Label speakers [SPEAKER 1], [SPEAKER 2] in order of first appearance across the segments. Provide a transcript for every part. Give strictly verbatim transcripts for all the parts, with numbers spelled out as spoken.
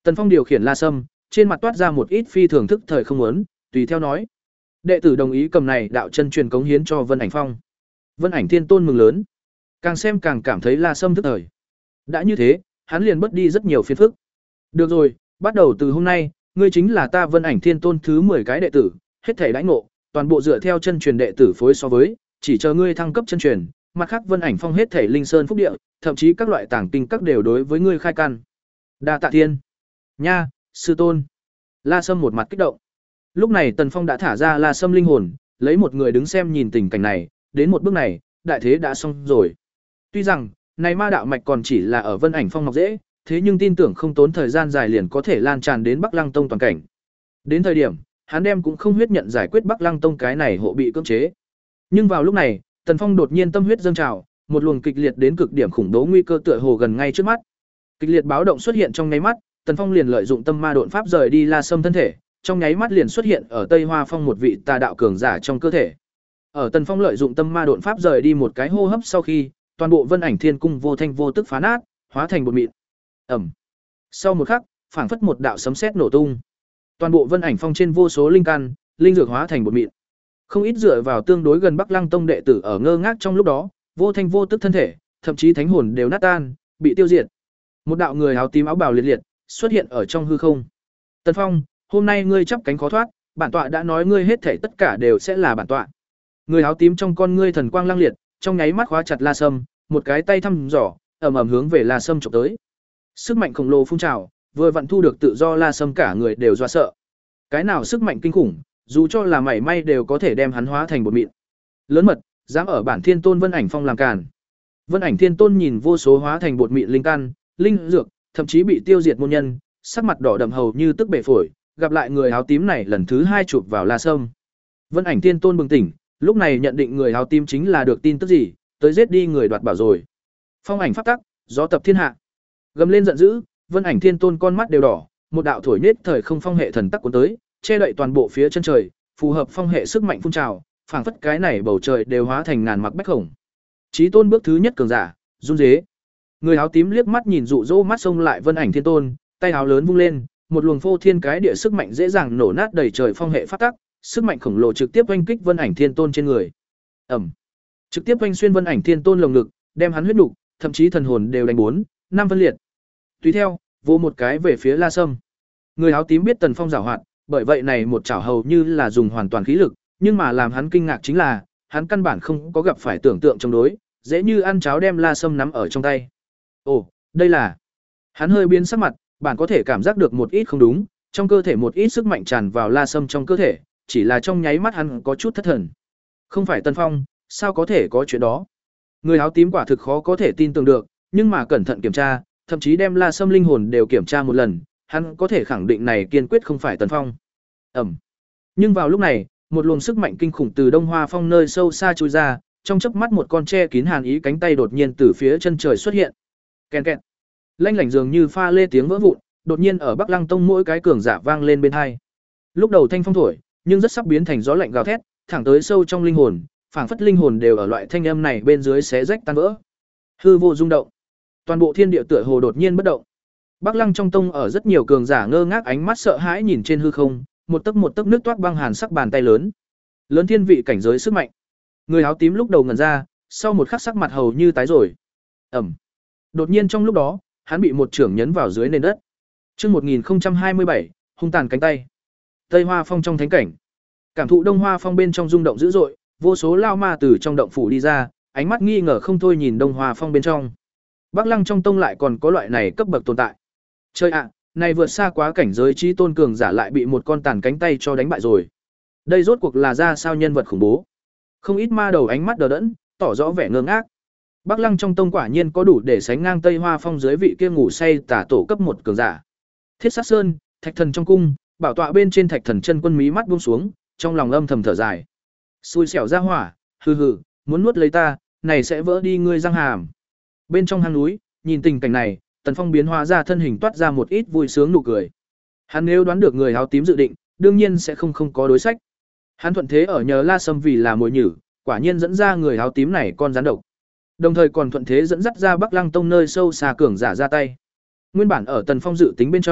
[SPEAKER 1] Tần Phong điều khiển La Sâm, trên mặt toát ra một ít phi thường thức thời không muốn, tùy theo nói: "Đệ tử đồng ý cầm này đạo chân truyền cống hiến cho Vân Ảnh Phong." Vân Ảnh Thiên Tôn mừng lớn, càng xem càng cảm thấy La Sâm thức thời. Đã như thế, hắn liền mất đi rất nhiều phiền phức. "Được rồi, bắt đầu từ hôm nay, ngươi chính là ta Vân Ảnh Thiên Tôn thứ mười cái đệ tử, hết thảy đãi ngộ, toàn bộ dựa theo chân truyền đệ tử phối so với, chỉ chờ ngươi thăng cấp chân truyền, mặt khác Vân Ảnh Phong hết thảy linh sơn phúc địa, thậm chí các loại tàng kinh các đều đối với ngươi khai căn." Đa tạ thiên. Nha, sư tôn. La Sâm một mặt kích động. Lúc này Tần Phong đã thả ra La Sâm linh hồn, lấy một người đứng xem nhìn tình cảnh này, đến một bước này, đại thế đã xong rồi. Tuy rằng, này ma đạo mạch còn chỉ là ở Vân Ảnh Phong mọc dễ, thế nhưng tin tưởng không tốn thời gian dài liền có thể lan tràn đến Bắc Lăng Tông toàn cảnh. Đến thời điểm, hắn đem cũng không huyết nhận giải quyết Bắc Lăng Tông cái này hộ bị cưỡng chế. Nhưng vào lúc này, Tần Phong đột nhiên tâm huyết dâng trào, một luồng kịch liệt đến cực điểm khủng bố nguy cơ tựa hồ gần ngay trước mắt. Kịch liệt báo động xuất hiện trong nháy mắt, Tần Phong liền lợi dụng tâm ma độn pháp rời đi La Sâm thân thể, trong nháy mắt liền xuất hiện ở Tây Hoa Phong một vị tà đạo cường giả trong cơ thể. Ở Tần Phong lợi dụng tâm ma độn pháp rời đi một cái hô hấp sau khi, toàn bộ Vân Ảnh Thiên Cung vô thanh vô tức phá nát, hóa thành bột mịn. Ầm. Sau một khắc, phảng phất một đạo sấm sét nổ tung. Toàn bộ Vân Ảnh Phong trên vô số linh căn, linh dược hóa thành bột mịn. Không ít dựa vào tương đối gần Bắc Lăng Tông đệ tử ở ngơ ngác trong lúc đó, vô thanh vô tức thân thể, thậm chí thánh hồn đều nát tan, bị tiêu diệt. Một đạo người áo tím áo bào liệt liệt xuất hiện ở trong hư không. Tần Phong, hôm nay ngươi chắp cánh khó thoát, bản tọa đã nói ngươi hết thảy tất cả đều sẽ là bản tọa. Người áo tím trong con ngươi thần quang lăng liệt, trong nháy mắt khóa chặt La Sâm, một cái tay thăm dò, ầm ầm hướng về La Sâm chụp tới. Sức mạnh khổng lồ phun trào, vừa vặn thu được tự do La Sâm cả người đều dọa sợ. Cái nào sức mạnh kinh khủng, dù cho là mảy may đều có thể đem hắn hóa thành bột mịn. Lớn mật, dám ở bản Thiên Tôn Vân Ảnh Phong làm càn. Vân Ảnh Thiên Tôn nhìn vô số hóa thành bột mịn linh căn, linh dược, thậm chí bị tiêu diệt môn nhân, sắc mặt đỏ đậm hầu như tức bể phổi, gặp lại người áo tím này lần thứ hai chụp vào La Sâm. Vân Ảnh Thiên Tôn bừng tỉnh, lúc này nhận định người áo tím chính là được tin tức gì, tới giết đi người đoạt bảo rồi. Phong ảnh pháp tắc, gió tập thiên hạ. Gầm lên giận dữ, Vân Ảnh Thiên Tôn con mắt đều đỏ, một đạo thổi nết thời không phong hệ thần tắc cuốn tới, che đậy toàn bộ phía chân trời, phù hợp phong hệ sức mạnh phun trào, phảng phất cái này bầu trời đều hóa thành ngàn mặc bách khổng. Chí Tôn bước thứ nhất cường giả, run rế. Người áo tím liếc mắt nhìn dụ dỗ mắt xông lại Vân Ảnh Thiên Tôn, tay áo lớn vung lên, một luồng phô thiên cái địa sức mạnh dễ dàng nổ nát đầy trời phong hệ pháp tắc, sức mạnh khổng lồ trực tiếp oanh kích Vân Ảnh Thiên Tôn trên người. Ầm. Trực tiếp oanh xuyên Vân Ảnh Thiên Tôn lồng ngực, đem hắn huyết nục, thậm chí thần hồn đều đánh bốn, năm phân liệt. Tùy theo, vỗ một cái về phía La Sâm. Người áo tím biết Tần Phong giảo hoạt, bởi vậy này một chảo hầu như là dùng hoàn toàn khí lực, nhưng mà làm hắn kinh ngạc chính là, hắn căn bản không có gặp phải tưởng tượng chống đối, dễ như ăn cháo đem La Sâm nắm ở trong tay. Ồ, đây là. Hắn hơi biến sắc mặt, bạn có thể cảm giác được một ít không đúng, trong cơ thể một ít sức mạnh tràn vào La Sâm trong cơ thể, chỉ là trong nháy mắt hắn có chút thất thần. Không phải Tần Phong, sao có thể có chuyện đó? Người áo tím quả thực khó có thể tin tưởng được, nhưng mà cẩn thận kiểm tra, thậm chí đem La Sâm linh hồn đều kiểm tra một lần, hắn có thể khẳng định này kiên quyết không phải Tần Phong. Ẩm. Nhưng vào lúc này, một luồng sức mạnh kinh khủng từ Đông Hoa Phong nơi sâu xa trôi ra, trong chớp mắt một con tre kín hàn ý cánh tay đột nhiên từ phía chân trời xuất hiện. Ken kẹt. Lanh lảnh dường như pha lê tiếng vỡ vụn, đột nhiên ở Bắc Lăng Tông mỗi cái cường giả vang lên bên hai. Lúc đầu thanh phong thổi, nhưng rất sắp biến thành gió lạnh gào thét, thẳng tới sâu trong linh hồn, phảng phất linh hồn đều ở loại thanh âm này bên dưới xé rách tan vỡ. Hư vô rung động. Toàn bộ thiên địa tựa hồ đột nhiên bất động. Bắc Lăng trong tông ở rất nhiều cường giả ngơ ngác ánh mắt sợ hãi nhìn trên hư không, một tấc một tấc nước toát băng hàn sắc bàn tay lớn. Lớn thiên vị cảnh giới sức mạnh. Người áo tím lúc đầu ngẩn ra, sau một khắc sắc mặt hầu như tái rồi. Ẩm. Đột nhiên trong lúc đó, hắn bị một trưởng nhấn vào dưới nền đất. Chương một nghìn không trăm hai mươi bảy, hung tàn cánh tay. Tây Hoa Phong trong thánh cảnh. Cảm thụ Đông Hoa Phong bên trong rung động dữ dội, vô số lao ma từ trong động phủ đi ra, ánh mắt nghi ngờ không thôi nhìn Đông Hoa Phong bên trong. Bắc Lăng trong tông lại còn có loại này cấp bậc tồn tại. Chơi ạ, này vượt xa quá cảnh giới chí tôn cường giả lại bị một con tàn cánh tay cho đánh bại rồi. Đây rốt cuộc là ra sao nhân vật khủng bố. Không ít ma đầu ánh mắt đờ đẫn, tỏ rõ vẻ ngơ ngác. Bắc Lăng trong tông quả nhiên có đủ để sánh ngang Tây Hoa Phong dưới vị kia ngủ say tả tổ cấp một cường giả. Thiết Sát Sơn, Thạch Thần trong cung, bảo tọa bên trên Thạch Thần chân quân mí mắt buông xuống, trong lòng âm thầm thở dài. Xui xẻo ra hỏa, hừ hừ, muốn nuốt lấy ta, này sẽ vỡ đi ngươi răng hàm. Bên trong hang núi, nhìn tình cảnh này, Tần Phong biến hóa ra thân hình toát ra một ít vui sướng nụ cười. Hắn nếu đoán được người áo tím dự định, đương nhiên sẽ không không có đối sách. Hắn thuận thế ở nhờ La Sâm vì là mồi nhử, quả nhiên dẫn ra người áo tím này con rắn độc. Đồng thời còn thuận thế dẫn dắt ra Bắc Lăng Tông nơi sâu xa cường giả ra tay. Nguyên bản ở Tần Phong dự tính bên trong,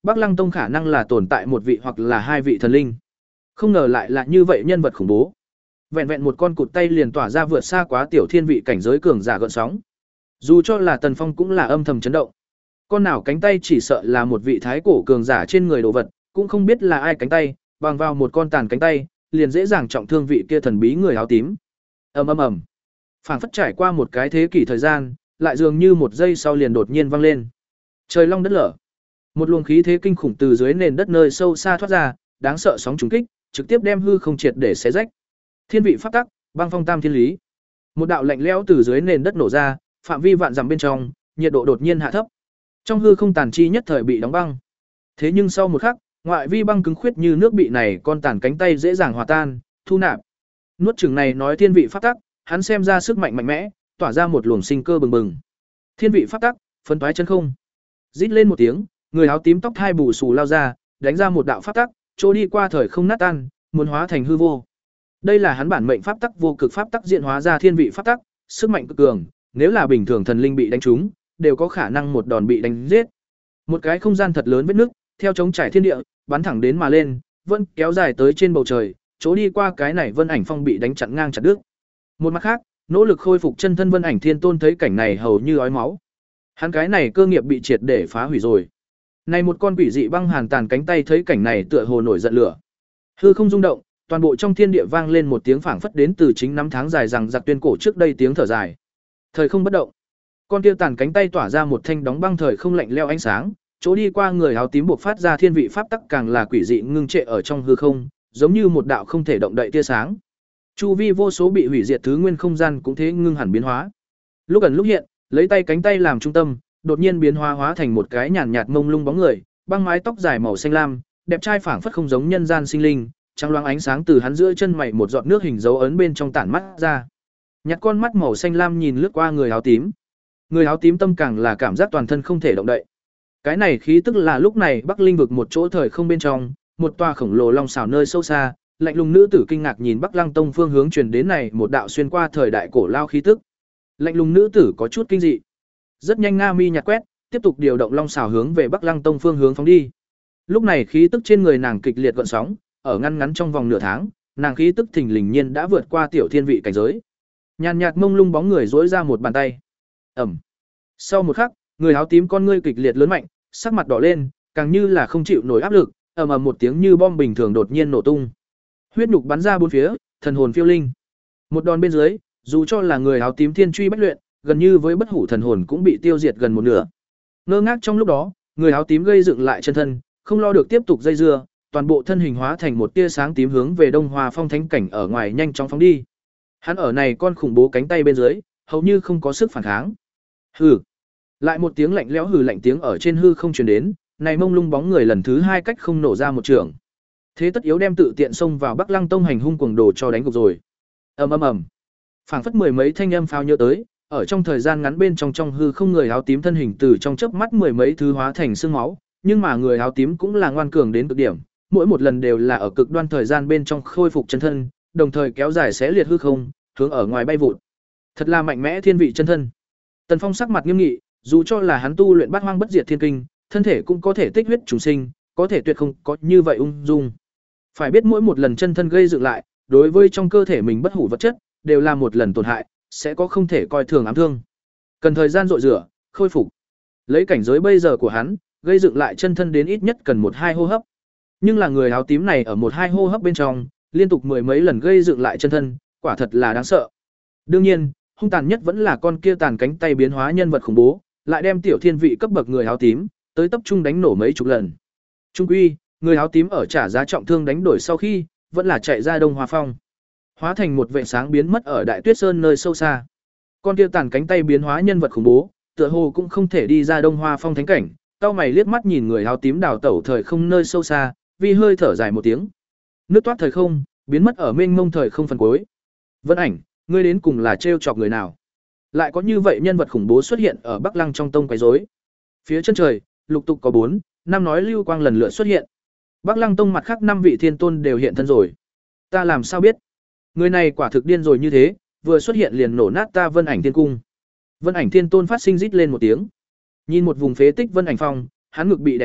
[SPEAKER 1] Bắc Lăng Tông khả năng là tồn tại một vị hoặc là hai vị thần linh. Không ngờ lại là như vậy nhân vật khủng bố. Vẹn vẹn một con cụt tay liền tỏa ra vượt xa quá tiểu thiên vị cảnh giới cường giả gợn sóng. Dù cho là Tần Phong cũng là âm thầm chấn động. Con nào cánh tay chỉ sợ là một vị thái cổ cường giả trên người đồ vật, cũng không biết là ai cánh tay, bằng vào một con tàn cánh tay, liền dễ dàng trọng thương vị kia thần bí người áo tím. Ầm ầm ầm. Phảng phất trải qua một cái thế kỷ thời gian, lại dường như một giây sau liền đột nhiên vang lên. Trời long đất lở. Một luồng khí thế kinh khủng từ dưới nền đất nơi sâu xa thoát ra, đáng sợ sóng trùng kích, trực tiếp đem hư không triệt để xé rách. Thiên vị pháp tắc, băng phong tam thiên lý. Một đạo lạnh lẽo từ dưới nền đất nổ ra, phạm vi vạn dặm bên trong, nhiệt độ đột nhiên hạ thấp. Trong hư không tàn chi nhất thời bị đóng băng. Thế nhưng sau một khắc, ngoại vi băng cứng khuyết như nước bị này con tàn cánh tay dễ dàng hòa tan, thu nạp. Nuốt chửng này nói thiên vị pháp tắc, hắn xem ra sức mạnh mạnh mẽ, tỏa ra một luồng sinh cơ bừng bừng. Thiên vị pháp tắc, phân toái chân không. Rít lên một tiếng, người áo tím tóc hai bù xù lao ra, đánh ra một đạo pháp tắc, trôi đi qua thời không nát tan, muốn hóa thành hư vô. Đây là hắn bản mệnh pháp tắc vô cực pháp tắc diễn hóa ra thiên vị pháp tắc, sức mạnh cực cường, nếu là bình thường thần linh bị đánh trúng, đều có khả năng một đòn bị đánh giết. Một cái không gian thật lớn vết nứt, theo chống trải thiên địa, bắn thẳng đến mà lên, vẫn kéo dài tới trên bầu trời, chỗ đi qua cái này Vân Ảnh Phong bị đánh chặn ngang chặt đứt. Một mặt khác, nỗ lực khôi phục chân thân Vân Ảnh Thiên Tôn thấy cảnh này hầu như ói máu. Hắn cái này cơ nghiệp bị triệt để phá hủy rồi. Này một con quỷ dị băng hàn tàn cánh tay thấy cảnh này tựa hồ nổi giận lửa. Hư không rung động, toàn bộ trong thiên địa vang lên một tiếng phảng phất đến từ chính năm tháng dài rằng giặc tuyên cổ trước đây tiếng thở dài. Thời không bất động. Con kia tàn cánh tay tỏa ra một thanh đóng băng thời không lạnh lẽo ánh sáng, chỗ đi qua người áo tím buộc phát ra thiên vị pháp tắc càng là quỷ dị ngưng trệ ở trong hư không, giống như một đạo không thể động đậy tia sáng. Chu vi vô số bị hủy diệt thứ nguyên không gian cũng thế ngưng hẳn biến hóa. Lúc ẩn lúc hiện, lấy tay cánh tay làm trung tâm, đột nhiên biến hóa hóa thành một cái nhàn nhạt mông lung bóng người, băng mái tóc dài màu xanh lam, đẹp trai phảng phất không giống nhân gian sinh linh, trắng loáng ánh sáng từ hắn giữa chân mày một giọt nước hình dấu ấn bên trong tản mắt ra. Nhặt con mắt màu xanh lam nhìn lướt qua người áo tím. Người áo tím tâm càng là cảm giác toàn thân không thể động đậy. Cái này khí tức là lúc này Bắc Linh vực một chỗ thời không bên trong, một tòa khổng lồ long xảo nơi sâu xa, lạnh lùng nữ tử kinh ngạc nhìn Bắc Lăng Tông phương hướng truyền đến này một đạo xuyên qua thời đại cổ lao khí tức. Lạnh lùng nữ tử có chút kinh dị. Rất nhanh Nga Mi nhặt quét, tiếp tục điều động long xảo hướng về Bắc Lăng Tông phương hướng phóng đi. Lúc này khí tức trên người nàng kịch liệt gợn sóng, ở ngăn ngắn trong vòng nửa tháng, nàng khí tức thình lình nhiên đã vượt qua tiểu thiên vị cảnh giới. Nhàn nhạt mông lung bóng người duỗi ra một bàn tay. Ầm. Sau một khắc, người áo tím con ngươi kịch liệt lớn mạnh, sắc mặt đỏ lên, càng như là không chịu nổi áp lực, ầm ầm một tiếng như bom bình thường đột nhiên nổ tung. Huyết nhục bắn ra bốn phía, thần hồn phiêu linh. Một đòn bên dưới, dù cho là người áo tím thiên truy bách luyện, gần như với bất hủ thần hồn cũng bị tiêu diệt gần một nửa. Ngơ ngác trong lúc đó, người áo tím gây dựng lại chân thân, không lo được tiếp tục dây dưa, toàn bộ thân hình hóa thành một tia sáng tím hướng về Đông Hoa Phong thánh cảnh ở ngoài nhanh chóng phóng đi. Hắn ở này con khủng bố cánh tay bên dưới, hầu như không có sức phản kháng. Hừ. Lại một tiếng lạnh lẽo hừ lạnh tiếng ở trên hư không truyền đến, này mông lung bóng người lần thứ hai cách không nổ ra một trường. Thế tất yếu đem tự tiện xông vào Bắc Lăng Tông hành hung cuồng đồ cho đánh gục rồi. Ầm ầm ầm. Phảng phất mười mấy thanh âm pháo nhớ tới, ở trong thời gian ngắn bên trong trong hư không người áo tím thân hình từ trong chớp mắt mười mấy thứ hóa thành xương máu, nhưng mà người áo tím cũng là ngoan cường đến cực điểm, mỗi một lần đều là ở cực đoan thời gian bên trong khôi phục chân thân, đồng thời kéo dài xé liệt hư không, hướng ở ngoài bay vụt. Thật là mạnh mẽ thiên vị chân thân. Tần Phong sắc mặt nghiêm nghị, dù cho là hắn tu luyện Bát Hoang Bất Diệt Thiên Kinh, thân thể cũng có thể tích huyết trùng sinh, có thể tuyệt không có như vậy ung dung. Phải biết mỗi một lần chân thân gây dựng lại, đối với trong cơ thể mình bất hủ vật chất, đều là một lần tổn hại, sẽ có không thể coi thường ám thương. Cần thời gian dội rửa, khôi phục. Lấy cảnh giới bây giờ của hắn, gây dựng lại chân thân đến ít nhất cần một hai hô hấp. Nhưng là người áo tím này ở một hai hô hấp bên trong, liên tục mười mấy lần gây dựng lại chân thân, quả thật là đáng sợ. Đương nhiên, hung tàn nhất vẫn là con kia tàn cánh tay biến hóa nhân vật khủng bố, lại đem tiểu thiên vị cấp bậc người áo tím, tới tập trung đánh nổ mấy chục lần. Trung quy, người áo tím ở trả giá trọng thương đánh đổi sau khi, vẫn là chạy ra Đông Hoa Phong, hóa thành một vệ sáng biến mất ở Đại Tuyết Sơn nơi sâu xa. Con kia tàn cánh tay biến hóa nhân vật khủng bố, tựa hồ cũng không thể đi ra Đông Hoa Phong thánh cảnh, cau mày liếc mắt nhìn người áo tím đào tẩu thời không nơi sâu xa, vì hơi thở dài một tiếng. Nước toát thời không, biến mất ở mênh mông thời không phần cuối. Vân Ảnh, ngươi đến cùng là trêu chọc người nào? Lại có như vậy nhân vật khủng bố xuất hiện ở Bắc Lăng trong tông quấy rối. Phía chân trời, lục tục có bốn, năm nói lưu quang lần lượt xuất hiện. Bắc Lăng tông mặt khác năm vị thiên tôn đều hiện thân rồi. Ta làm sao biết? Người này quả thực điên rồi như thế, vừa xuất hiện liền nổ nát ta Vân Ảnh Thiên cung. Vân Ảnh Thiên tôn phát sinh rít lên một tiếng. Nhìn một vùng phế tích Vân Ảnh Phong, hắn ngực bị đè nén,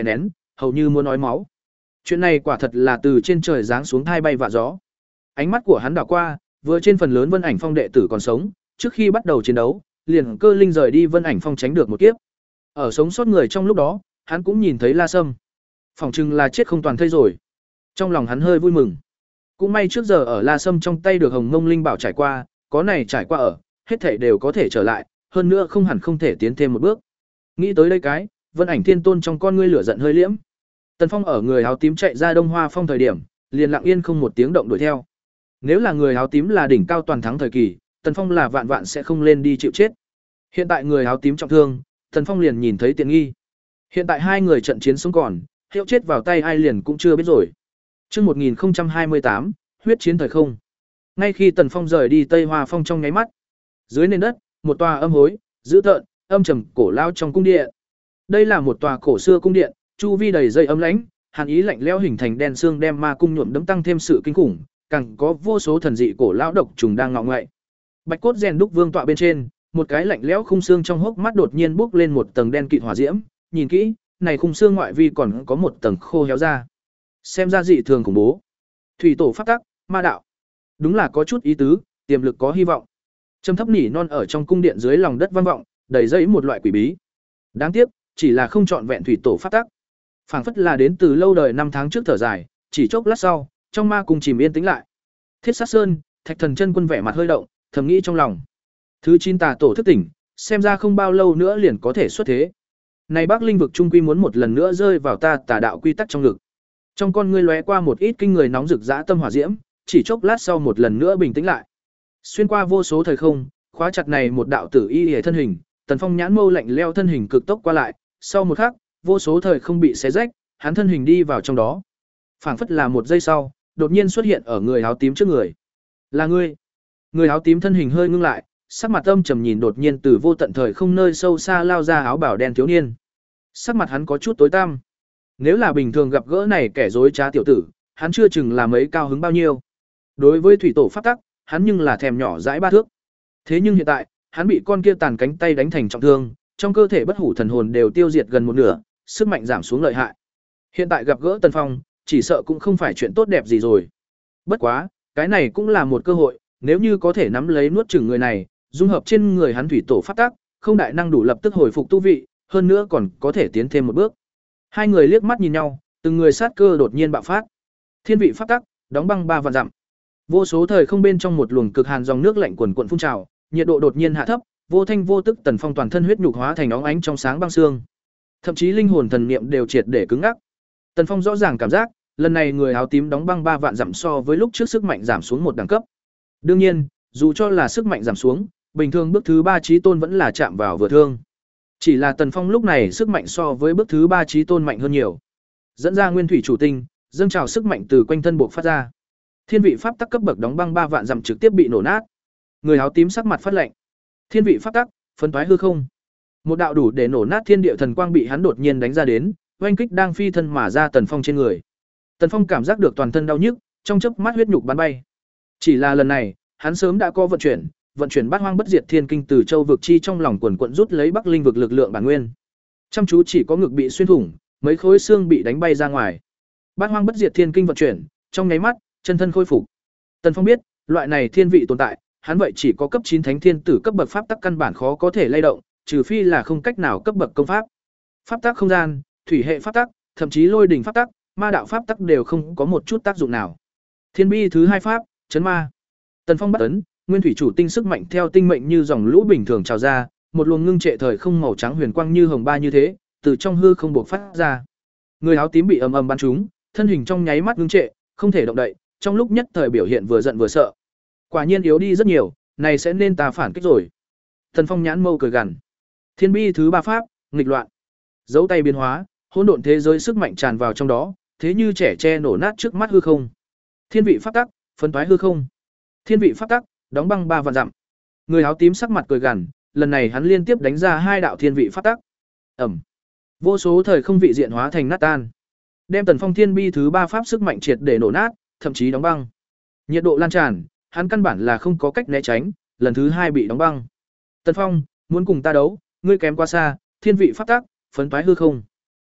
[SPEAKER 1] hầu như muốn nói máu. Chuyện này quả thật là từ trên trời giáng xuống thai bay vạ gió. Ánh mắt của hắn đảo qua, vừa trên phần lớn Vân Ảnh Phong đệ tử còn sống, trước khi bắt đầu chiến đấu, liền cơ linh rời đi Vân Ảnh Phong tránh được một kiếp. Ở sống sót người trong lúc đó, hắn cũng nhìn thấy La Sâm. Phỏng chừng là chết không toàn thây rồi. Trong lòng hắn hơi vui mừng. Cũng may trước giờ ở La Sâm trong tay được Hồng Mông Linh Bảo trải qua, có này trải qua ở, hết thảy đều có thể trở lại, hơn nữa không hẳn không thể tiến thêm một bước. Nghĩ tới đây cái, Vân Ảnh Thiên Tôn trong con ngươi lửa giận hơi liễm. Tần Phong ở người áo tím chạy ra Đông Hoa Phong thời điểm, liền lặng yên không một tiếng động đuổi theo. Nếu là người áo tím là đỉnh cao toàn thắng thời kỳ, Tần Phong là vạn vạn sẽ không lên đi chịu chết. Hiện tại người áo tím trọng thương, Tần Phong liền nhìn thấy tiện nghi. Hiện tại hai người trận chiến sống còn, hiệu chết vào tay ai liền cũng chưa biết rồi. Chương một nghìn không trăm hai mươi tám, huyết chiến thời không. Ngay khi Tần Phong rời đi Tây Hoa Phong trong nháy mắt, dưới nền đất, một tòa âm hối, dữ tợn, âm trầm cổ lao trong cung điện. Đây là một tòa cổ xưa cung điện, chu vi đầy dây ấm lãnh, hàn ý lạnh lẽo hình thành đen xương đem ma cung nhuộm đẫm tăng thêm sự kinh khủng, càng có vô số thần dị cổ lão độc trùng đang ngọ ngậy. Bạch cốt rèn đúc vương tọa bên trên, một cái lạnh lẽo khung xương trong hốc mắt đột nhiên bốc lên một tầng đen kịt hỏa diễm, nhìn kỹ, này khung xương ngoại vi còn có một tầng khô héo ra. Xem ra dị thường khủng bố. Thủy tổ pháp tắc, ma đạo. Đúng là có chút ý tứ, tiềm lực có hy vọng. Trầm thấp nỉ non ở trong cung điện dưới lòng đất vang vọng, đầy dẫy một loại quỷ bí. Đáng tiếc, chỉ là không chọn vẹn thủy tổ pháp tắc. Phảng phất là đến từ lâu đời năm tháng trước thở dài, chỉ chốc lát sau, trong ma cung chìm yên tĩnh lại. Thiết Sát Sơn, Thạch Thần Chân Quân vẻ mặt hơi động, thầm nghĩ trong lòng. Thứ chín tà tổ thức tỉnh, xem ra không bao lâu nữa liền có thể xuất thế. Này Bắc Linh vực trung quy muốn một lần nữa rơi vào ta tà đạo quy tắc trong lực. Trong con ngươi lóe qua một ít kinh người nóng rực dã tâm hỏa diễm, chỉ chốc lát sau một lần nữa bình tĩnh lại. Xuyên qua vô số thời không, khóa chặt này một đạo tử y hề thân hình, Tần Phong nhãn mâu lạnh leo thân hình cực tốc qua lại, sau một khắc, vô số thời không bị xé rách, hắn thân hình đi vào trong đó. Phảng phất là một giây sau, đột nhiên xuất hiện ở người áo tím trước người. Là ngươi? Người áo tím thân hình hơi ngưng lại, sắc mặt âm trầm nhìn đột nhiên từ vô tận thời không nơi sâu xa lao ra áo bào đen thiếu niên. Sắc mặt hắn có chút tối tăm. Nếu là bình thường gặp gỡ này kẻ dối trá tiểu tử, hắn chưa chừng là mấy cao hứng bao nhiêu. Đối với thủy tổ pháp tắc, hắn nhưng là thèm nhỏ dãi ba thước. Thế nhưng hiện tại, hắn bị con kia tàn cánh tay đánh thành trọng thương, trong cơ thể bất hủ thần hồn đều tiêu diệt gần một nửa, sức mạnh giảm xuống lợi hại. Hiện tại gặp gỡ Tần Phong, chỉ sợ cũng không phải chuyện tốt đẹp gì rồi. Bất quá, cái này cũng là một cơ hội, nếu như có thể nắm lấy nuốt chửng người này, dung hợp trên người hắn thủy tổ pháp tắc, không đại năng đủ lập tức hồi phục tu vị, hơn nữa còn có thể tiến thêm một bước. Hai người liếc mắt nhìn nhau, từng người sát cơ đột nhiên bạo phát. Thiên vị pháp tắc, đóng băng ba vạn dặm. Vô số thời không bên trong một luồng cực hàn dòng nước lạnh quần quần phun trào, nhiệt độ đột nhiên hạ thấp, vô thanh vô tức Tần Phong toàn thân huyết nhục hóa thành óng ánh trong sáng băng xương. Thậm chí linh hồn thần niệm đều triệt để cứng ngắc. Tần Phong rõ ràng cảm giác, lần này người áo tím đóng băng ba vạn dặm so với lúc trước sức mạnh giảm xuống một đẳng cấp. Đương nhiên, dù cho là sức mạnh giảm xuống, bình thường bước thứ ba chí tôn vẫn là chạm vào vừa thương. Chỉ là Tần Phong lúc này sức mạnh so với bước thứ ba chí tôn mạnh hơn nhiều. Dẫn ra nguyên thủy chủ tinh, dâng trào sức mạnh từ quanh thân buộc phát ra. Thiên vị pháp tắc cấp bậc đóng băng ba vạn dặm trực tiếp bị nổ nát. Người áo tím sắc mặt phát lạnh. Thiên vị pháp tắc, phân toái hư không. Một đạo đủ để nổ nát thiên địa thần quang bị hắn đột nhiên đánh ra đến, oanh kích đang phi thân mà ra Tần Phong trên người. Tần Phong cảm giác được toàn thân đau nhức, trong chớp mắt huyết nhục bắn bay. Chỉ là lần này, hắn sớm đã có vận chuyển, vận chuyển bát hoang bất diệt thiên kinh từ châu vực chi trong lòng quần quận rút lấy Bắc Linh vực lực lượng bản nguyên. Chăm chú chỉ có ngực bị xuyên thủng, mấy khối xương bị đánh bay ra ngoài. Bát hoang bất diệt thiên kinh vận chuyển, trong nháy mắt, chân thân khôi phục. Tần Phong biết, loại này thiên vị tồn tại, hắn vậy chỉ có cấp chín thánh thiên tử cấp bậc pháp tắc căn bản khó có thể lay động, trừ phi là không cách nào cấp bậc công pháp. Pháp tắc không gian, thủy hệ pháp tắc, thậm chí lôi đỉnh pháp tắc, ma đạo pháp tắc đều không có một chút tác dụng nào. Thiên bi thứ hai pháp, chấn ma. Tần Phong bắt ấn, nguyên thủy chủ tinh sức mạnh theo tinh mệnh như dòng lũ bình thường trào ra, một luồng ngưng trệ thời không màu trắng huyền quang như hồng ba như thế, từ trong hư không bộc phát ra. Người áo tím bị ầm ầm bắn trúng, thân hình trong nháy mắt ngưng trệ, không thể động đậy, trong lúc nhất thời biểu hiện vừa giận vừa sợ. Quả nhiên yếu đi rất nhiều, này sẽ nên ta phản kích rồi. Tần Phong nhãn mâu cười gằn. Thiên bi thứ ba pháp, nghịch loạn. Dấu tay biến hóa, hỗn độn thế giới sức mạnh tràn vào trong đó, thế như trẻ tre nổ nát trước mắt hư không. Thiên vị pháp tắc, phân toái hư không. Thiên vị pháp tắc, đóng băng ba vạn dặm. Người áo tím sắc mặt cười gằn, lần này hắn liên tiếp đánh ra hai đạo thiên vị pháp tắc. Ầm. Vô số thời không vị diện hóa thành nát tan. Đem Tần Phong thiên bi thứ ba pháp sức mạnh triệt để nổ nát, thậm chí đóng băng. Nhiệt độ lan tràn, hắn căn bản là không có cách né tránh, lần thứ hai bị đóng băng. Tần Phong, muốn cùng ta đấu, ngươi kém quá xa, thiên vị pháp tắc, phấn toái hư không.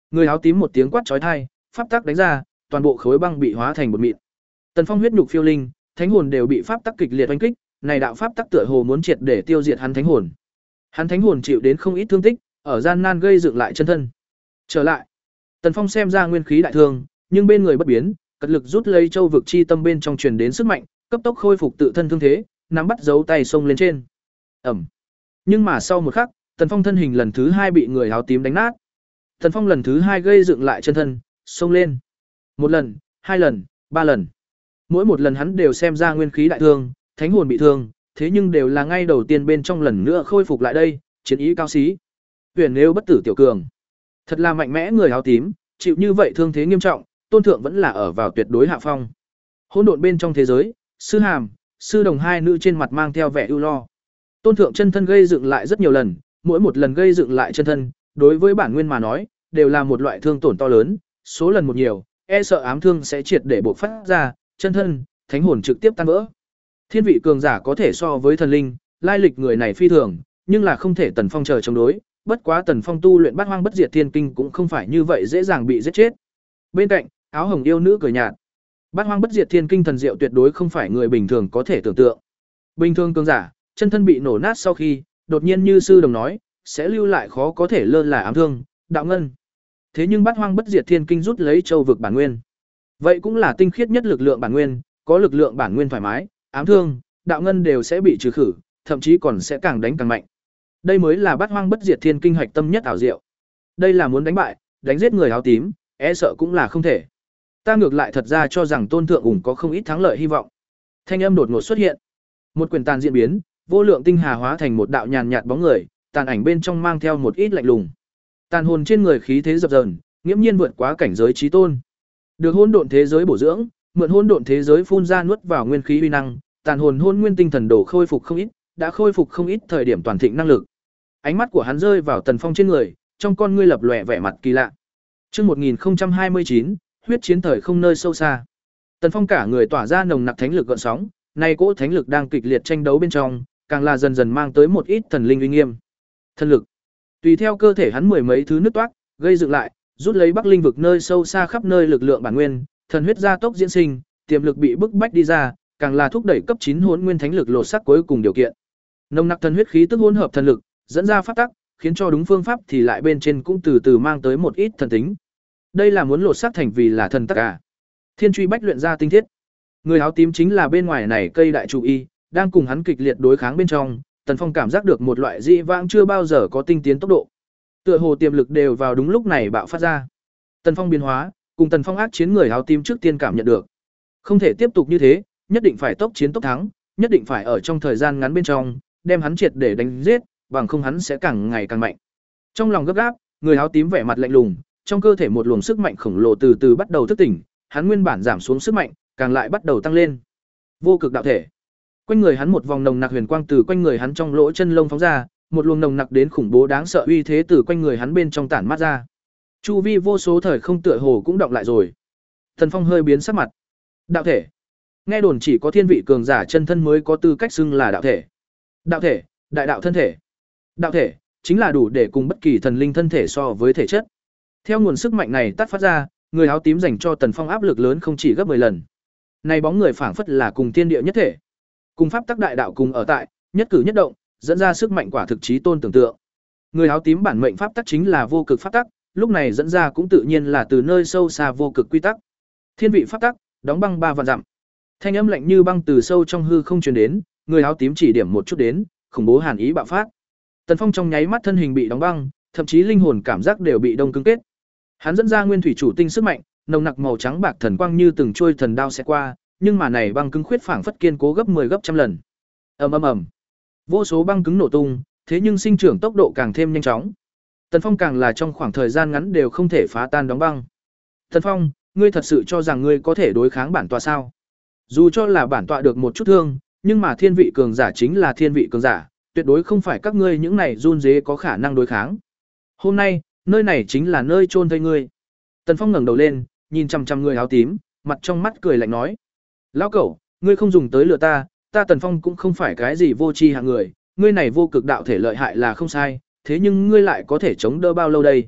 [SPEAKER 1] Người áo tím một tiếng quát chói tai, pháp tắc đánh ra, toàn bộ khối băng bị hóa thành bột mịn. Tần Phong huyết nhục phiêu linh, thánh hồn đều bị pháp tắc kịch liệt oanh kích, này đạo pháp tắc tựa hồ muốn triệt để tiêu diệt hắn thánh hồn. Hắn thánh hồn chịu đến không ít thương tích, ở gian nan gây dựng lại chân thân. Trở lại. Tần Phong xem ra nguyên khí đại thương, nhưng bên người bất biến, cật lực rút lấy châu vực chi tâm bên trong truyền đến sức mạnh, cấp tốc khôi phục tự thân thương thế, nắm bắt dấu tay xông lên trên. Ẩm. Nhưng mà sau một khắc, Tần Phong thân hình lần thứ hai bị người áo tím đánh nát. Tần Phong lần thứ hai gây dựng lại chân thân, xông lên. Một lần, hai lần, ba lần. Mỗi một lần hắn đều xem ra nguyên khí đại thương, thánh hồn bị thương, thế nhưng đều là ngay đầu tiên bên trong lần nữa khôi phục lại đây, chiến ý cao xí. Huyền nếu bất tử tiểu cường. Thật là mạnh mẽ người áo tím, chịu như vậy thương thế nghiêm trọng, Tôn Thượng vẫn là ở vào tuyệt đối hạ phong. Hỗn độn bên trong thế giới, Sư Hàm, Sư Đồng hai nữ trên mặt mang theo vẻ ưu lo. Tôn Thượng chân thân gây dựng lại rất nhiều lần, mỗi một lần gây dựng lại chân thân, đối với bản nguyên mà nói, đều là một loại thương tổn to lớn, số lần một nhiều, e sợ ám thương sẽ triệt để bộc phát ra, chân thân, thánh hồn trực tiếp tan vỡ. Thiên vị cường giả có thể so với thần linh, lai lịch người này phi thường, nhưng là không thể Tần Phong chờ chống đối, bất quá Tần Phong tu luyện Bát Hoang Bất Diệt Thiên Kinh cũng không phải như vậy dễ dàng bị giết chết. Bên cạnh, áo hồng yêu nữ cười nhạt. Bát Hoang Bất Diệt Thiên Kinh thần diệu tuyệt đối không phải người bình thường có thể tưởng tượng. Bình thường cường giả, chân thân bị nổ nát sau khi, đột nhiên như sư đồng nói, sẽ lưu lại khó có thể lơ là ám thương, đạo ngân. Thế nhưng Bát Hoang Bất Diệt Thiên Kinh rút lấy châu vực bản nguyên. Vậy cũng là tinh khiết nhất lực lượng bản nguyên, có lực lượng bản nguyên thoải mái, ám thương, đạo ngân đều sẽ bị trừ khử, thậm chí còn sẽ càng đánh càng mạnh. Đây mới là Bát Hoang Bất Diệt Thiên Kinh hạch tâm nhất ảo diệu. Đây là muốn đánh bại, đánh giết người áo tím, e sợ cũng là không thể. Ta ngược lại thật ra cho rằng Tôn Thượng ủng có không ít thắng lợi hy vọng. Thanh âm đột ngột xuất hiện. Một quyền tàn diễn biến, vô lượng tinh hà hóa thành một đạo nhàn nhạt bóng người, tàn ảnh bên trong mang theo một ít lạnh lùng. Tàn hồn trên người khí thế dập dờn, nghiễm nhiên vượt quá cảnh giới chí tôn. Được hỗn độn thế giới bổ dưỡng, mượn hỗn độn thế giới phun ra nuốt vào nguyên khí uy năng, tàn hồn hôn nguyên tinh thần đồ khôi phục không ít, đã khôi phục không ít thời điểm toàn thịnh năng lực. Ánh mắt của hắn rơi vào Tần Phong trên người, trong con ngươi lập lòe vẻ mặt kỳ lạ. Chương một nghìn không trăm hai mươi chín, huyết chiến thời không nơi sâu xa. Tần Phong cả người tỏa ra nồng nặc thánh lực gợn sóng, nay cỗ thánh lực đang kịch liệt tranh đấu bên trong, càng là dần dần mang tới một ít thần linh uy nghiêm. Thần lực. Tùy theo cơ thể hắn mười mấy thứ nứt toát, gây dựng lại, rút lấy Bắc Linh vực nơi sâu xa khắp nơi lực lượng bản nguyên, thần huyết gia tốc diễn sinh, tiềm lực bị bức bách đi ra, càng là thúc đẩy cấp chín hỗn nguyên thánh lực lột xác cuối cùng điều kiện. Nồng nặc thần huyết khí tức hỗn hợp thần lực, dẫn ra pháp tắc, khiến cho đúng phương pháp thì lại bên trên cũng từ từ mang tới một ít thần tính. Đây là muốn lột xác thành vì là thần tắc à? Thiên truy bách luyện ra tinh thiết. Người áo tím chính là bên ngoài này cây đại chủ y, đang cùng hắn kịch liệt đối kháng bên trong, Tần Phong cảm giác được một loại dị vãng chưa bao giờ có tinh tiến tốc độ. Tựa hồ tiềm lực đều vào đúng lúc này bạo phát ra. Tần Phong biến hóa, cùng Tần Phong ác chiến người áo tím trước tiên cảm nhận được. Không thể tiếp tục như thế, nhất định phải tốc chiến tốc thắng, nhất định phải ở trong thời gian ngắn bên trong, đem hắn triệt để đánh giết, bằng không hắn sẽ càng ngày càng mạnh. Trong lòng gấp gáp, người áo tím vẻ mặt lạnh lùng, trong cơ thể một luồng sức mạnh khổng lồ từ từ bắt đầu thức tỉnh, hắn nguyên bản giảm xuống sức mạnh, càng lại bắt đầu tăng lên. Vô cực đạo thể. Quanh người hắn một vòng nồng nặc huyền quang từ quanh người hắn trong lỗ chân lông phóng ra, một luồng nồng nặc đến khủng bố đáng sợ uy thế từ quanh người hắn bên trong tản mát ra. Chu vi vô số thời không tựa hồ cũng động lại rồi. Thần Phong hơi biến sắc mặt. Đạo thể. Nghe đồn chỉ có thiên vị cường giả chân thân mới có tư cách xưng là đạo thể. Đạo thể, đại đạo thân thể. Đạo thể chính là đủ để cùng bất kỳ thần linh thân thể so với thể chất. Theo nguồn sức mạnh này tắt phát ra, người áo tím dành cho Tần Phong áp lực lớn không chỉ gấp mười lần. Này bóng người phảng phất là cùng thiên địa nhất thể, cùng pháp tắc đại đạo cùng ở tại, nhất cử nhất động, dẫn ra sức mạnh quả thực chí tôn tưởng tượng. Người áo tím bản mệnh pháp tắc chính là vô cực pháp tắc, lúc này dẫn ra cũng tự nhiên là từ nơi sâu xa vô cực quy tắc. Thiên vị pháp tắc, đóng băng ba vạn dặm. Thanh âm lạnh như băng từ sâu trong hư không truyền đến, người áo tím chỉ điểm một chút đến, khủng bố hàn ý bạo phát. Tần Phong trong nháy mắt thân hình bị đóng băng, thậm chí linh hồn cảm giác đều bị đông cứng kết. Hắn dẫn ra nguyên thủy chủ tinh sức mạnh, nồng nặc màu trắng bạc thần quang như từng chuôi thần đao sẽ qua, nhưng mà này băng cứng khuyết phảng phất kiên cố gấp mười gấp trăm lần. Ầm ầm ầm. Vô số băng cứng nổ tung, thế nhưng sinh trưởng tốc độ càng thêm nhanh chóng. Tần Phong càng là trong khoảng thời gian ngắn đều không thể phá tan đóng băng. Tần Phong, ngươi thật sự cho rằng ngươi có thể đối kháng bản tọa sao? Dù cho là bản tọa được một chút thương, nhưng mà thiên vị cường giả chính là thiên vị cường giả, tuyệt đối không phải các ngươi những này run rế có khả năng đối kháng. Hôm nay, nơi này chính là nơi chôn thây ngươi. Tần Phong ngẩng đầu lên, nhìn chằm chằm người áo tím, mặt trong mắt cười lạnh nói: "Lão cẩu, ngươi không dùng tới lừa ta, ta Tần Phong cũng không phải cái gì vô tri hạng người, ngươi này vô cực đạo thể lợi hại là không sai, thế nhưng ngươi lại có thể chống đỡ bao lâu đây?"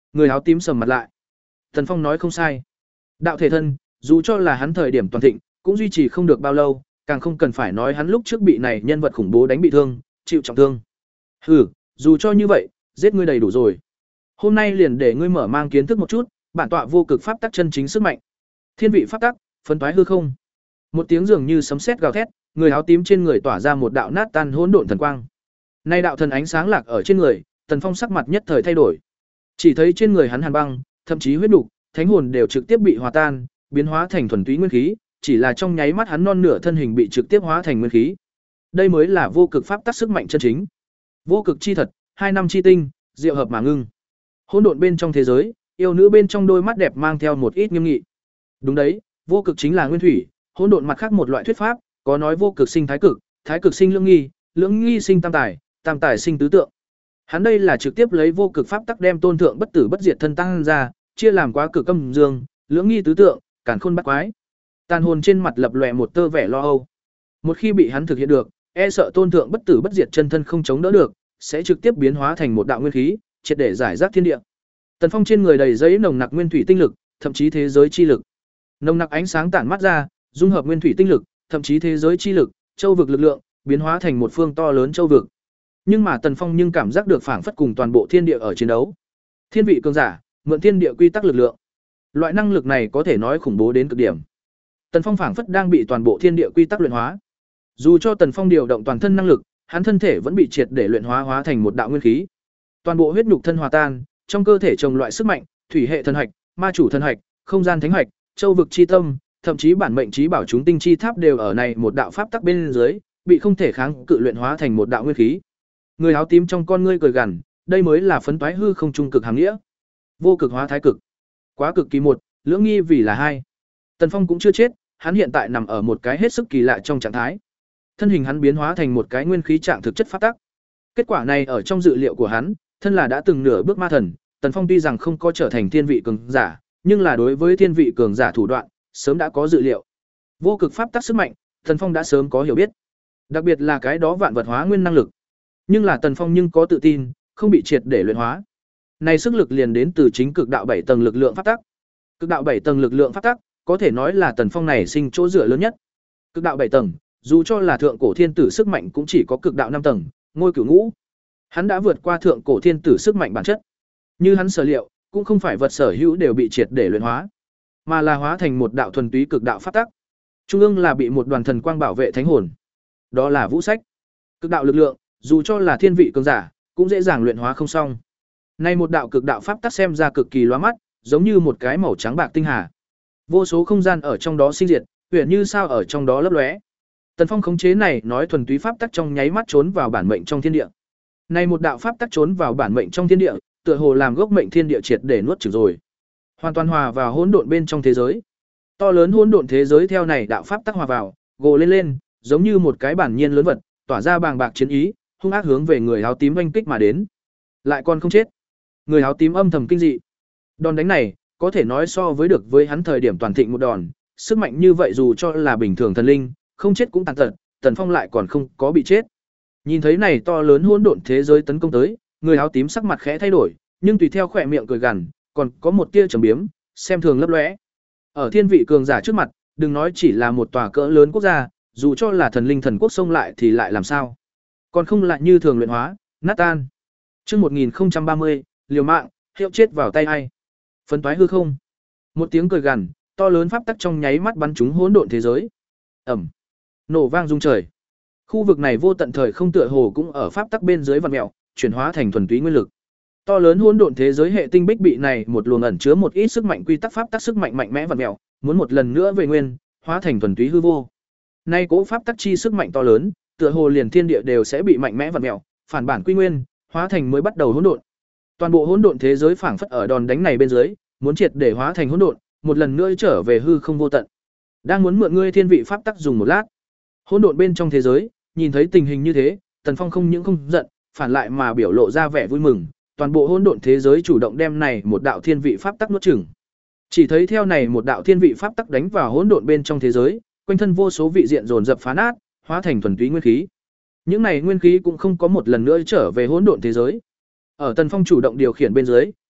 [SPEAKER 1] Người áo tím sầm mặt lại. Tần Phong nói không sai. Đạo thể thân, dù cho là hắn thời điểm toàn thịnh, cũng duy trì không được bao lâu, càng không cần phải nói hắn lúc trước bị này nhân vật khủng bố đánh bị thương, chịu trọng thương. Hừ, dù cho như vậy, giết ngươi đầy đủ rồi. Hôm nay liền để ngươi mở mang kiến thức một chút, bản tọa vô cực pháp tắc chân chính sức mạnh. Thiên vị pháp tắc, phân toái hư không. Một tiếng dường như sấm sét gào thét, người áo tím trên người tỏa ra một đạo nát tan hỗn độn thần quang. Nay đạo thần ánh sáng lạc ở trên người, Tần Phong sắc mặt nhất thời thay đổi. Chỉ thấy trên người hắn hàn băng, thậm chí huyết nục, thánh hồn đều trực tiếp bị hòa tan, biến hóa thành thuần túy nguyên khí, chỉ là trong nháy mắt hắn non nửa thân hình bị trực tiếp hóa thành nguyên khí. Đây mới là vô cực pháp tắc sức mạnh chân chính. Vô cực chi thật, hai năm chi tinh, diệu hợp mà ngưng. Hỗn độn bên trong thế giới, yêu nữ bên trong đôi mắt đẹp mang theo một ít nghiêm nghị. Đúng đấy, vô cực chính là nguyên thủy, hỗn độn mặt khác một loại thuyết pháp, có nói vô cực sinh thái cực, thái cực sinh lưỡng nghi, lưỡng nghi sinh tam tài, tam tài sinh tứ tượng. Hắn đây là trực tiếp lấy vô cực pháp tắc đem tôn thượng bất tử bất diệt thân tăng ra, chia làm quá cực âm dương, lưỡng nghi tứ tượng, càn khôn bát quái. Tàn hồn trên mặt lập lòe một tơ vẻ lo âu. Một khi bị hắn thực hiện được, e sợ tôn thượng bất tử bất diệt chân thân không chống đỡ được, sẽ trực tiếp biến hóa thành một đạo nguyên khí, triệt để giải rác thiên địa. Tần Phong trên người đầy giấy nồng nặc nguyên thủy tinh lực, thậm chí thế giới chi lực. Nồng nặc ánh sáng tản mắt ra, dung hợp nguyên thủy tinh lực, thậm chí thế giới chi lực, châu vực lực lượng, biến hóa thành một phương to lớn châu vực. Nhưng mà Tần Phong nhưng cảm giác được phảng phất cùng toàn bộ thiên địa ở chiến đấu. Thiên vị cường giả, mượn thiên địa quy tắc lực lượng. Loại năng lực này có thể nói khủng bố đến cực điểm. Tần Phong phảng phất đang bị toàn bộ thiên địa quy tắc luyện hóa. Dù cho Tần Phong điều động toàn thân năng lực, hắn thân thể vẫn bị triệt để luyện hóa hóa thành một đạo nguyên khí. Toàn bộ huyết nhục thân hòa tan, trong cơ thể trồng loại sức mạnh, thủy hệ thần hạch, ma chủ thần hạch, không gian thánh hạch, châu vực chi tâm, thậm chí bản mệnh trí bảo chúng tinh chi tháp đều ở này một đạo pháp tắc bên dưới, bị không thể kháng cự luyện hóa thành một đạo nguyên khí. Người áo tím trong con ngươi cười gằn, đây mới là phấn toái hư không trung cực hàm nghĩa. Vô cực hóa thái cực. Quá cực kỳ một, lưỡng nghi vì là hai. Tần Phong cũng chưa chết, hắn hiện tại nằm ở một cái hết sức kỳ lạ trong trạng thái. Thân hình hắn biến hóa thành một cái nguyên khí trạng thực chất pháp tắc. Kết quả này ở trong dự liệu của hắn, thân là đã từng nửa bước ma thần, Tần Phong tuy rằng không có trở thành thiên vị cường giả, nhưng là đối với thiên vị cường giả thủ đoạn, sớm đã có dự liệu. Vô cực pháp tắc sức mạnh, Tần Phong đã sớm có hiểu biết. Đặc biệt là cái đó vạn vật hóa nguyên năng lực. Nhưng là Tần Phong nhưng có tự tin, không bị triệt để luyện hóa. Này sức lực liền đến từ chính cực đạo bảy tầng lực lượng pháp tắc. Cực đạo bảy tầng lực lượng pháp tắc, có thể nói là Tần Phong này sinh chỗ dựa lớn nhất. Cực đạo bảy tầng, dù cho là thượng cổ thiên tử sức mạnh cũng chỉ có cực đạo năm tầng, ngôi cửu ngũ. Hắn đã vượt qua thượng cổ thiên tử sức mạnh bản chất. Như hắn sở liệu, cũng không phải vật sở hữu đều bị triệt để luyện hóa, mà là hóa thành một đạo thuần túy cực đạo pháp tắc. Trung ương là bị một đoàn thần quang bảo vệ thánh hồn. Đó là vũ sách. Cực đạo lực lượng, dù cho là thiên vị cường giả, cũng dễ dàng luyện hóa không xong. Nay một đạo cực đạo pháp tắc xem ra cực kỳ lóa mắt, giống như một cái màu trắng bạc tinh hà. Vô số không gian ở trong đó sinh diệt, huyền như sao ở trong đó lấp lóe. Tần Phong khống chế này nói thuần túy pháp tắc trong nháy mắt trốn vào bản mệnh trong thiên địa. Nay một đạo pháp tắc trốn vào bản mệnh trong thiên địa, tựa hồ làm gốc mệnh thiên địa triệt để nuốt chửng rồi. Hoàn toàn hòa vào hỗn độn bên trong thế giới. To lớn hỗn độn thế giới theo này đạo pháp tắc hòa vào, gồ lên lên, giống như một cái bản nhiên lớn vật, tỏa ra bàng bạc chiến ý, hung ác hướng về người áo tím oanh kích mà đến. Lại còn không chết. Người áo tím âm thầm kinh dị. Đòn đánh này, có thể nói so với được với hắn thời điểm toàn thịnh một đòn, sức mạnh như vậy dù cho là bình thường thần linh, không chết cũng tàn tật, Tần Phong lại còn không có bị chết. Nhìn thấy này to lớn hỗn độn thế giới tấn công tới, người áo tím sắc mặt khẽ thay đổi, nhưng tùy theo khỏe miệng cười gằn, còn có một tia trầm biếm, xem thường lấp lóe. Ở thiên vị cường giả trước mặt, đừng nói chỉ là một tòa cỡ lớn quốc gia, dù cho là thần linh thần quốc xông lại thì lại làm sao? Còn không lại như thường luyện hóa, nát tan. Chương một nghìn không trăm ba mươi, liều mạng, hiệu chết vào tay ai? Phân toái hư không. Một tiếng cười gằn, to lớn pháp tắc trong nháy mắt bắn trúng hỗn độn thế giới. Ầm. Nổ vang rung trời. Khu vực này vô tận thời không tựa hồ cũng ở pháp tắc bên dưới vặn mèo, chuyển hóa thành thuần túy nguyên lực. To lớn hỗn độn thế giới hệ tinh bích bị này một luồng ẩn chứa một ít sức mạnh quy tắc pháp tắc sức mạnh mạnh mẽ vặn mèo, muốn một lần nữa về nguyên, hóa thành thuần túy hư vô. Nay cố pháp tắc chi sức mạnh to lớn, tựa hồ liền thiên địa đều sẽ bị mạnh mẽ vặn mèo, phản bản quy nguyên, hóa thành mới bắt đầu hỗn độn. Toàn bộ hỗn độn thế giới phảng phất ở đòn đánh này bên dưới, muốn triệt để hóa thành hỗn độn, một lần nữa trở về hư không vô tận. Đang muốn mượn ngươi thiên vị pháp tắc dùng một lát. Hỗn độn bên trong thế giới, nhìn thấy tình hình như thế, Tần Phong không những không giận, phản lại mà biểu lộ ra vẻ vui mừng, toàn bộ hỗn độn thế giới chủ động đem này một đạo thiên vị pháp tắc nuốt chửng. Chỉ thấy theo này một đạo thiên vị pháp tắc đánh vào hỗn độn bên trong thế giới, quanh thân vô số vị diện dồn dập phá nát, hóa thành thuần túy nguyên khí. Những này nguyên khí cũng không có một lần nữa trở về hỗn độn thế giới. Ở Tần Phong chủ động điều khiển bên dưới,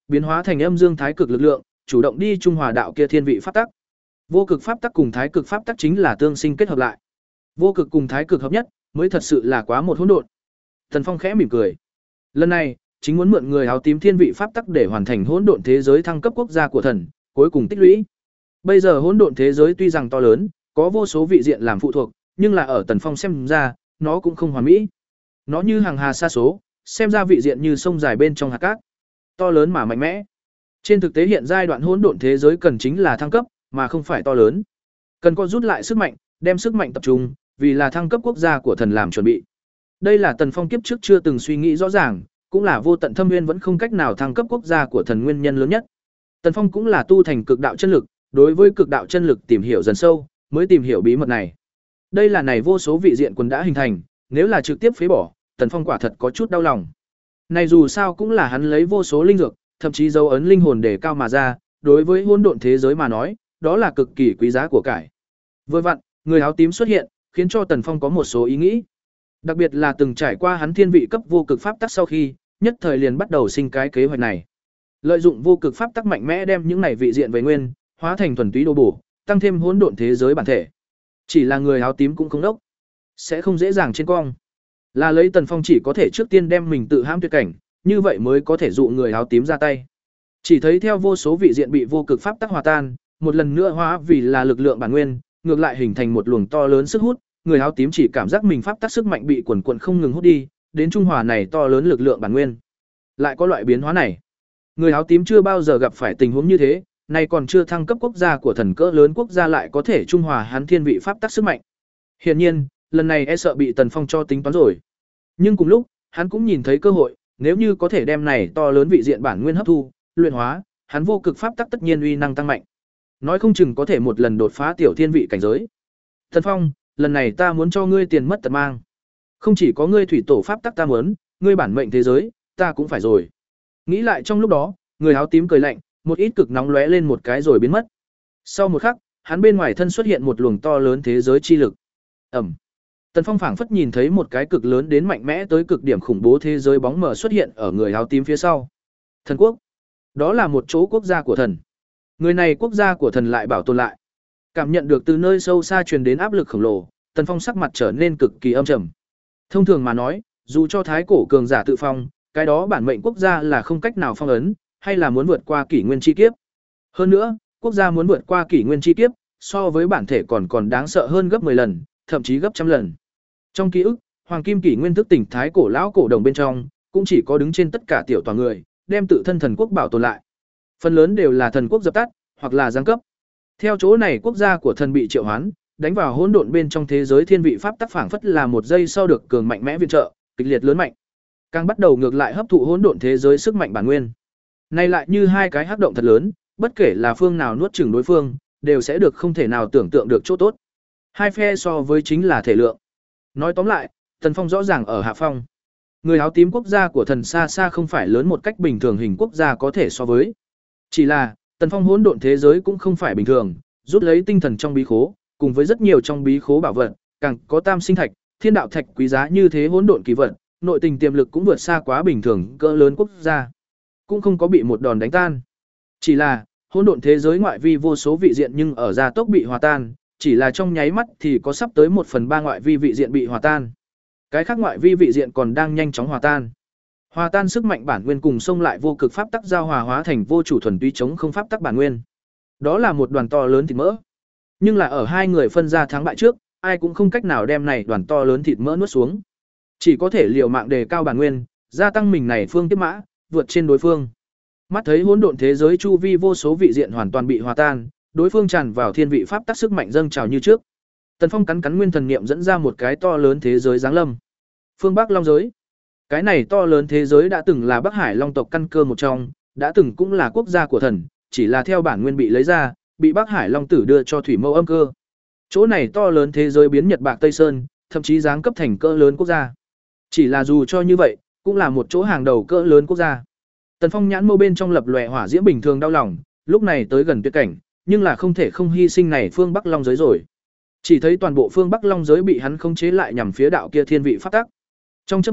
[SPEAKER 1] biến hóa thành âm dương thái cực lực lượng, chủ động đi trung hòa đạo kia thiên vị pháp tắc. Vô cực pháp tắc cùng thái cực pháp tắc chính là tương sinh kết hợp lại. Vô cực cùng thái cực hợp nhất, mới thật sự là quá một hỗn độn. Tần Phong khẽ mỉm cười. Lần này, chính muốn mượn người áo tím thiên vị pháp tắc để hoàn thành hỗn độn thế giới thăng cấp quốc gia của thần, cuối cùng tích lũy. Bây giờ hỗn độn thế giới tuy rằng to lớn, có vô số vị diện làm phụ thuộc, nhưng là ở Tần Phong xem ra, nó cũng không hoàn mỹ. Nó như hàng hà sa số, xem ra vị diện như sông dài bên trong hạt cát, to lớn mà mạnh mẽ. Trên thực tế hiện giai đoạn hỗn độn thế giới cần chính là thăng cấp, mà không phải to lớn. Cần có rút lại sức mạnh, đem sức mạnh tập trung, vì là thăng cấp quốc gia của thần làm chuẩn bị. Đây là Tần Phong kiếp trước chưa từng suy nghĩ rõ ràng, cũng là vô tận thâm nguyên vẫn không cách nào thăng cấp quốc gia của thần nguyên nhân lớn nhất. Tần Phong cũng là tu thành cực đạo chân lực, đối với cực đạo chân lực tìm hiểu dần sâu, mới tìm hiểu bí mật này. Đây là này vô số vị diện quần đã hình thành, nếu là trực tiếp phế bỏ, Tần Phong quả thật có chút đau lòng. Này dù sao cũng là hắn lấy vô số linh dược, thậm chí dấu ấn linh hồn để cao mà ra, đối với hỗn độn thế giới mà nói, đó là cực kỳ quý giá của cải. Vừa vặn, người áo tím xuất hiện, khiến cho Tần Phong có một số ý nghĩ. Đặc biệt là từng trải qua hắn thiên vị cấp vô cực pháp tắc sau khi, nhất thời liền bắt đầu sinh cái kế hoạch này. Lợi dụng vô cực pháp tắc mạnh mẽ đem những này vị diện về nguyên, hóa thành thuần túy đồ bổ, tăng thêm hỗn độn thế giới bản thể. Chỉ là người áo tím cũng không đốc, sẽ không dễ dàng trên cong. Là lấy Tần Phong chỉ có thể trước tiên đem mình tự hãm tuyệt cảnh, như vậy mới có thể dụ người áo tím ra tay. Chỉ thấy theo vô số vị diện bị vô cực pháp tắc hòa tan, một lần nữa hóa vì là lực lượng bản nguyên, ngược lại hình thành một luồng to lớn sức hút, người áo tím chỉ cảm giác mình pháp tắc sức mạnh bị quần quần không ngừng hút đi, đến trung hòa này to lớn lực lượng bản nguyên. Lại có loại biến hóa này. Người áo tím chưa bao giờ gặp phải tình huống như thế, nay còn chưa thăng cấp quốc gia của thần cỡ lớn quốc gia lại có thể trung hòa hắn thiên vị pháp tắc sức mạnh. Hiển nhiên, lần này e sợ bị Tần Phong cho tính toán rồi. Nhưng cùng lúc, hắn cũng nhìn thấy cơ hội, nếu như có thể đem này to lớn vị diện bản nguyên hấp thu, luyện hóa, hắn vô cực pháp tắc tất nhiên uy năng tăng mạnh. Nói không chừng có thể một lần đột phá tiểu thiên vị cảnh giới. Tần Phong, lần này ta muốn cho ngươi tiền mất tật mang. Không chỉ có ngươi thủy tổ pháp tắc ta muốn, ngươi bản mệnh thế giới, ta cũng phải rồi. Nghĩ lại trong lúc đó, người áo tím cười lạnh, một ít cực nóng lóe lên một cái rồi biến mất. Sau một khắc, hắn bên ngoài thân xuất hiện một luồng to lớn thế giới chi lực. Ẩm. Tần Phong phảng phất nhìn thấy một cái cực lớn đến mạnh mẽ tới cực điểm khủng bố thế giới bóng mờ xuất hiện ở người áo tím phía sau. Thần quốc. Đó là một chỗ quốc gia của thần. Người này quốc gia của thần lại bảo tồn lại. Cảm nhận được từ nơi sâu xa truyền đến áp lực khổng lồ, Tần Phong sắc mặt trở nên cực kỳ âm trầm. Thông thường mà nói, dù cho thái cổ cường giả tự phong, cái đó bản mệnh quốc gia là không cách nào phong ấn, hay là muốn vượt qua kỷ nguyên chi kiếp. Hơn nữa, quốc gia muốn vượt qua kỷ nguyên chi kiếp, so với bản thể còn còn đáng sợ hơn gấp mười lần, thậm chí gấp trăm lần. Trong ký ức, Hoàng Kim kỷ nguyên thức tỉnh thái cổ lão cổ đồng bên trong, cũng chỉ có đứng trên tất cả tiểu toàn người, đem tự thân thần quốc bảo tồn lại. Phần lớn đều là thần quốc dập tắt, hoặc là giáng cấp. Theo chỗ này quốc gia của thần bị triệu hoán, đánh vào hỗn độn bên trong thế giới thiên vị pháp tắc phảng phất là một giây sau được cường mạnh mẽ viện trợ, kịch liệt lớn mạnh. Càng bắt đầu ngược lại hấp thụ hỗn độn thế giới sức mạnh bản nguyên. Nay lại như hai cái hắc động thật lớn, bất kể là phương nào nuốt chửng đối phương, đều sẽ được không thể nào tưởng tượng được chỗ tốt. Hai phe so với chính là thể lượng. Nói tóm lại, Tần Phong rõ ràng ở hạ phong. Người áo tím quốc gia của thần xa xa không phải lớn một cách bình thường hình quốc gia có thể so với. Chỉ là, Tần Phong hỗn độn thế giới cũng không phải bình thường, rút lấy tinh thần trong bí khố, cùng với rất nhiều trong bí khố bảo vật, càng có tam sinh thạch, thiên đạo thạch quý giá như thế hỗn độn kỳ vật, nội tình tiềm lực cũng vượt xa quá bình thường cỡ lớn quốc gia, cũng không có bị một đòn đánh tan. Chỉ là, hỗn độn thế giới ngoại vi vô số vị diện nhưng ở gia tốc bị hòa tan, chỉ là trong nháy mắt thì có sắp tới một phần ba ngoại vi vị diện bị hòa tan. Cái khác ngoại vi vị diện còn đang nhanh chóng hòa tan. Hòa tan sức mạnh bản nguyên cùng xông lại vô cực pháp tắc giao hòa hóa thành vô chủ thuần túy chống không pháp tắc bản nguyên. Đó là một đoàn to lớn thịt mỡ. Nhưng là ở hai người phân ra thắng bại trước, ai cũng không cách nào đem này đoàn to lớn thịt mỡ nuốt xuống. Chỉ có thể liều mạng đề cao bản nguyên, gia tăng mình này phương tiếp mã, vượt trên đối phương. Mắt thấy hỗn độn thế giới chu vi vô số vị diện hoàn toàn bị hòa tan, đối phương tràn vào thiên vị pháp tắc sức mạnh dâng trào như trước. Tần Phong cắn cắn nguyên thần niệm dẫn ra một cái to lớn thế giới giáng lâm. Phương Bắc Long giới. Cái này to lớn thế giới đã từng là Bắc Hải Long tộc căn cơ một trong, đã từng cũng là quốc gia của thần, chỉ là theo bản nguyên bị lấy ra, bị Bắc Hải Long tử đưa cho thủy mâu âm cơ. Chỗ này to lớn thế giới biến Nhật Bạc Tây Sơn, thậm chí giáng cấp thành cỡ lớn quốc gia. Chỉ là dù cho như vậy, cũng là một chỗ hàng đầu cỡ lớn quốc gia. Tần Phong nhãn mâu bên trong lập lòe hỏa diễm bình thường đau lòng, lúc này tới gần tuyệt cảnh, nhưng là không thể không hy sinh này phương Bắc Long giới rồi. Chỉ thấy toàn bộ phương Bắc Long giới bị hắn khống chế lại nhằm phía đạo kia thiên vị pháp tắc. Trong chớp mắt,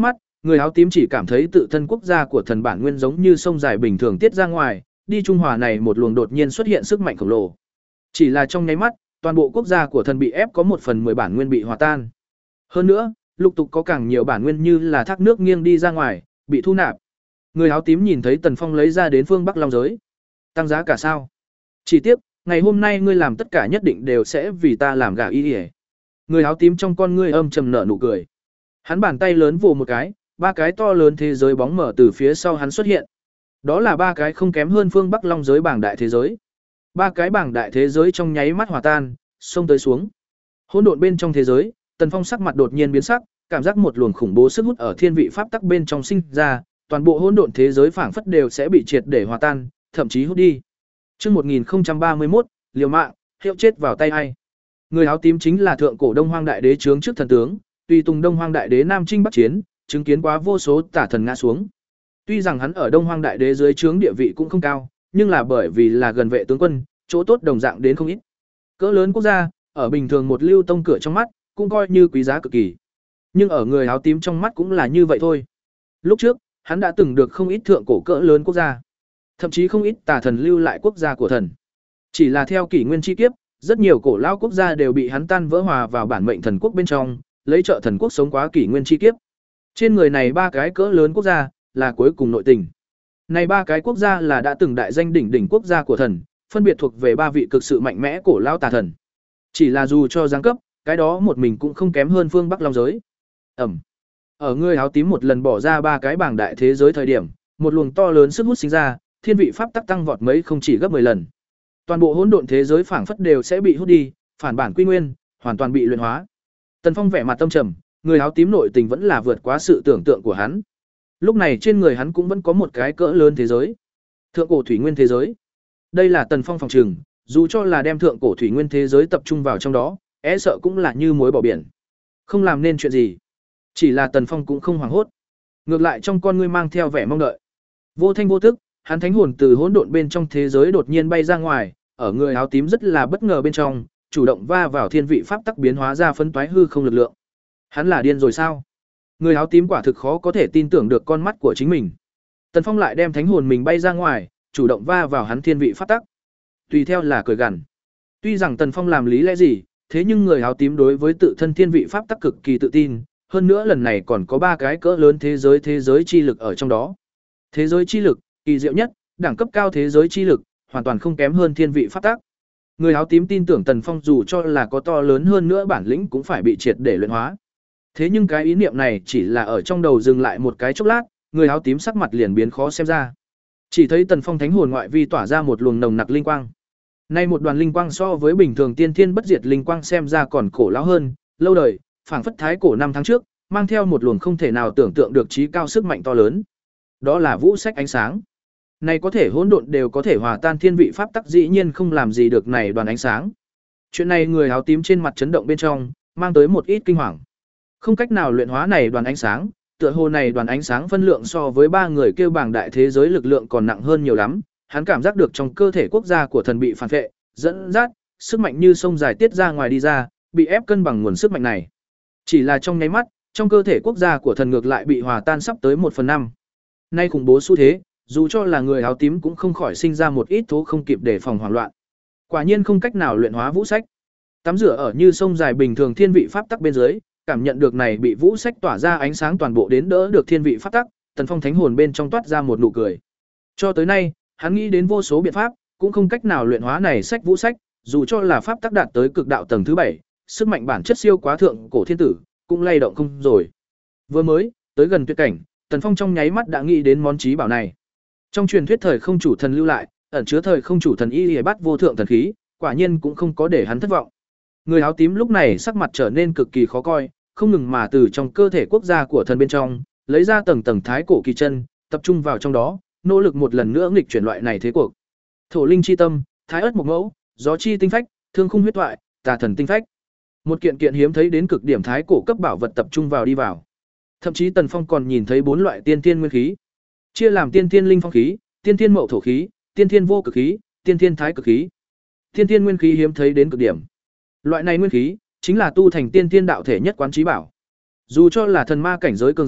[SPEAKER 1] Người áo tím chỉ cảm thấy tự thân quốc gia của thần bản nguyên giống như sông dài bình thường tiết ra ngoài, đi trung hòa này một luồng đột nhiên xuất hiện sức mạnh khổng lồ. Chỉ là trong nháy mắt, toàn bộ quốc gia của thần bị ép có một phần mười bản nguyên bị hòa tan. Hơn nữa, lục tục có càng nhiều bản nguyên như là thác nước nghiêng đi ra ngoài, bị thu nạp. Người áo tím nhìn thấy Tần Phong lấy ra đến phương Bắc Long giới. Tăng giá cả sao? Chỉ tiếc, ngày hôm nay ngươi làm tất cả nhất định đều sẽ vì ta làm gà y y. Người áo tím trong con ngươi âm trầm nở nụ cười. Hắn bàn tay lớn vồ một cái, ba cái to lớn thế giới bóng mở từ phía sau hắn xuất hiện. Đó là ba cái không kém hơn phương Bắc Long giới bảng đại thế giới. Ba cái bảng đại thế giới trong nháy mắt hòa tan, xông tới xuống. Hỗn độn bên trong thế giới, Tần Phong sắc mặt đột nhiên biến sắc, cảm giác một luồng khủng bố sức hút ở thiên vị pháp tắc bên trong sinh ra, toàn bộ hỗn độn thế giới phảng phất đều sẽ bị triệt để hòa tan, thậm chí hút đi. Chương một nghìn không trăm ba mươi mốt, liều mạng, hiệu chết vào tay ai. Người áo tím chính là thượng cổ Đông Hoang đại đế chướng trước thần tướng, tùy tùng Đông Hoang đại đế Nam Chinh Bắc Chiến, chứng kiến quá vô số tả thần ngã xuống. Tuy rằng hắn ở Đông Hoang đại đế dưới chướng địa vị cũng không cao, nhưng là bởi vì là gần vệ tướng quân, chỗ tốt đồng dạng đến không ít. Cỡ lớn quốc gia, ở bình thường một lưu tông cửa trong mắt, cũng coi như quý giá cực kỳ. Nhưng ở người áo tím trong mắt cũng là như vậy thôi. Lúc trước, hắn đã từng được không ít thượng cổ cỡ lớn quốc gia, thậm chí không ít tà thần lưu lại quốc gia của thần. Chỉ là theo kỷ nguyên chi kiếp, rất nhiều cổ lao quốc gia đều bị hắn tan vỡ hòa vào bản mệnh thần quốc bên trong, lấy trợ thần quốc sống quá kỷ nguyên chi kiếp. Trên người này ba cái cỡ lớn quốc gia là cuối cùng nội tình. Này ba cái quốc gia là đã từng đại danh đỉnh đỉnh quốc gia của thần, phân biệt thuộc về ba vị cực sự mạnh mẽ cổ lao tà thần. Chỉ là dù cho giáng cấp, cái đó một mình cũng không kém hơn phương Bắc Long giới. Ẩm. Ở người áo tím một lần bỏ ra ba cái bảng đại thế giới thời điểm, một luồng to lớn sức hút sinh ra, thiên vị pháp tắc tăng vọt mấy không chỉ gấp mười lần. Toàn bộ hỗn độn thế giới phảng phất đều sẽ bị hút đi, phản bản quy nguyên, hoàn toàn bị luyện hóa. Tần Phong vẻ mặt tâm trầm, người áo tím nội tình vẫn là vượt quá sự tưởng tượng của hắn. Lúc này trên người hắn cũng vẫn có một cái cỡ lớn thế giới, thượng cổ thủy nguyên thế giới. Đây là Tần Phong phòng trừng, dù cho là đem thượng cổ thủy nguyên thế giới tập trung vào trong đó, e sợ cũng là như muối bỏ biển, không làm nên chuyện gì. Chỉ là Tần Phong cũng không hoảng hốt, ngược lại trong con ngươi mang theo vẻ mong đợi. Vô thanh vô tức, hắn thánh hồn từ hỗn độn bên trong thế giới đột nhiên bay ra ngoài, ở người áo tím rất là bất ngờ bên trong, chủ động va vào thiên vị pháp tắc biến hóa ra phân toái hư không lực lượng. Hắn là điên rồi sao? Người áo tím quả thực khó có thể tin tưởng được con mắt của chính mình. Tần Phong lại đem thánh hồn mình bay ra ngoài, chủ động va vào hắn thiên vị pháp tắc. Tùy theo là cười gằn. Tuy rằng Tần Phong làm lý lẽ gì, thế nhưng người áo tím đối với tự thân thiên vị pháp tắc cực kỳ tự tin, hơn nữa lần này còn có ba cái cỡ lớn thế giới thế giới chi lực ở trong đó. Thế giới chi lực, kỳ diệu nhất, đẳng cấp cao thế giới chi lực, hoàn toàn không kém hơn thiên vị pháp tắc. Người áo tím tin tưởng Tần Phong dù cho là có to lớn hơn nữa bản lĩnh cũng phải bị triệt để luyện hóa. Thế nhưng cái ý niệm này chỉ là ở trong đầu dừng lại một cái chốc lát, người áo tím sắc mặt liền biến khó xem ra. Chỉ thấy Tần Phong thánh hồn ngoại vi tỏa ra một luồng nồng nặc linh quang. Nay một đoàn linh quang so với bình thường tiên thiên bất diệt linh quang xem ra còn cổ lão hơn, lâu đời, phảng phất thái cổ năm tháng trước, mang theo một luồng không thể nào tưởng tượng được trí cao sức mạnh to lớn. Đó là vũ sách ánh sáng. Này có thể hỗn độn đều có thể hòa tan thiên vị pháp tắc, dĩ nhiên không làm gì được này đoàn ánh sáng. Chuyện này người áo tím trên mặt chấn động bên trong, mang tới một ít kinh hoàng. Không cách nào luyện hóa này đoàn ánh sáng, tựa hồ này đoàn ánh sáng phân lượng so với ba người kêu bảng đại thế giới lực lượng còn nặng hơn nhiều lắm. Hắn cảm giác được trong cơ thể quốc gia của thần bị phản phệ, dẫn dắt, sức mạnh như sông dài tiết ra ngoài đi ra, bị ép cân bằng nguồn sức mạnh này. Chỉ là trong nháy mắt, trong cơ thể quốc gia của thần ngược lại bị hòa tan sắp tới một phần năm. Nay khủng bố xu thế, dù cho là người áo tím cũng không khỏi sinh ra một ít thố không kịp để phòng hoảng loạn. Quả nhiên không cách nào luyện hóa vũ sách. Tắm rửa ở như sông dài bình thường thiên vị pháp tắc bên dưới, cảm nhận được này bị vũ sách tỏa ra ánh sáng toàn bộ đến đỡ được thiên vị pháp tắc, Tần Phong thánh hồn bên trong toát ra một nụ cười. Cho tới nay, hắn nghĩ đến vô số biện pháp, cũng không cách nào luyện hóa này sách vũ sách, dù cho là pháp tắc đạt tới cực đạo tầng thứ bảy, sức mạnh bản chất siêu quá thượng cổ thiên tử, cũng lay động không rồi. Vừa mới, tới gần tuyệt cảnh, Tần Phong trong nháy mắt đã nghĩ đến món chí bảo này. Trong truyền thuyết thời không chủ thần lưu lại, ẩn chứa thời không chủ thần y y bắt vô thượng thần khí, quả nhiên cũng không có để hắn thất vọng. Người áo tím lúc này sắc mặt trở nên cực kỳ khó coi, không ngừng mà từ trong cơ thể quốc gia của thần bên trong, lấy ra tầng tầng thái cổ kỳ chân, tập trung vào trong đó, nỗ lực một lần nữa nghịch chuyển loại này thế cuộc. Thổ linh chi tâm, thái ớt mộc mẫu, gió chi tinh phách, thương khung huyết thoại, tà thần tinh phách. Một kiện kiện hiếm thấy đến cực điểm thái cổ cấp bảo vật tập trung vào đi vào. Thậm chí Tần Phong còn nhìn thấy bốn loại tiên thiên nguyên khí, chia làm tiên thiên linh phong khí, tiên thiên mậu thổ khí, tiên thiên vô cực khí, tiên thiên thái cực khí. Tiên thiên nguyên khí hiếm thấy đến cực điểm. Loại này nguyên khí chính là tu thành tiên thiên đạo thể nhất quán chí bảo. Dù cho là thần ma cảnh giới cường giả,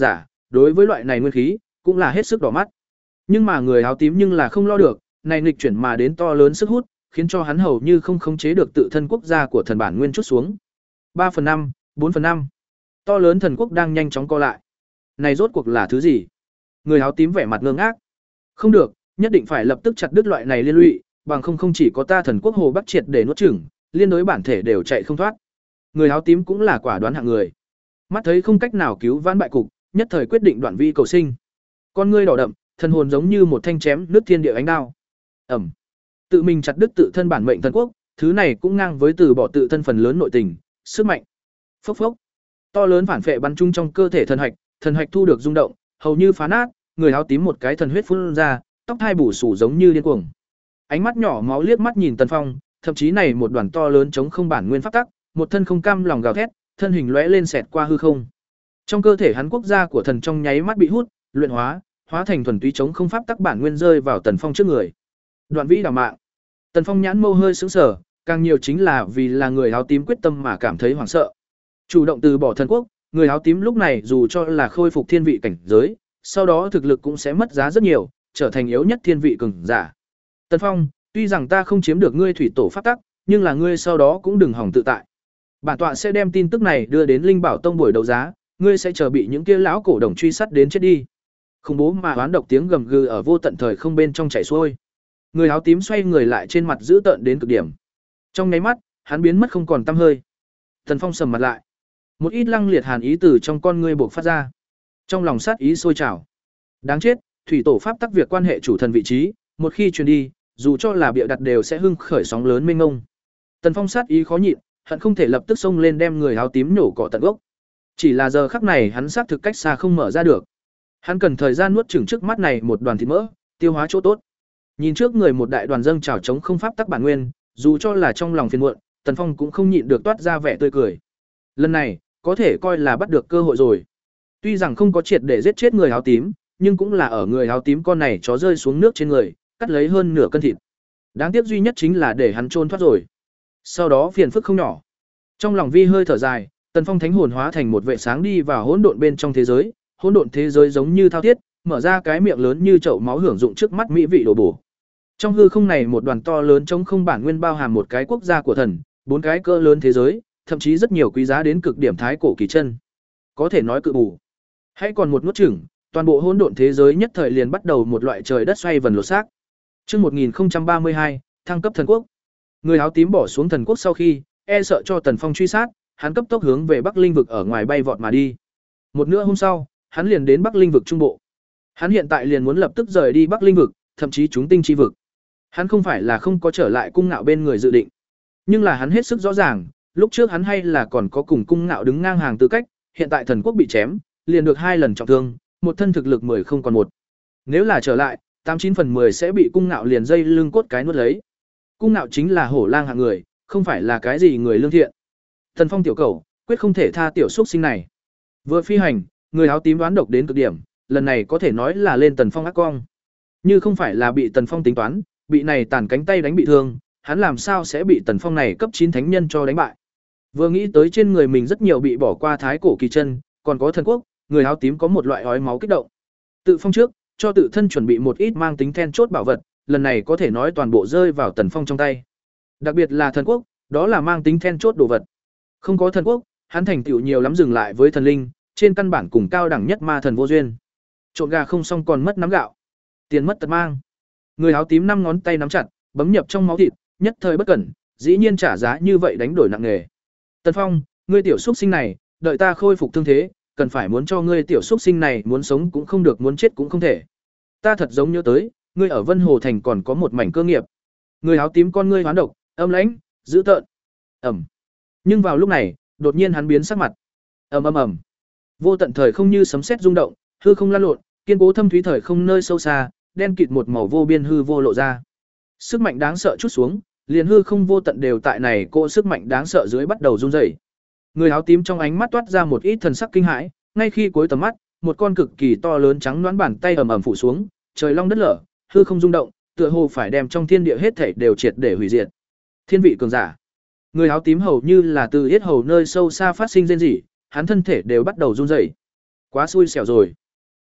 [SPEAKER 1] đối với loại này nguyên khí, cũng là hết sức đỏ mắt. Nhưng mà người áo tím nhưng là không lo được, này nghịch chuyển mà đến to lớn sức hút, khiến cho hắn hầu như không khống chế được tự thân quốc gia của thần bản nguyên chút xuống. ba phần năm, bốn phần năm. To lớn thần quốc đang nhanh chóng co lại. Này rốt cuộc là thứ gì? Người áo tím vẻ mặt ngơ ngác. Không được, nhất định phải lập tức chặt đứt loại này liên lụy, bằng không không chỉ có ta thần quốc hồ Bắc triệt để nuốt chửng, liên đối bản thể đều chạy không thoát. Người áo tím cũng là quả đoán hạng người. Mắt thấy không cách nào cứu vãn bại cục, nhất thời quyết định đoạn vi cầu sinh. Con ngươi đỏ đậm, thần hồn giống như một thanh chém nước thiên địa ánh đao. Ẩm. Tự mình chặt đứt tự thân bản mệnh thần quốc, thứ này cũng ngang với từ bỏ tự thân phần lớn nội tình, sức mạnh. Phốc phốc. To lớn phản phệ bắn chung trong cơ thể thần hạch, thần hạch thu được rung động, hầu như phá nát, người áo tím một cái thần huyết phun ra, tóc hai bù sù giống như điên cuồng. Ánh mắt nhỏ máu liếc mắt nhìn Tần Phong, thậm chí này một đoàn to lớn chống không bản nguyên pháp tắc, một thân không cam lòng gào thét, thân hình lóe lên xẹt qua hư không. Trong cơ thể hắn quốc gia của thần trong nháy mắt bị hút, luyện hóa, hóa thành thuần túy chống không pháp tắc bản nguyên rơi vào Tần Phong trước người. Đoạn vĩ đào mạng. Tần Phong nhãn mâu hơi sững sờ, càng nhiều chính là vì là người áo tím quyết tâm mà cảm thấy hoảng sợ. Chủ động từ bỏ thần quốc, người áo tím lúc này dù cho là khôi phục thiên vị cảnh giới, sau đó thực lực cũng sẽ mất giá rất nhiều, trở thành yếu nhất thiên vị cường giả. Tần Phong, tuy rằng ta không chiếm được ngươi thủy tổ pháp tắc, nhưng là ngươi sau đó cũng đừng hỏng tự tại. Bản tọa sẽ đem tin tức này đưa đến Linh Bảo Tông buổi đấu giá, ngươi sẽ chờ bị những kia lão cổ đồng truy sát đến chết đi. Khủng bố mà oán độc tiếng gầm gừ ở vô tận thời không bên trong chảy xuôi. Người áo tím xoay người lại trên mặt dữ tợn đến cực điểm. Trong nháy mắt, hắn biến mất không còn tăm hơi. Tần Phong sầm mặt lại. Một ít lăng liệt hàn ý từ trong con ngươi bộc phát ra. Trong lòng sát ý sôi trào. Đáng chết, thủy tổ pháp tắc việc quan hệ chủ thần vị trí, một khi truyền đi, dù cho là bịa đặt đều sẽ hưng khởi sóng lớn mênh mông. Tần Phong sát ý khó nhịn, hận không thể lập tức xông lên đem người áo tím nổ cỏ tận gốc. Chỉ là giờ khắc này hắn xác thực cách xa không mở ra được. Hắn cần thời gian nuốt chửng trước mắt này một đoàn thịt mỡ, tiêu hóa chỗ tốt. Nhìn trước người một đại đoàn dâng trào chống không pháp tắc bản nguyên, dù cho là trong lòng phiền muộn, Tần Phong cũng không nhịn được toát ra vẻ tươi cười. Lần này, có thể coi là bắt được cơ hội rồi. Tuy rằng không có triệt để giết chết người áo tím, nhưng cũng là ở người áo tím con này chó rơi xuống nước trên người, cắt lấy hơn nửa cân thịt. Đáng tiếc duy nhất chính là để hắn trôn thoát rồi. Sau đó phiền phức không nhỏ. Trong lòng vi hơi thở dài, Tần Phong thánh hồn hóa thành một vệ sáng đi vào hỗn độn bên trong thế giới, hỗn độn thế giới giống như thao thiết, mở ra cái miệng lớn như chậu máu hưởng dụng trước mắt mỹ vị đồ bổ. Trong hư không này một đoàn to lớn trống không bản nguyên bao hàm một cái quốc gia của thần, bốn cái cỡ lớn thế giới, thậm chí rất nhiều quý giá đến cực điểm thái cổ kỳ chân. Có thể nói cự bù. Hãy còn một nuốt chửng, toàn bộ hỗn độn thế giới nhất thời liền bắt đầu một loại trời đất xoay vần lột xác. Chương một nghìn không trăm ba mươi hai, thăng cấp thần quốc. Người áo tím bỏ xuống thần quốc sau khi, e sợ cho Tần Phong truy sát, hắn cấp tốc hướng về Bắc Linh vực ở ngoài bay vọt mà đi. Một nửa hôm sau, hắn liền đến Bắc Linh vực trung bộ. Hắn hiện tại liền muốn lập tức rời đi Bắc Linh vực, thậm chí chúng tinh chi vực. Hắn không phải là không có trở lại cung ngạo bên người dự định, nhưng là hắn hết sức rõ ràng, lúc trước hắn hay là còn có cùng cung ngạo đứng ngang hàng tư cách, hiện tại thần quốc bị chém, liền được hai lần trọng thương, một thân thực lực mười không còn một. Nếu là trở lại, tám chín phần mười sẽ bị cung ngạo liền dây lưng cốt cái nuốt lấy. Cung ngạo chính là hổ lang hạng người, không phải là cái gì người lương thiện. Thần Phong tiểu cầu, quyết không thể tha tiểu xuất sinh này. Vừa phi hành, người áo tím đoán độc đến cực điểm, lần này có thể nói là lên Tần Phong ác cong. Như không phải là bị Tần Phong tính toán, bị này tàn cánh tay đánh bị thương, hắn làm sao sẽ bị Tần Phong này cấp chín thánh nhân cho đánh bại. Vừa nghĩ tới trên người mình rất nhiều bị bỏ qua thái cổ kỳ chân, còn có thần quốc, người áo tím có một loại ói máu kích động. Tự phong trước, cho tự thân chuẩn bị một ít mang tính then chốt bảo vật, lần này có thể nói toàn bộ rơi vào Tần Phong trong tay. Đặc biệt là thần quốc, đó là mang tính then chốt đồ vật. Không có thần quốc, hắn thành tựu nhiều lắm dừng lại với thần linh, trên căn bản cùng cao đẳng nhất ma thần vô duyên. Trộn gà không xong còn mất nắm gạo, tiền mất tật mang. Người áo tím năm ngón tay nắm chặt, bấm nhập trong máu thịt, nhất thời bất cẩn, dĩ nhiên trả giá như vậy đánh đổi nặng nề. Tần Phong, ngươi tiểu xuất sinh này, đợi ta khôi phục thương thế, cần phải muốn cho ngươi tiểu xuất sinh này muốn sống cũng không được, muốn chết cũng không thể. Ta thật giống nhớ tới, ngươi ở Vân Hồ thành còn có một mảnh cơ nghiệp. Người áo tím con ngươi hoán độc, âm lãnh, dữ tợn. Ầm. Nhưng vào lúc này, đột nhiên hắn biến sắc mặt. Ầm ầm ầm. Vô tận thời không như sấm sét rung động, hư không lan lộn, kiên cố thâm thúy thời không nơi sâu xa, đen kịt một màu vô biên hư vô lộ ra. Sức mạnh đáng sợ chút xuống, liền hư không vô tận đều tại này cô sức mạnh đáng sợ dưới bắt đầu run rẩy. Người áo tím trong ánh mắt toát ra một ít thần sắc kinh hãi, ngay khi cuối tầm mắt, một con cực kỳ to lớn trắng đoán bàn tay ầm ầm phủ xuống, trời long đất lở, hư không rung động, tựa hồ phải đem trong thiên địa hết thảy đều triệt để hủy diệt. Thiên vị cường giả. Người áo tím hầu như là từ yết hầu nơi sâu xa phát sinh rên rỉ, hắn thân thể đều bắt đầu run rẩy. Quá xui xẻo rồi.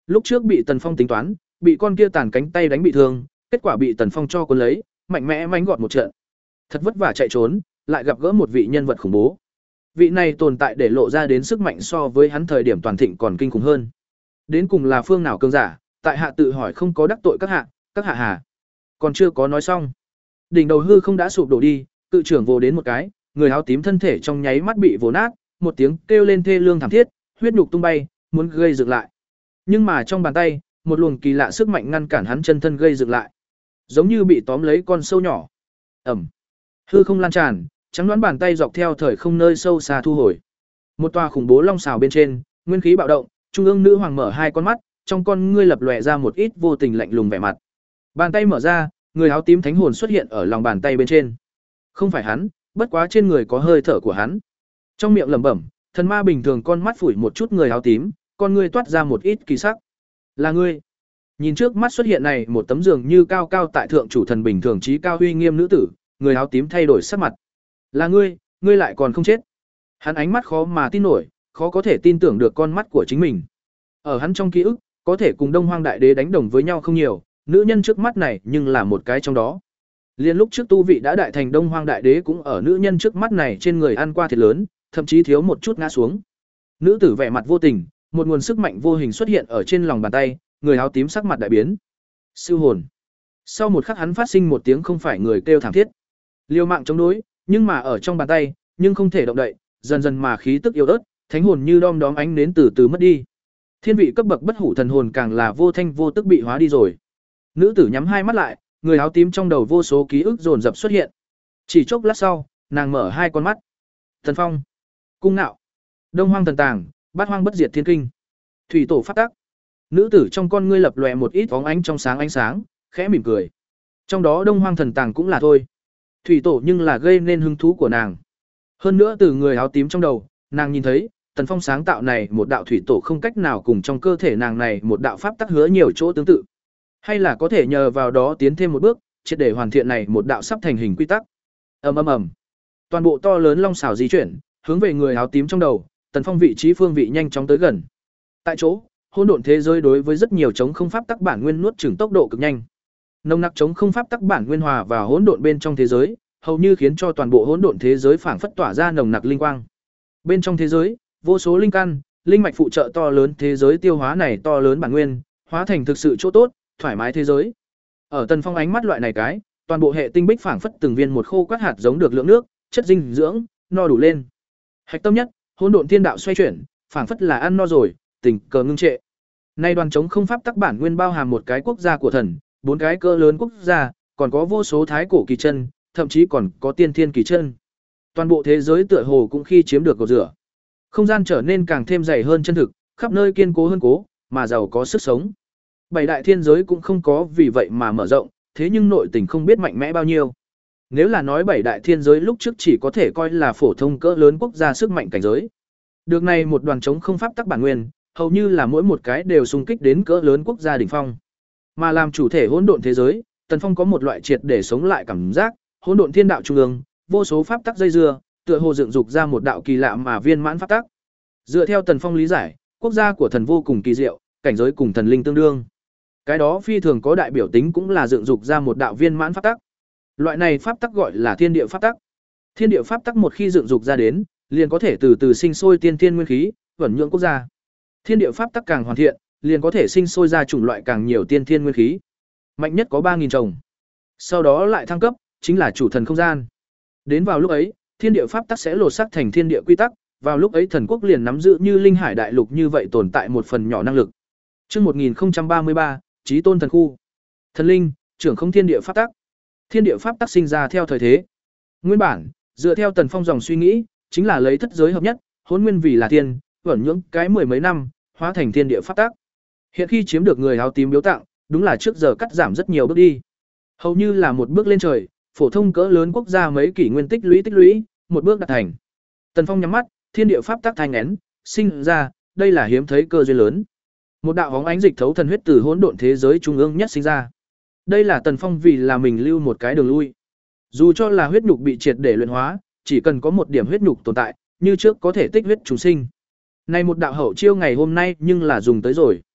[SPEAKER 1] Lúc trước bị Tần Phong tính toán, bị con kia tàn cánh tay đánh bị thương, kết quả bị Tần Phong cho cuốn lấy, mạnh mẽ mánh gọn một trận. Thật vất vả chạy trốn, lại gặp gỡ một vị nhân vật khủng bố. Vị này tồn tại để lộ ra đến sức mạnh so với hắn thời điểm toàn thịnh còn kinh khủng hơn. Đến cùng là phương nào cường giả, tại hạ tự hỏi không có đắc tội các hạ, các hạ hà. Còn chưa có nói xong, đỉnh đầu hư không đã sụp đổ đi, cự trưởng vồ đến một cái, người áo tím thân thể trong nháy mắt bị vồ nát, một tiếng kêu lên thê lương thảm thiết, huyết nhục tung bay, muốn gây dựng lại. Nhưng mà trong bàn tay, một luồng kỳ lạ sức mạnh ngăn cản hắn chân thân gây dựng lại, giống như bị tóm lấy con sâu nhỏ. Ẩm. Hư không lan tràn, trắng đoán bàn tay dọc theo thời không nơi sâu xa thu hồi. Một tòa khủng bố long xào bên trên, nguyên khí bạo động, trung ương nữ hoàng mở hai con mắt, trong con ngươi lập lòe ra một ít vô tình lạnh lùng vẻ mặt. Bàn tay mở ra, người áo tím thánh hồn xuất hiện ở lòng bàn tay bên trên. Không phải hắn, bất quá trên người có hơi thở của hắn. Trong miệng lẩm bẩm, thần ma bình thường con mắt phủi một chút người áo tím, con ngươi toát ra một ít kỳ sắc. Là ngươi. Nhìn trước mắt xuất hiện này một tấm giường như cao cao tại thượng chủ thần bình thường trí cao uy nghiêm nữ tử, người áo tím thay đổi sắc mặt. Là ngươi, ngươi lại còn không chết. Hắn ánh mắt khó mà tin nổi, khó có thể tin tưởng được con mắt của chính mình. Ở hắn trong ký ức, có thể cùng Đông Hoang Đại Đế đánh đồng với nhau không nhiều, nữ nhân trước mắt này nhưng là một cái trong đó. Liên lúc trước tu vị đã đại thành Đông Hoang Đại Đế cũng ở nữ nhân trước mắt này trên người ăn qua thiệt lớn, thậm chí thiếu một chút ngã xuống. Nữ tử vẻ mặt vô tình, một nguồn sức mạnh vô hình xuất hiện ở trên lòng bàn tay, người áo tím sắc mặt đại biến. Siêu hồn. Sau một khắc hắn phát sinh một tiếng không phải người kêu thảm thiết. Liều mạng chống đối, nhưng mà ở trong bàn tay, nhưng không thể động đậy, dần dần mà khí tức yếu ớt, thánh hồn như đom đóm ánh nến từ từ mất đi. Thiên vị cấp bậc bất hủ thần hồn càng là vô thanh vô tức bị hóa đi rồi. Nữ tử nhắm hai mắt lại, người áo tím trong đầu vô số ký ức dồn dập xuất hiện. Chỉ chốc lát sau, nàng mở hai con mắt. Thần Phong, Cung Nạo, Đông Hoang Thần Tàng, Bát Hoang Bất Diệt Thiên Kinh, Thủy Tổ Pháp Tắc. Nữ tử trong con ngươi lập lòe một ít bóng ánh trong sáng ánh sáng, khẽ mỉm cười. Trong đó Đông Hoang Thần Tàng cũng là thôi. Thủy Tổ nhưng là gây nên hứng thú của nàng. Hơn nữa từ người áo tím trong đầu, nàng nhìn thấy, Tần Phong sáng tạo này một đạo thủy tổ không cách nào cùng trong cơ thể nàng này một đạo pháp tắc hứa nhiều chỗ tương tự. Hay là có thể nhờ vào đó tiến thêm một bước, triệt để hoàn thiện này một đạo sắp thành hình quy tắc. Ầm ầm ầm. Toàn bộ to lớn long xảo di chuyển, hướng về người áo tím trong đầu, Tần Phong vị trí phương vị nhanh chóng tới gần. Tại chỗ, hỗn độn thế giới đối với rất nhiều chống không pháp tắc bản nguyên nuốt chửng tốc độ cực nhanh. Nồng nặc chống không pháp tắc bản nguyên hòa vào hỗn độn bên trong thế giới, hầu như khiến cho toàn bộ hỗn độn thế giới phảng phất tỏa ra nồng nặc linh quang. Bên trong thế giới, vô số linh căn, linh mạch phụ trợ to lớn thế giới tiêu hóa này to lớn bản nguyên, hóa thành thực sự chỗ tốt, thoải mái thế giới. Ở Tần Phong ánh mắt loại này cái, toàn bộ hệ tinh bích phảng phất từng viên một khô quát hạt giống được lượng nước, chất dinh dưỡng, no đủ lên. Hạch tâm nhất, hỗn độn thiên đạo xoay chuyển, phảng phất là ăn no rồi, tình cờ ngưng trệ. Nay đoàn chống không pháp tắc bản nguyên bao hàm một cái quốc gia của thần, bốn cái cỡ lớn quốc gia, còn có vô số thái cổ kỳ chân, thậm chí còn có tiên thiên kỳ chân. Toàn bộ thế giới tựa hồ cũng khi chiếm được cột rửa. Không gian trở nên càng thêm dày hơn chân thực, khắp nơi kiên cố hơn cố, mà giàu có sức sống. Bảy đại thiên giới cũng không có vì vậy mà mở rộng, thế nhưng nội tình không biết mạnh mẽ bao nhiêu. Nếu là nói bảy đại thiên giới lúc trước chỉ có thể coi là phổ thông cỡ lớn quốc gia sức mạnh cảnh giới. Được này một đoàn chống không pháp tắc bản nguyên, hầu như là mỗi một cái đều xung kích đến cỡ lớn quốc gia đỉnh phong. Mà làm chủ thể hỗn độn thế giới, Tần Phong có một loại triệt để sống lại cảm giác, hỗn độn thiên đạo trung ương, vô số pháp tắc dây dưa, tựa hồ dựng dục ra một đạo kỳ lạ mà viên mãn pháp tắc. Dựa theo Tần Phong lý giải, quốc gia của thần vô cùng kỳ diệu, cảnh giới cùng thần linh tương đương. Cái đó phi thường có đại biểu tính cũng là dựng dục ra một đạo viên mãn pháp tắc. Loại này pháp tắc gọi là thiên địa pháp tắc. Thiên địa pháp tắc một khi dựng dục ra đến, liền có thể từ từ sinh sôi tiên thiên nguyên khí, vẩn nhưỡng quốc gia. Thiên địa pháp tắc càng hoàn thiện, liền có thể sinh sôi ra chủng loại càng nhiều tiên thiên nguyên khí. Mạnh nhất có ba nghìn chồng. Sau đó lại thăng cấp, chính là chủ thần không gian. Đến vào lúc ấy, thiên địa pháp tắc sẽ lột xác thành thiên địa quy tắc, vào lúc ấy thần quốc liền nắm giữ như linh hải đại lục như vậy tồn tại một phần nhỏ năng lực. Chương một nghìn không trăm ba mươi ba, Chí Tôn thần khu. Thần linh, trưởng không thiên địa pháp tắc. Thiên địa pháp tắc sinh ra theo thời thế. Nguyên bản, dựa theo Tần Phong dòng suy nghĩ, chính là lấy thất giới hợp nhất, hỗn nguyên vì là tiên, vẩn nhưỡng cái mười mấy năm, hóa thành thiên địa pháp tắc. Hiện khi chiếm được người áo tím biếu tặng, đúng là trước giờ cắt giảm rất nhiều bước đi. Hầu như là một bước lên trời, phổ thông cỡ lớn quốc gia mấy kỷ nguyên tích lũy tích lũy, một bước đạt thành. Tần Phong nhắm mắt, thiên địa pháp tắc thanh én, sinh ra, đây là hiếm thấy cơ duyên lớn. Một đạo bóng ánh dịch thấu thần huyết từ hỗn độn thế giới trung ương nhất sinh ra. Đây là Tần Phong vì là mình lưu một cái đường lui. Dù cho là huyết nhục bị triệt để luyện hóa, chỉ cần có một điểm huyết nhục tồn tại, như trước có thể tích huyết trùng sinh. Này một đạo hậu chiêu ngày hôm nay nhưng là dùng tới rồi.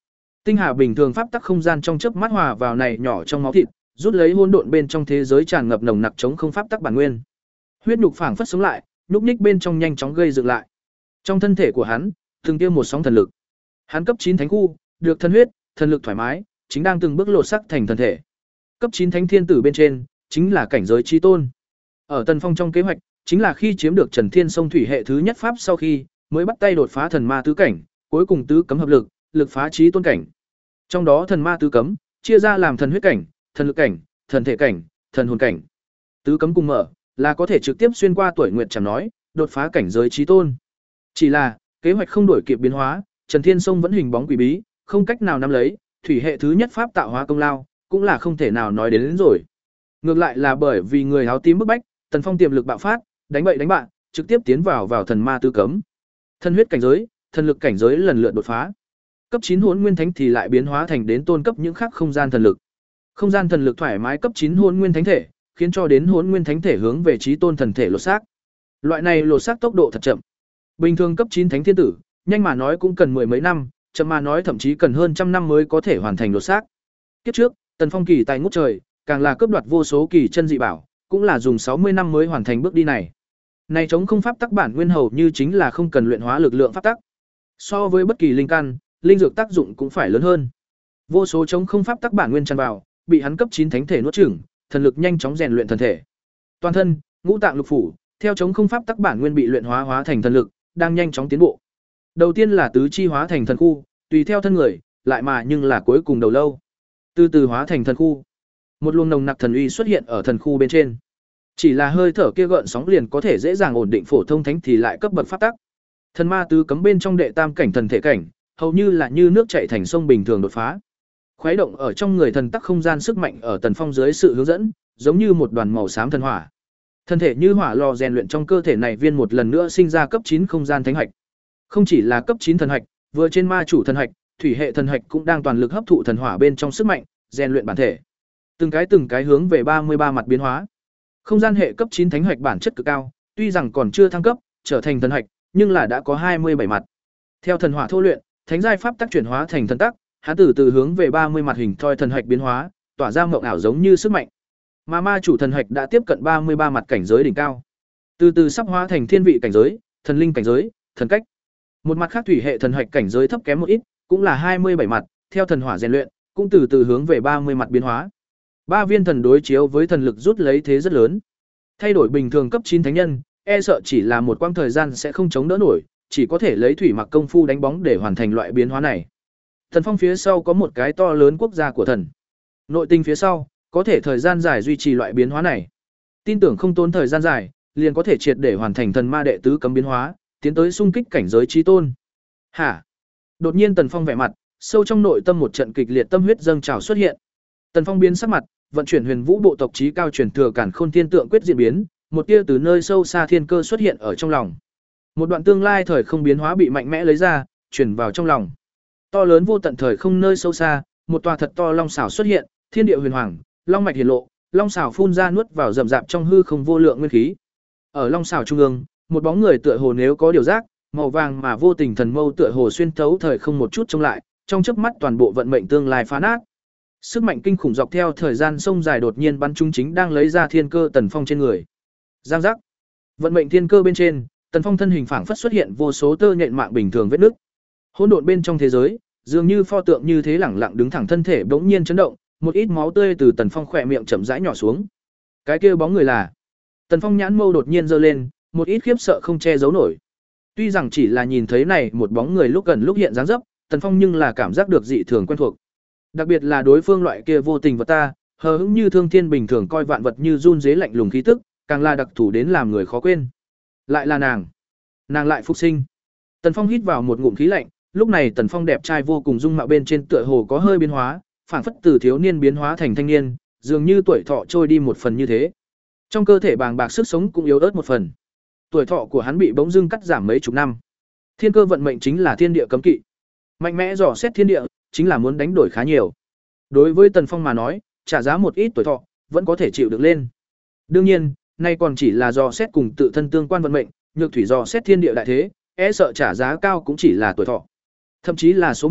[SPEAKER 1] Tinh hà bình thường pháp tắc không gian trong chớp mắt hòa vào này nhỏ trong máu thịt, rút lấy hỗn độn bên trong thế giới tràn ngập nồng nặc chống không pháp tắc bản nguyên. Huyết nhục phảng phất sống lại, nhúc ních bên trong nhanh chóng gây dựng lại. Trong thân thể của hắn, từng tiêm một sóng thần lực. Hắn cấp chín thánh khu, được thần huyết, thần lực thoải mái, chính đang từng bước lột sắc thành thần thể. Cấp chín thánh thiên tử bên trên, chính là cảnh giới chí tôn. Ở Tần Phong trong kế hoạch, chính là khi chiếm được Trần Thiên Sông thủy hệ thứ nhất pháp sau khi, mới bắt tay đột phá thần ma tứ cảnh, cuối cùng tứ cấm hợp lực, lực phá chí tôn cảnh. Trong đó thần ma tứ cấm, chia ra làm thần huyết cảnh, thần lực cảnh, thần thể cảnh, thần hồn cảnh. Tứ cấm cùng mở, là có thể trực tiếp xuyên qua tuổi nguyệt chẳng nói, đột phá cảnh giới chí tôn. Chỉ là, kế hoạch không đổi kịp biến hóa, Trần Thiên Sông vẫn hình bóng quỷ bí, không cách nào nắm lấy, thủy hệ thứ nhất pháp tạo hóa công lao, cũng là không thể nào nói đến, đến rồi. Ngược lại là bởi vì người áo tím bức bách, Tần Phong tiềm lực bạo phát, đánh bậy đánh bạn, trực tiếp tiến vào vào thần ma tứ cấm. Thần huyết cảnh giới, thần lực cảnh giới lần lượt đột phá. Cấp chín Hỗn Nguyên Thánh thì lại biến hóa thành đến tôn cấp những khác không gian thần lực. Không gian thần lực thoải mái cấp chín Hỗn Nguyên Thánh thể, khiến cho đến Hỗn Nguyên Thánh thể hướng về chí tôn thần thể lột xác. Loại này lột xác tốc độ thật chậm. Bình thường cấp chín Thánh thiên tử, nhanh mà nói cũng cần mười mấy năm, chậm mà nói thậm chí cần hơn trăm năm mới có thể hoàn thành lột xác. Kiếp trước, Tần Phong kỳ tài ngút trời, càng là cướp đoạt vô số kỳ chân dị bảo, cũng là dùng sáu mươi năm mới hoàn thành bước đi này. Này chống không pháp tắc bản nguyên hầu như chính là không cần luyện hóa lực lượng pháp tắc. So với bất kỳ linh căn, linh dược tác dụng cũng phải lớn hơn. Vô số chống không pháp tắc bản nguyên tràn vào, bị hắn cấp chín thánh thể nuốt chửng, thần lực nhanh chóng rèn luyện thần thể. Toàn thân, ngũ tạng lục phủ, theo chống không pháp tắc bản nguyên bị luyện hóa hóa thành thần lực, đang nhanh chóng tiến bộ. Đầu tiên là tứ chi hóa thành thần khu, tùy theo thân người, lại mà nhưng là cuối cùng đầu lâu. Từ từ hóa thành thần khu. Một luồng nồng nặc thần uy xuất hiện ở thần khu bên trên. Chỉ là hơi thở kia gợn sóng liền có thể dễ dàng ổn định phổ thông thánh thì lại cấp bậc pháp tắc. Thần ma tứ cấm bên trong đệ tam cảnh thần thể cảnh, hầu như là như nước chảy thành sông bình thường đột phá. Khuấy động ở trong người thần tắc không gian sức mạnh ở Tần Phong dưới sự hướng dẫn, giống như một đoàn màu xám thần hỏa. Thân thể như hỏa lò rèn luyện trong cơ thể này viên một lần nữa sinh ra cấp chín không gian thánh hạch. Không chỉ là cấp chín thần hạch, vừa trên ma chủ thần hạch, thủy hệ thần hạch cũng đang toàn lực hấp thụ thần hỏa bên trong sức mạnh, rèn luyện bản thể. Từng cái từng cái hướng về ba mươi ba mặt biến hóa. Không gian hệ cấp chín thánh hạch bản chất cực cao, tuy rằng còn chưa thăng cấp, trở thành thần hạch, nhưng là đã có hai mươi bảy mặt. Theo thần hỏa thô luyện, thánh giai pháp tắc chuyển hóa thành thần tắc, hắn từ từ hướng về ba mươi mặt hình thoi thần hạch biến hóa, tỏa ra mộng ảo giống như sức mạnh. Mà ma chủ thần hạch đã tiếp cận ba mươi ba mặt cảnh giới đỉnh cao. Từ từ sắp hóa thành thiên vị cảnh giới, thần linh cảnh giới, thần cách. Một mặt khác thủy hệ thần hạch cảnh giới thấp kém một ít, cũng là hai mươi bảy mặt, theo thần hỏa rèn luyện, cũng từ từ hướng về ba mươi mặt biến hóa. Ba viên thần đối chiếu với thần lực rút lấy thế rất lớn. Thay đổi bình thường cấp chín thánh nhân, e sợ chỉ là một quãng thời gian sẽ không chống đỡ nổi, chỉ có thể lấy thủy mặc công phu đánh bóng để hoàn thành loại biến hóa này. Thần Phong phía sau có một cái to lớn quốc gia của thần. Nội tinh phía sau, có thể thời gian dài duy trì loại biến hóa này. Tin tưởng không tốn thời gian dài, liền có thể triệt để hoàn thành thần ma đệ tứ cấm biến hóa, tiến tới xung kích cảnh giới chí tôn. Hả? Đột nhiên Tần Phong vẻ mặt, sâu trong nội tâm một trận kịch liệt tâm huyết dâng trào xuất hiện. Tần Phong biến sắc mặt, vận chuyển Huyền Vũ bộ tộc chí cao truyền thừa Càn Khôn Thiên Tượng quyết diễn biến, một tia từ nơi sâu xa thiên cơ xuất hiện ở trong lòng. Một đoạn tương lai thời không biến hóa bị mạnh mẽ lấy ra, truyền vào trong lòng. To lớn vô tận thời không nơi sâu xa, một tòa thật to long xảo xuất hiện, thiên địa huyền hoàng, long mạch hiển lộ, long xảo phun ra nuốt vào rậm rạp trong hư không vô lượng nguyên khí. Ở long xảo trung ương, một bóng người tựa hồ nếu có điều giác, màu vàng mà vô tình thần mâu tựa hồ xuyên thấu thời không một chút trông lại, trong chớp mắt toàn bộ vận mệnh tương lai phá nát. Sức mạnh kinh khủng dọc theo thời gian sông dài đột nhiên bắn trúng chính đang lấy ra thiên cơ Tần Phong trên người. Giang giác. Vận mệnh thiên cơ bên trên, Tần Phong thân hình phảng phất xuất hiện vô số tơ nhện mạng bình thường vết nứt. Hỗn độn bên trong thế giới, dường như pho tượng như thế lẳng lặng đứng thẳng thân thể bỗng nhiên chấn động, một ít máu tươi từ Tần Phong khỏe miệng chậm rãi nhỏ xuống. Cái kia bóng người là? Tần Phong nhãn mâu đột nhiên giơ lên, một ít khiếp sợ không che giấu nổi. Tuy rằng chỉ là nhìn thấy này một bóng người lúc gần lúc hiện dáng dấp, Tần Phong nhưng là cảm giác được dị thường quen thuộc. Đặc biệt là đối phương loại kia vô tình vật ta, hờ hững như thương thiên bình thường coi vạn vật như run rế lạnh lùng khí tức, càng là đặc thủ đến làm người khó quên. Lại là nàng, nàng lại phục sinh. Tần Phong hít vào một ngụm khí lạnh, lúc này Tần Phong đẹp trai vô cùng, dung mạo bên trên tựa hồ có hơi biến hóa, phảng phất từ thiếu niên biến hóa thành thanh niên, dường như tuổi thọ trôi đi một phần như thế. Trong cơ thể bàng bạc sức sống cũng yếu ớt một phần. Tuổi thọ của hắn bị bỗng dưng cắt giảm mấy chục năm. Thiên cơ vận mệnh chính là thiên địa cấm kỵ. Mạnh mẽ dò xét thiên địa, chính là muốn đánh đổi khá nhiều. Đối với Tần Phong mà nói, trả giá một ít tuổi thọ, vẫn có thể chịu được lên. Đương nhiên, nay còn chỉ là dò xét cùng tự thân tương quan vận mệnh, nhược thủy dò xét thiên địa đại thế, e sợ trả giá cao cũng chỉ là tuổi thọ. Thậm chí là số mệnh,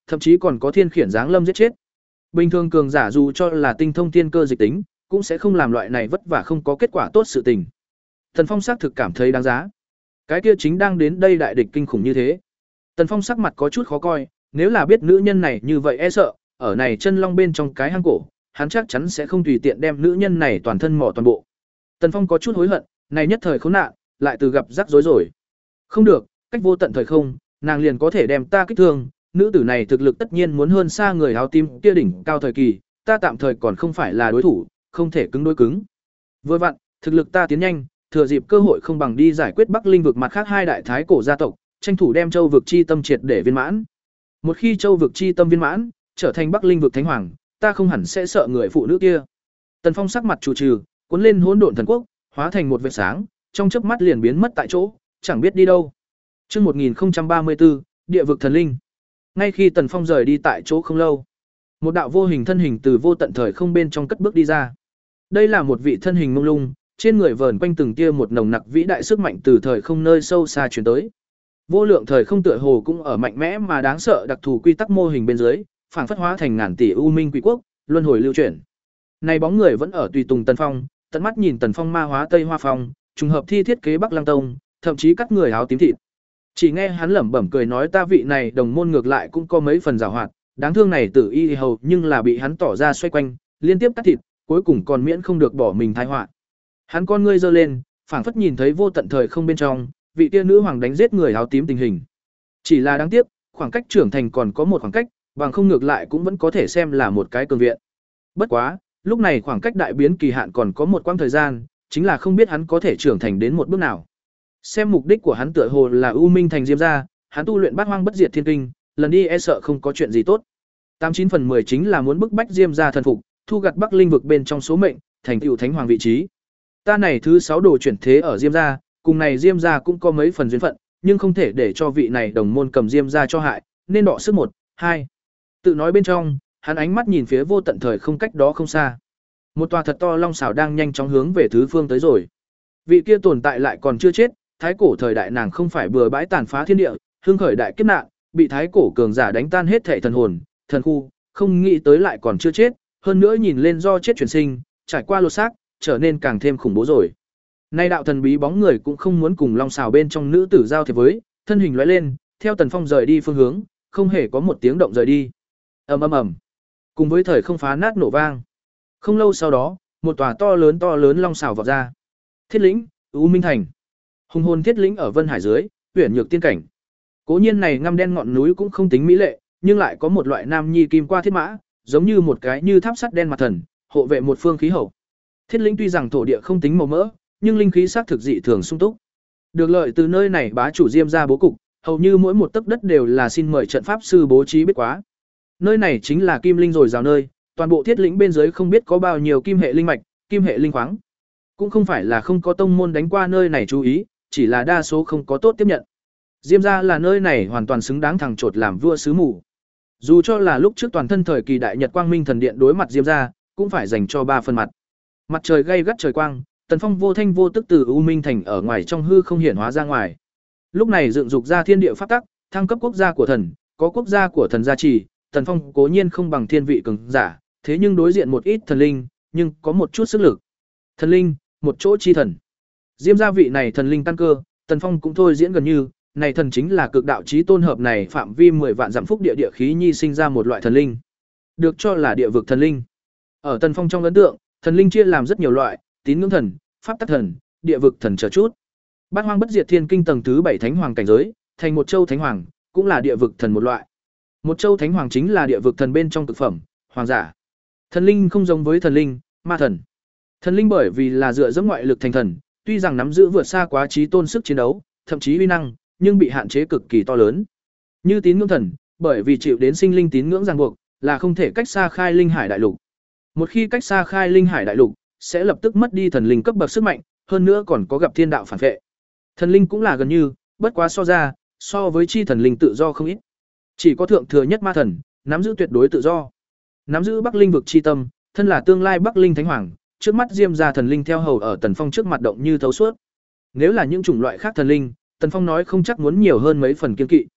[SPEAKER 1] thậm chí còn có thiên khiển giáng lâm giết chết. Bình thường cường giả dù cho là tinh thông tiên cơ dịch tính, cũng sẽ không làm loại này vất vả không có kết quả tốt sự tình. Tần Phong xác thực cảm thấy đáng giá. Cái kia chính đang đến đây đại địch kinh khủng như thế. Tần Phong sắc mặt có chút khó coi, nếu là biết nữ nhân này như vậy e sợ, ở này chân long bên trong cái hang cổ, hắn chắc chắn sẽ không tùy tiện đem nữ nhân này toàn thân mỏ toàn bộ. Tần Phong có chút hối hận, này nhất thời khốn nạn, lại từ gặp rắc rối rồi. Không được, cách vô tận thời không, nàng liền có thể đem ta kích thương, nữ tử này thực lực tất nhiên muốn hơn xa người áo tím kia đỉnh cao thời kỳ, ta tạm thời còn không phải là đối thủ, không thể cứng đối cứng. Vừa vặn, thực lực ta tiến nhanh, thừa dịp cơ hội không bằng đi giải quyết Bắc Linh vực mặt khác hai đại thái cổ gia tộc, tranh thủ đem Châu vực chi tâm triệt để viên mãn. Một khi Châu vực chi tâm viên mãn, trở thành Bắc Linh vực thánh hoàng, ta không hẳn sẽ sợ người phụ nữ kia. Tần Phong sắc mặt chủ trừ, cuốn lên hỗn độn thần quốc, hóa thành một vệt sáng, trong chớp mắt liền biến mất tại chỗ, chẳng biết đi đâu. Chương một nghìn không trăm ba mươi tư, địa vực thần linh. Ngay khi Tần Phong rời đi tại chỗ không lâu, một đạo vô hình thân hình từ vô tận thời không bên trong cất bước đi ra. Đây là một vị thân hình mông lung, trên người vờn quanh từng tia một nồng nặc vĩ đại sức mạnh từ thời không nơi sâu xa truyền tới. Vô lượng thời không tựa hồ cũng ở mạnh mẽ mà đáng sợ đặc thù quy tắc mô hình bên dưới, phản phất hóa thành ngàn tỷ u minh quỷ quốc, luân hồi lưu chuyển. Này bóng người vẫn ở tùy tùng Tần Phong, tận mắt nhìn Tần Phong ma hóa Tây Hoa Phong, trùng hợp thi thiết kế Bắc Lăng Tông, thậm chí cắt người áo tím thịt. Chỉ nghe hắn lẩm bẩm cười nói ta vị này đồng môn ngược lại cũng có mấy phần giàu hoạt, đáng thương này tử y hầu nhưng là bị hắn tỏ ra xoay quanh, liên tiếp cắt thịt, cuối cùng còn miễn không được bỏ mình tai họa. Hắn con ngươi giơ lên, phảng phất nhìn thấy vô tận thời không bên trong, vị tiên nữ hoàng đánh giết người áo tím tình hình. Chỉ là đáng tiếc, khoảng cách trưởng thành còn có một khoảng cách, bằng không ngược lại cũng vẫn có thể xem là một cái cường viện. Bất quá, lúc này khoảng cách đại biến kỳ hạn còn có một quãng thời gian, chính là không biết hắn có thể trưởng thành đến một bước nào. Xem mục đích của hắn tựa hồ là U Minh thành Diêm gia, hắn tu luyện Bát Hoang Bất Diệt Thiên Kinh, lần đi e sợ không có chuyện gì tốt. Tám chín phần mười chính là muốn bức bách Diêm gia thần phục, thu gặt Bắc Linh vực bên trong số mệnh, thành tựu thánh hoàng vị trí. Ta này thứ sáu đồ chuyển thế ở Diêm gia, cùng này Diêm gia cũng có mấy phần duyên phận, nhưng không thể để cho vị này đồng môn cầm Diêm gia cho hại, nên đọ sức một, hai. Tự nói bên trong, hắn ánh mắt nhìn phía vô tận thời không cách đó không xa. Một tòa thật to long xảo đang nhanh chóng hướng về thứ phương tới rồi. Vị kia tồn tại lại còn chưa chết, thái cổ thời đại nàng không phải bừa bãi tàn phá thiên địa, hưng khởi đại kiếp nạn, bị thái cổ cường giả đánh tan hết thể thần hồn, thần khu, không nghĩ tới lại còn chưa chết, hơn nữa nhìn lên do chết chuyển sinh, trải qua lột xác, trở nên càng thêm khủng bố rồi. Nay đạo thần bí bóng người cũng không muốn cùng long xào bên trong nữ tử giao thiệp với, thân hình lóe lên, theo Tần Phong rời đi phương hướng, không hề có một tiếng động rời đi. Ầm ầm ầm. Cùng với thời không phá nát nổ vang. Không lâu sau đó, một tòa to lớn to lớn long xào vọt ra. Thiết lĩnh, U Minh thành. Hùng hồn thiết lĩnh ở Vân Hải dưới, huyền nhược tiên cảnh. Cố nhiên này ngăm đen ngọn núi cũng không tính mỹ lệ, nhưng lại có một loại nam nhi kim qua thiết mã, giống như một cái như tháp sắt đen mặt thần, hộ vệ một phương khí hậu. Thiết lĩnh tuy rằng thổ địa không tính màu mỡ, nhưng linh khí sắc thực dị thường sung túc. Được lợi từ nơi này bá chủ Diêm gia bố cục, hầu như mỗi một tấc đất đều là xin mời trận pháp sư bố trí biết quá. Nơi này chính là kim linh rồi rào nơi, toàn bộ thiết lĩnh bên dưới không biết có bao nhiêu kim hệ linh mạch, kim hệ linh khoáng. Cũng không phải là không có tông môn đánh qua nơi này chú ý, chỉ là đa số không có tốt tiếp nhận. Diêm gia là nơi này hoàn toàn xứng đáng thằng chột làm vua sứ mù. Dù cho là lúc trước toàn thân thời kỳ đại nhật quang minh thần điện đối mặt Diêm gia, cũng phải dành cho ba phần mặt. Mặt trời gay gắt trời quang, Tần Phong vô thanh vô tức từ U Minh thành ở ngoài trong hư không hiển hóa ra ngoài. Lúc này dựng dục ra thiên địa pháp tắc, thăng cấp quốc gia của thần, có quốc gia của thần gia trì, Tần Phong cố nhiên không bằng thiên vị cường giả, thế nhưng đối diện một ít thần linh, nhưng có một chút sức lực. Thần linh, một chỗ chi thần. Diêm gia vị này thần linh căn cơ, Tần Phong cũng thôi diễn gần như, này thần chính là cực đạo chí tôn hợp này phạm vi mười vạn dặm phúc địa địa khí nhi sinh ra một loại thần linh. Được cho là địa vực thần linh. Ở Tần Phong trong ấn tượng, thần linh chia làm rất nhiều loại, tín ngưỡng thần, pháp tắc thần, địa vực thần chờ chút. Bát Hoang Bất Diệt Thiên Kinh tầng thứ bảy thánh hoàng cảnh giới, thành một châu thánh hoàng, cũng là địa vực thần một loại. Một châu thánh hoàng chính là địa vực thần bên trong cực phẩm, hoàng giả. Thần linh không giống với thần linh, ma thần. Thần linh bởi vì là dựa dẫm ngoại lực thành thần, tuy rằng nắm giữ vượt xa quá trí tôn sức chiến đấu, thậm chí uy năng, nhưng bị hạn chế cực kỳ to lớn. Như tín ngưỡng thần, bởi vì chịu đến sinh linh tín ngưỡng ràng buộc, là không thể cách xa khai linh hải đại lục. Một khi cách xa khai linh hải đại lục, sẽ lập tức mất đi thần linh cấp bậc sức mạnh, hơn nữa còn có gặp thiên đạo phản vệ. Thần linh cũng là gần như, bất quá so ra, so với chi thần linh tự do không ít. Chỉ có thượng thừa nhất ma thần, nắm giữ tuyệt đối tự do. Nắm giữ Bắc Linh vực chi tâm, thân là tương lai Bắc Linh thánh hoàng, trước mắt Diêm gia thần linh theo hầu ở Tần Phong trước mặt động như thấu suốt. Nếu là những chủng loại khác thần linh, Tần Phong nói không chắc muốn nhiều hơn mấy phần kiên kỵ.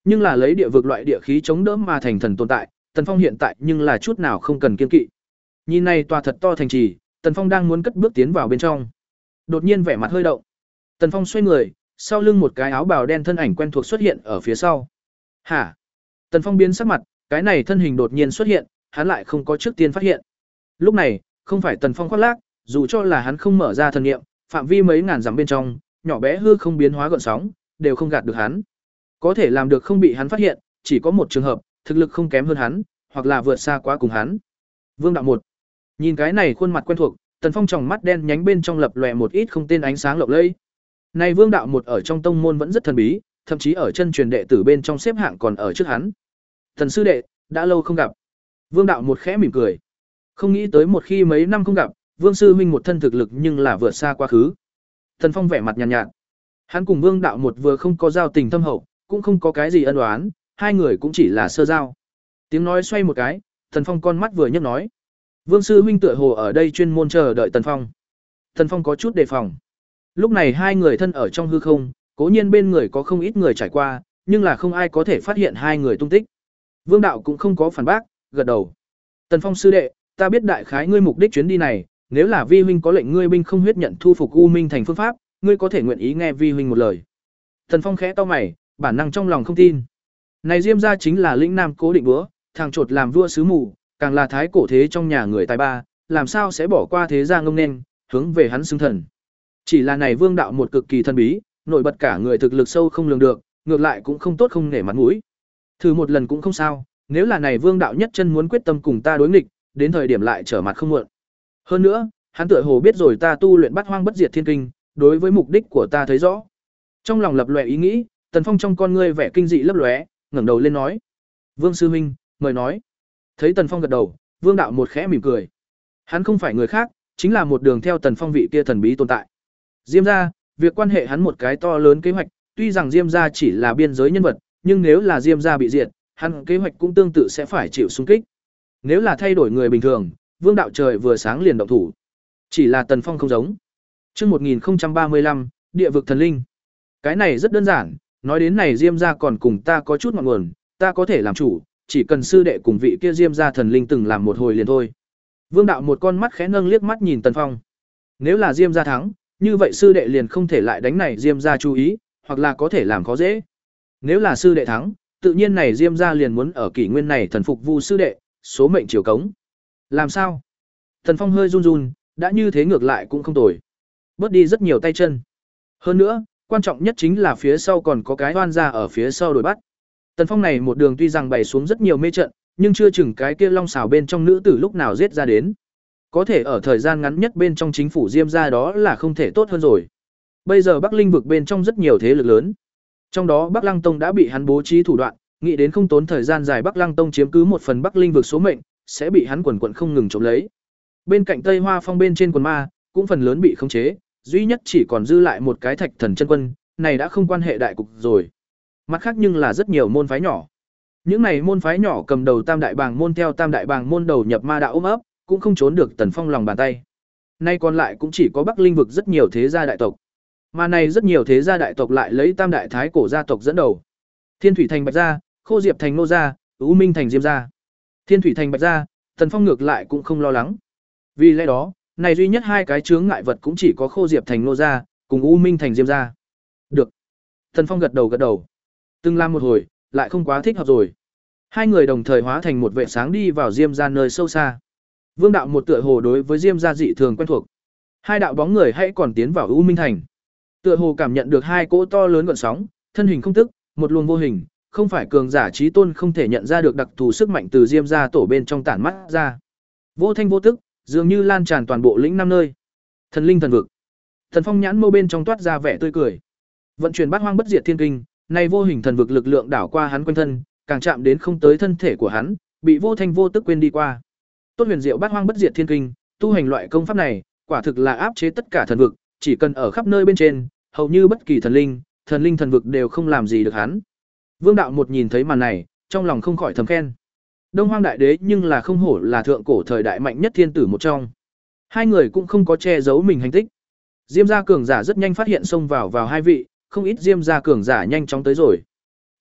[SPEAKER 1] Nhưng là lấy địa vực loại địa khí chống đỡ mà thành thần tồn tại, Tần Phong hiện tại nhưng là chút nào không cần kiên kỵ. Nhìn này tòa thật to thành trì, Tần Phong đang muốn cất bước tiến vào bên trong. Đột nhiên vẻ mặt hơi động. Tần Phong xoay người, sau lưng một cái áo bào đen thân ảnh quen thuộc xuất hiện ở phía sau. "Hả?" Tần Phong biến sắc mặt, cái này thân hình đột nhiên xuất hiện, hắn lại không có trước tiên phát hiện. Lúc này, không phải Tần Phong khoác lác, dù cho là hắn không mở ra thần niệm, phạm vi mấy ngàn dặm bên trong, nhỏ bé hư không biến hóa gợn sóng, đều không gạt được hắn. Có thể làm được không bị hắn phát hiện, chỉ có một trường hợp, thực lực không kém hơn hắn, hoặc là vượt xa quá cùng hắn. Vương đạo một. Nhìn cái này khuôn mặt quen thuộc, Tần Phong tròng mắt đen nhánh bên trong lập lòe một ít không tên ánh sáng lộng lẫy. Này Vương đạo một ở trong tông môn vẫn rất thần bí, thậm chí ở chân truyền đệ tử bên trong xếp hạng còn ở trước hắn. "Thần sư đệ, đã lâu không gặp." Vương đạo một khẽ mỉm cười. Không nghĩ tới một khi mấy năm không gặp, Vương sư huynh một thân thực lực nhưng là vượt xa quá khứ. Tần Phong vẻ mặt nhàn nhạt, nhạt. Hắn cùng Vương đạo một vừa không có giao tình thâm hậu, cũng không có cái gì ân oán, hai người cũng chỉ là sơ giao. Tiếng nói xoay một cái, Tần Phong con mắt vừa nhấc nói: "Vương sư huynh tựa hồ ở đây chuyên môn chờ đợi Tần Phong." Tần Phong có chút đề phòng. Lúc này hai người thân ở trong hư không, cố nhiên bên người có không ít người trải qua, nhưng là không ai có thể phát hiện hai người tung tích. Vương đạo cũng không có phản bác, gật đầu. "Tần Phong sư đệ, ta biết đại khái ngươi mục đích chuyến đi này, nếu là vi huynh có lệnh ngươi binh không huyết nhận thu phục U Minh thành phương pháp, ngươi có thể nguyện ý nghe vi huynh một lời." Tần Phong khẽ cau mày, bản năng trong lòng không tin. Này Diêm gia chính là lĩnh nam cố định búa, thằng chột làm vua sứ mù, càng là thái cổ thế trong nhà người tài ba, làm sao sẽ bỏ qua thế gia ngông nên, hướng về hắn xưng thần. Chỉ là này Vương đạo một cực kỳ thân bí, nổi bật cả người thực lực sâu không lường được, ngược lại cũng không tốt không nể mặt mũi. Thử một lần cũng không sao, nếu là này Vương đạo nhất chân muốn quyết tâm cùng ta đối nghịch, đến thời điểm lại trở mặt không muộn. Hơn nữa, hắn tựa hồ biết rồi ta tu luyện Bát Hoang Bất Diệt Thiên Kinh, đối với mục đích của ta thấy rõ. Trong lòng lập lòe ý nghĩ, Tần Phong trong con ngươi vẻ kinh dị lấp lóe, ngẩng đầu lên nói: "Vương sư huynh, mời nói." Thấy Tần Phong gật đầu, Vương đạo một khẽ mỉm cười. Hắn không phải người khác, chính là một đường theo Tần Phong vị kia thần bí tồn tại. Diêm gia, việc quan hệ hắn một cái to lớn kế hoạch, tuy rằng Diêm gia chỉ là biên giới nhân vật, nhưng nếu là Diêm gia bị diệt, hắn kế hoạch cũng tương tự sẽ phải chịu xung kích. Nếu là thay đổi người bình thường, Vương đạo trời vừa sáng liền động thủ. Chỉ là Tần Phong không giống. Chương một nghìn không trăm ba mươi lăm, địa vực thần linh. Cái này rất đơn giản, nói đến này Diêm gia còn cùng ta có chút ngọn nguồn, ta có thể làm chủ, chỉ cần sư đệ cùng vị kia Diêm gia thần linh từng làm một hồi liền thôi. Vương đạo một con mắt khẽ nâng liếc mắt nhìn Tần Phong. Nếu là Diêm gia thắng, như vậy sư đệ liền không thể lại đánh này Diêm gia chú ý, hoặc là có thể làm khó dễ. Nếu là sư đệ thắng, tự nhiên này Diêm gia liền muốn ở kỷ nguyên này thần phục vu sư đệ, số mệnh chiều cống. Làm sao? Tần Phong hơi run run, đã như thế ngược lại cũng không tồi. Bớt đi rất nhiều tay chân. Hơn nữa, quan trọng nhất chính là phía sau còn có cái oan gia ở phía sau đuổi bắt. Tần Phong này một đường tuy rằng bày xuống rất nhiều mê trận, nhưng chưa chừng cái kia long xảo bên trong nữ tử lúc nào giết ra đến. Có thể ở thời gian ngắn nhất bên trong chính phủ Diêm gia đó là không thể tốt hơn rồi. Bây giờ Bắc Linh vực bên trong rất nhiều thế lực lớn. Trong đó Bắc Lăng Tông đã bị hắn bố trí thủ đoạn, nghĩ đến không tốn thời gian dài Bắc Lăng Tông chiếm cứ một phần Bắc Linh vực số mệnh, sẽ bị hắn quần quần không ngừng trộm lấy. Bên cạnh Tây Hoa Phong bên trên quần ma, cũng phần lớn bị khống chế, duy nhất chỉ còn dư lại một cái Thạch Thần chân quân, này đã không quan hệ đại cục rồi. Mặt khác nhưng là rất nhiều môn phái nhỏ. Những này môn phái nhỏ cầm đầu Tam đại bàng môn theo Tam đại bàng môn đầu nhập ma đạo ôm ấp, cũng không trốn được Tần Phong lòng bàn tay. Nay còn lại cũng chỉ có Bắc Linh vực rất nhiều thế gia đại tộc. Mà này rất nhiều thế gia đại tộc lại lấy Tam đại thái cổ gia tộc dẫn đầu. Thiên Thủy thành Bạch gia, Khô Diệp thành Nô gia, U Minh thành Diêm gia. Thiên Thủy thành Bạch gia, Tần Phong ngược lại cũng không lo lắng. Vì lẽ đó, này duy nhất hai cái chướng ngại vật cũng chỉ có Khô Diệp thành Nô gia, cùng U Minh thành Diêm gia. Được. Tần Phong gật đầu gật đầu. Từng làm một hồi, lại không quá thích hợp rồi. Hai người đồng thời hóa thành một vệ sáng đi vào Diêm gia nơi sâu xa. Vương đạo một tựa hồ đối với Diêm gia dị thường quen thuộc. Hai đạo bóng người hãy còn tiến vào U Minh thành. Tựa hồ cảm nhận được hai cỗ to lớn gợn sóng, thân hình không tức, một luồng vô hình, không phải cường giả trí tôn không thể nhận ra được đặc thù sức mạnh từ Diêm gia tổ bên trong tản mắt ra. Vô thanh vô tức, dường như lan tràn toàn bộ lĩnh năm nơi. Thần linh thần vực. Thần Phong nhãn mâu bên trong toát ra vẻ tươi cười. Vận chuyển Bát Hoang Bất Diệt Thiên Kinh, này vô hình thần vực lực lượng đảo qua hắn quanh thân, càng chạm đến không tới thân thể của hắn, bị vô thanh vô tức quên đi qua. Tốt huyền diệu Bát Hoang Bất Diệt Thiên Kinh, tu hành loại công pháp này, quả thực là áp chế tất cả thần vực, chỉ cần ở khắp nơi bên trên, hầu như bất kỳ thần linh, thần linh thần vực đều không làm gì được hắn. Vương đạo một nhìn thấy màn này, trong lòng không khỏi thầm khen. Đông Hoang đại đế nhưng là không hổ là thượng cổ thời đại mạnh nhất thiên tử một trong. Hai người cũng không có che giấu mình hành tích. Diêm gia cường giả rất nhanh phát hiện xông vào vào hai vị, không ít Diêm gia cường giả nhanh chóng tới rồi.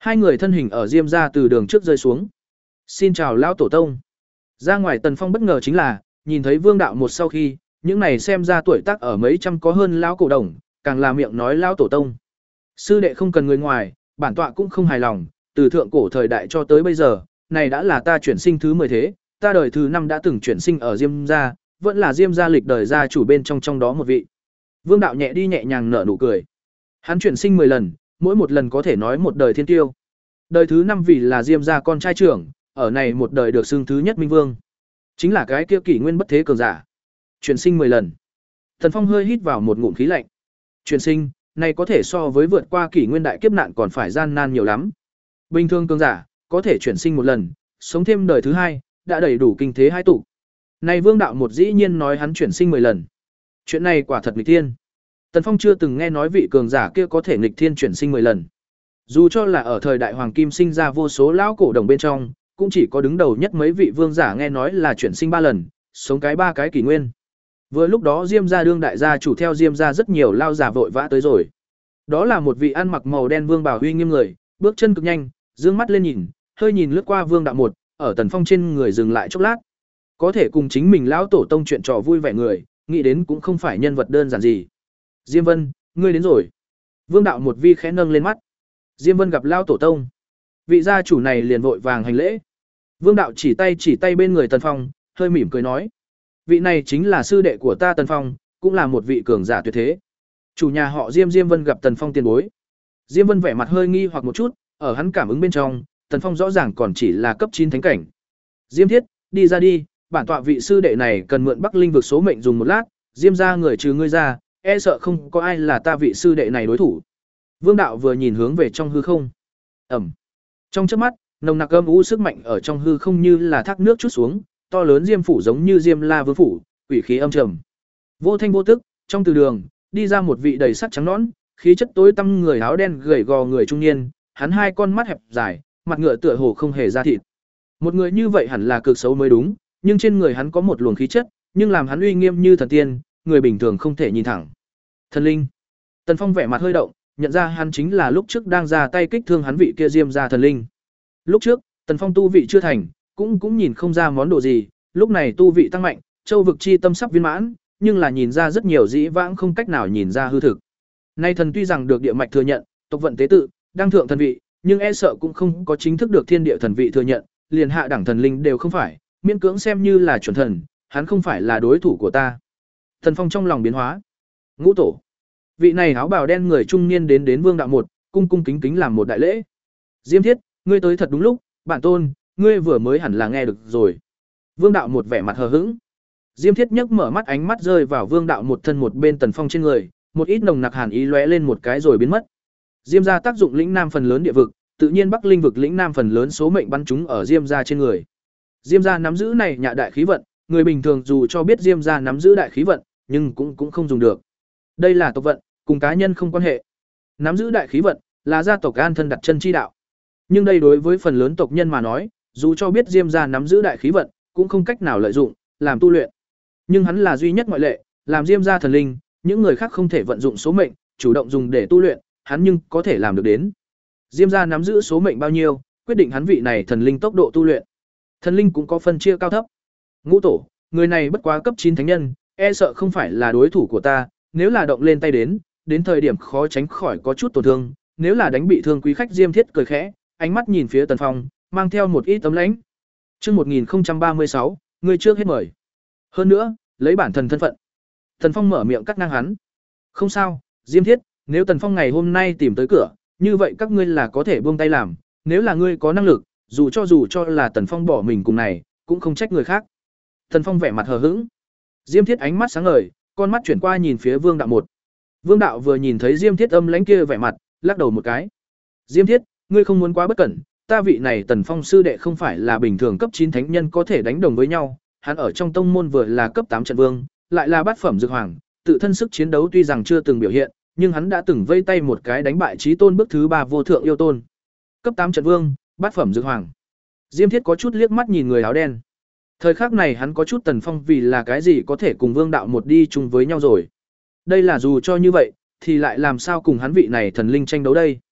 [SPEAKER 1] Hai người thân hình ở Diêm gia từ đường trước rơi xuống. Xin chào lão tổ tông. Ra ngoài Tần Phong bất ngờ chính là, nhìn thấy Vương đạo một sau khi, những này xem ra tuổi tác ở mấy trăm có hơn lão cổ đồng, càng là miệng nói lão tổ tông. Sư đệ không cần người ngoài, bản tọa cũng không hài lòng, từ thượng cổ thời đại cho tới bây giờ, này đã là ta chuyển sinh thứ mười thế, ta đời thứ năm đã từng chuyển sinh ở Diêm gia, vẫn là Diêm gia lịch đời gia chủ bên trong trong đó một vị. Vương đạo nhẹ đi nhẹ nhàng nở nụ cười. Hắn chuyển sinh mười lần, mỗi một lần có thể nói một đời thiên tiêu. Đời thứ năm vì là Diêm gia con trai trưởng, ở này một đời được xưng thứ nhất minh vương. Chính là cái kia kỷ nguyên bất thế cường giả. Chuyển sinh mười lần. Thần Phong hơi hít vào một ngụm khí lạnh. Chuyển sinh, này có thể so với vượt qua kỷ nguyên đại kiếp nạn còn phải gian nan nhiều lắm. Bình thường cường giả, có thể chuyển sinh một lần, sống thêm đời thứ hai, đã đầy đủ kinh thế hai tụ. Này Vương đạo một dĩ nhiên nói hắn chuyển sinh mười lần. Chuyện này quả thật nghịch thiên. Tần Phong chưa từng nghe nói vị cường giả kia có thể nghịch thiên chuyển sinh mười lần. Dù cho là ở thời đại hoàng kim sinh ra vô số lão cổ đồng bên trong, cũng chỉ có đứng đầu nhất mấy vị vương giả nghe nói là chuyển sinh ba lần, sống cái ba cái kỷ nguyên. Vừa lúc đó Diêm gia đương đại gia chủ theo Diêm gia rất nhiều lao giả vội vã tới rồi. Đó là một vị ăn mặc màu đen vương bào uy nghiêm người, bước chân cực nhanh, dương mắt lên nhìn, hơi nhìn lướt qua Vương đạo một, ở Tần Phong trên người dừng lại chốc lát. Có thể cùng chính mình lão tổ tông chuyện trò vui vẻ người, nghĩ đến cũng không phải nhân vật đơn giản gì. Diêm Vân, ngươi đến rồi. Vương đạo một vi khẽ nâng lên mắt. Diêm Vân gặp lão tổ tông. Vị gia chủ này liền vội vàng hành lễ. Vương đạo chỉ tay chỉ tay bên người Tần Phong, hơi mỉm cười nói: "Vị này chính là sư đệ của ta Tần Phong, cũng là một vị cường giả tuyệt thế." Chủ nhà họ Diêm Diêm Vân gặp Tần Phong tiền bối. Diêm Vân vẻ mặt hơi nghi hoặc một chút, ở hắn cảm ứng bên trong, Tần Phong rõ ràng còn chỉ là cấp chín thánh cảnh. Diêm Thiết, đi ra đi, bản tọa vị sư đệ này cần mượn Bắc Linh vực số mệnh dùng một lát, Diêm gia người trừ ngươi ra, e sợ không có ai là ta vị sư đệ này đối thủ. Vương đạo vừa nhìn hướng về trong hư không. Ẩm. Trong chớp mắt, nồng nặc âm u sức mạnh ở trong hư không như là thác nước chút xuống, to lớn Diêm phủ giống như Diêm La Vương phủ, quỷ khí âm trầm. Vô thanh vô tức, trong từ đường, đi ra một vị đầy sắc trắng nõn, khí chất tối tăm người áo đen gầy gò người trung niên, hắn hai con mắt hẹp dài, mặt ngựa tựa hồ không hề da thịt. Một người như vậy hẳn là cực xấu mới đúng, nhưng trên người hắn có một luồng khí chất, nhưng làm hắn uy nghiêm như thần tiên, người bình thường không thể nhìn thẳng. Thần linh. Tần Phong vẻ mặt hơi động, nhận ra hắn chính là lúc trước đang ra tay kích thương hắn vị kia Diêm gia thần linh. Lúc trước, Tần Phong tu vị chưa thành, cũng cũng nhìn không ra món đồ gì, lúc này tu vị tăng mạnh, châu vực chi tâm sắp viên mãn, nhưng là nhìn ra rất nhiều dĩ vãng không cách nào nhìn ra hư thực. Nay thần tuy rằng được địa mạch thừa nhận, tộc vận tế tự, đang thượng thần vị, nhưng e sợ cũng không có chính thức được thiên địa thần vị thừa nhận, liền hạ đẳng thần linh đều không phải, miễn cưỡng xem như là chuẩn thần, hắn không phải là đối thủ của ta. Tần Phong trong lòng biến hóa. Ngũ tổ. Vị này áo bào đen người trung niên đến đến Vương đạo một, cung cung kính kính làm một đại lễ. Diêm Thiết, ngươi tới thật đúng lúc, bản tôn, ngươi vừa mới hẳn là nghe được rồi. Vương đạo một vẻ mặt hờ hững. Diêm Thiết nhấc mở mắt, ánh mắt rơi vào Vương đạo một thân một bên Tần Phong trên người, một ít nồng nặc hàn ý lóe lên một cái rồi biến mất. Diêm gia tác dụng lĩnh nam phần lớn địa vực, tự nhiên Bắc Linh vực lĩnh nam phần lớn số mệnh bắn chúng ở Diêm gia trên người. Diêm gia nắm giữ này nhạ đại khí vận, người bình thường dù cho biết Diêm gia nắm giữ đại khí vận, nhưng cũng cũng không dùng được. Đây là tộc vận, cùng cá nhân không quan hệ. Nắm giữ đại khí vận là gia tộc an thân đặt chân chi đạo. Nhưng đây đối với phần lớn tộc nhân mà nói, dù cho biết Diêm gia nắm giữ đại khí vận, cũng không cách nào lợi dụng làm tu luyện. Nhưng hắn là duy nhất ngoại lệ, làm Diêm gia thần linh, những người khác không thể vận dụng số mệnh, chủ động dùng để tu luyện, hắn nhưng có thể làm được đến. Diêm gia nắm giữ số mệnh bao nhiêu, quyết định hắn vị này thần linh tốc độ tu luyện. Thần linh cũng có phân chia cao thấp. Ngũ tổ, người này bất quá cấp chín thánh nhân, e sợ không phải là đối thủ của ta, nếu là động lên tay đến, đến thời điểm khó tránh khỏi có chút tổn thương, nếu là đánh bị thương quý khách. Diêm Thiết cười khẽ, ánh mắt nhìn phía Tần Phong, mang theo một ít tấm lãnh. Chương một nghìn không trăm ba mươi sáu, người trước hết mời. Hơn nữa, lấy bản thân thân phận. Tần Phong mở miệng cắt ngang hắn. Không sao, Diêm Thiết, nếu Tần Phong ngày hôm nay tìm tới cửa, như vậy các ngươi là có thể buông tay làm, nếu là ngươi có năng lực, dù cho dù cho là Tần Phong bỏ mình cùng này, cũng không trách người khác. Tần Phong vẻ mặt hờ hững. Diêm Thiết ánh mắt sáng ngời, con mắt chuyển qua nhìn phía Vương đạo một. Vương đạo vừa nhìn thấy Diêm Thiết âm lãnh kia vẻ mặt, lắc đầu một cái. Diêm Thiết, ngươi không muốn quá bất cẩn, ta vị này Tần Phong sư đệ không phải là bình thường cấp chín thánh nhân có thể đánh đồng với nhau, hắn ở trong tông môn vừa là cấp tám trận vương, lại là bát phẩm dược hoàng, tự thân sức chiến đấu tuy rằng chưa từng biểu hiện, nhưng hắn đã từng vây tay một cái đánh bại chí tôn bước thứ ba vô thượng yêu tôn. Cấp tám trận vương, bát phẩm dược hoàng. Diêm Thiết có chút liếc mắt nhìn người áo đen. Thời khắc này hắn có chút Tần Phong vì là cái gì có thể cùng Vương đạo một đi chung với nhau rồi. Đây là dù cho như vậy, thì lại làm sao cùng hắn vị này thần linh tranh đấu đây.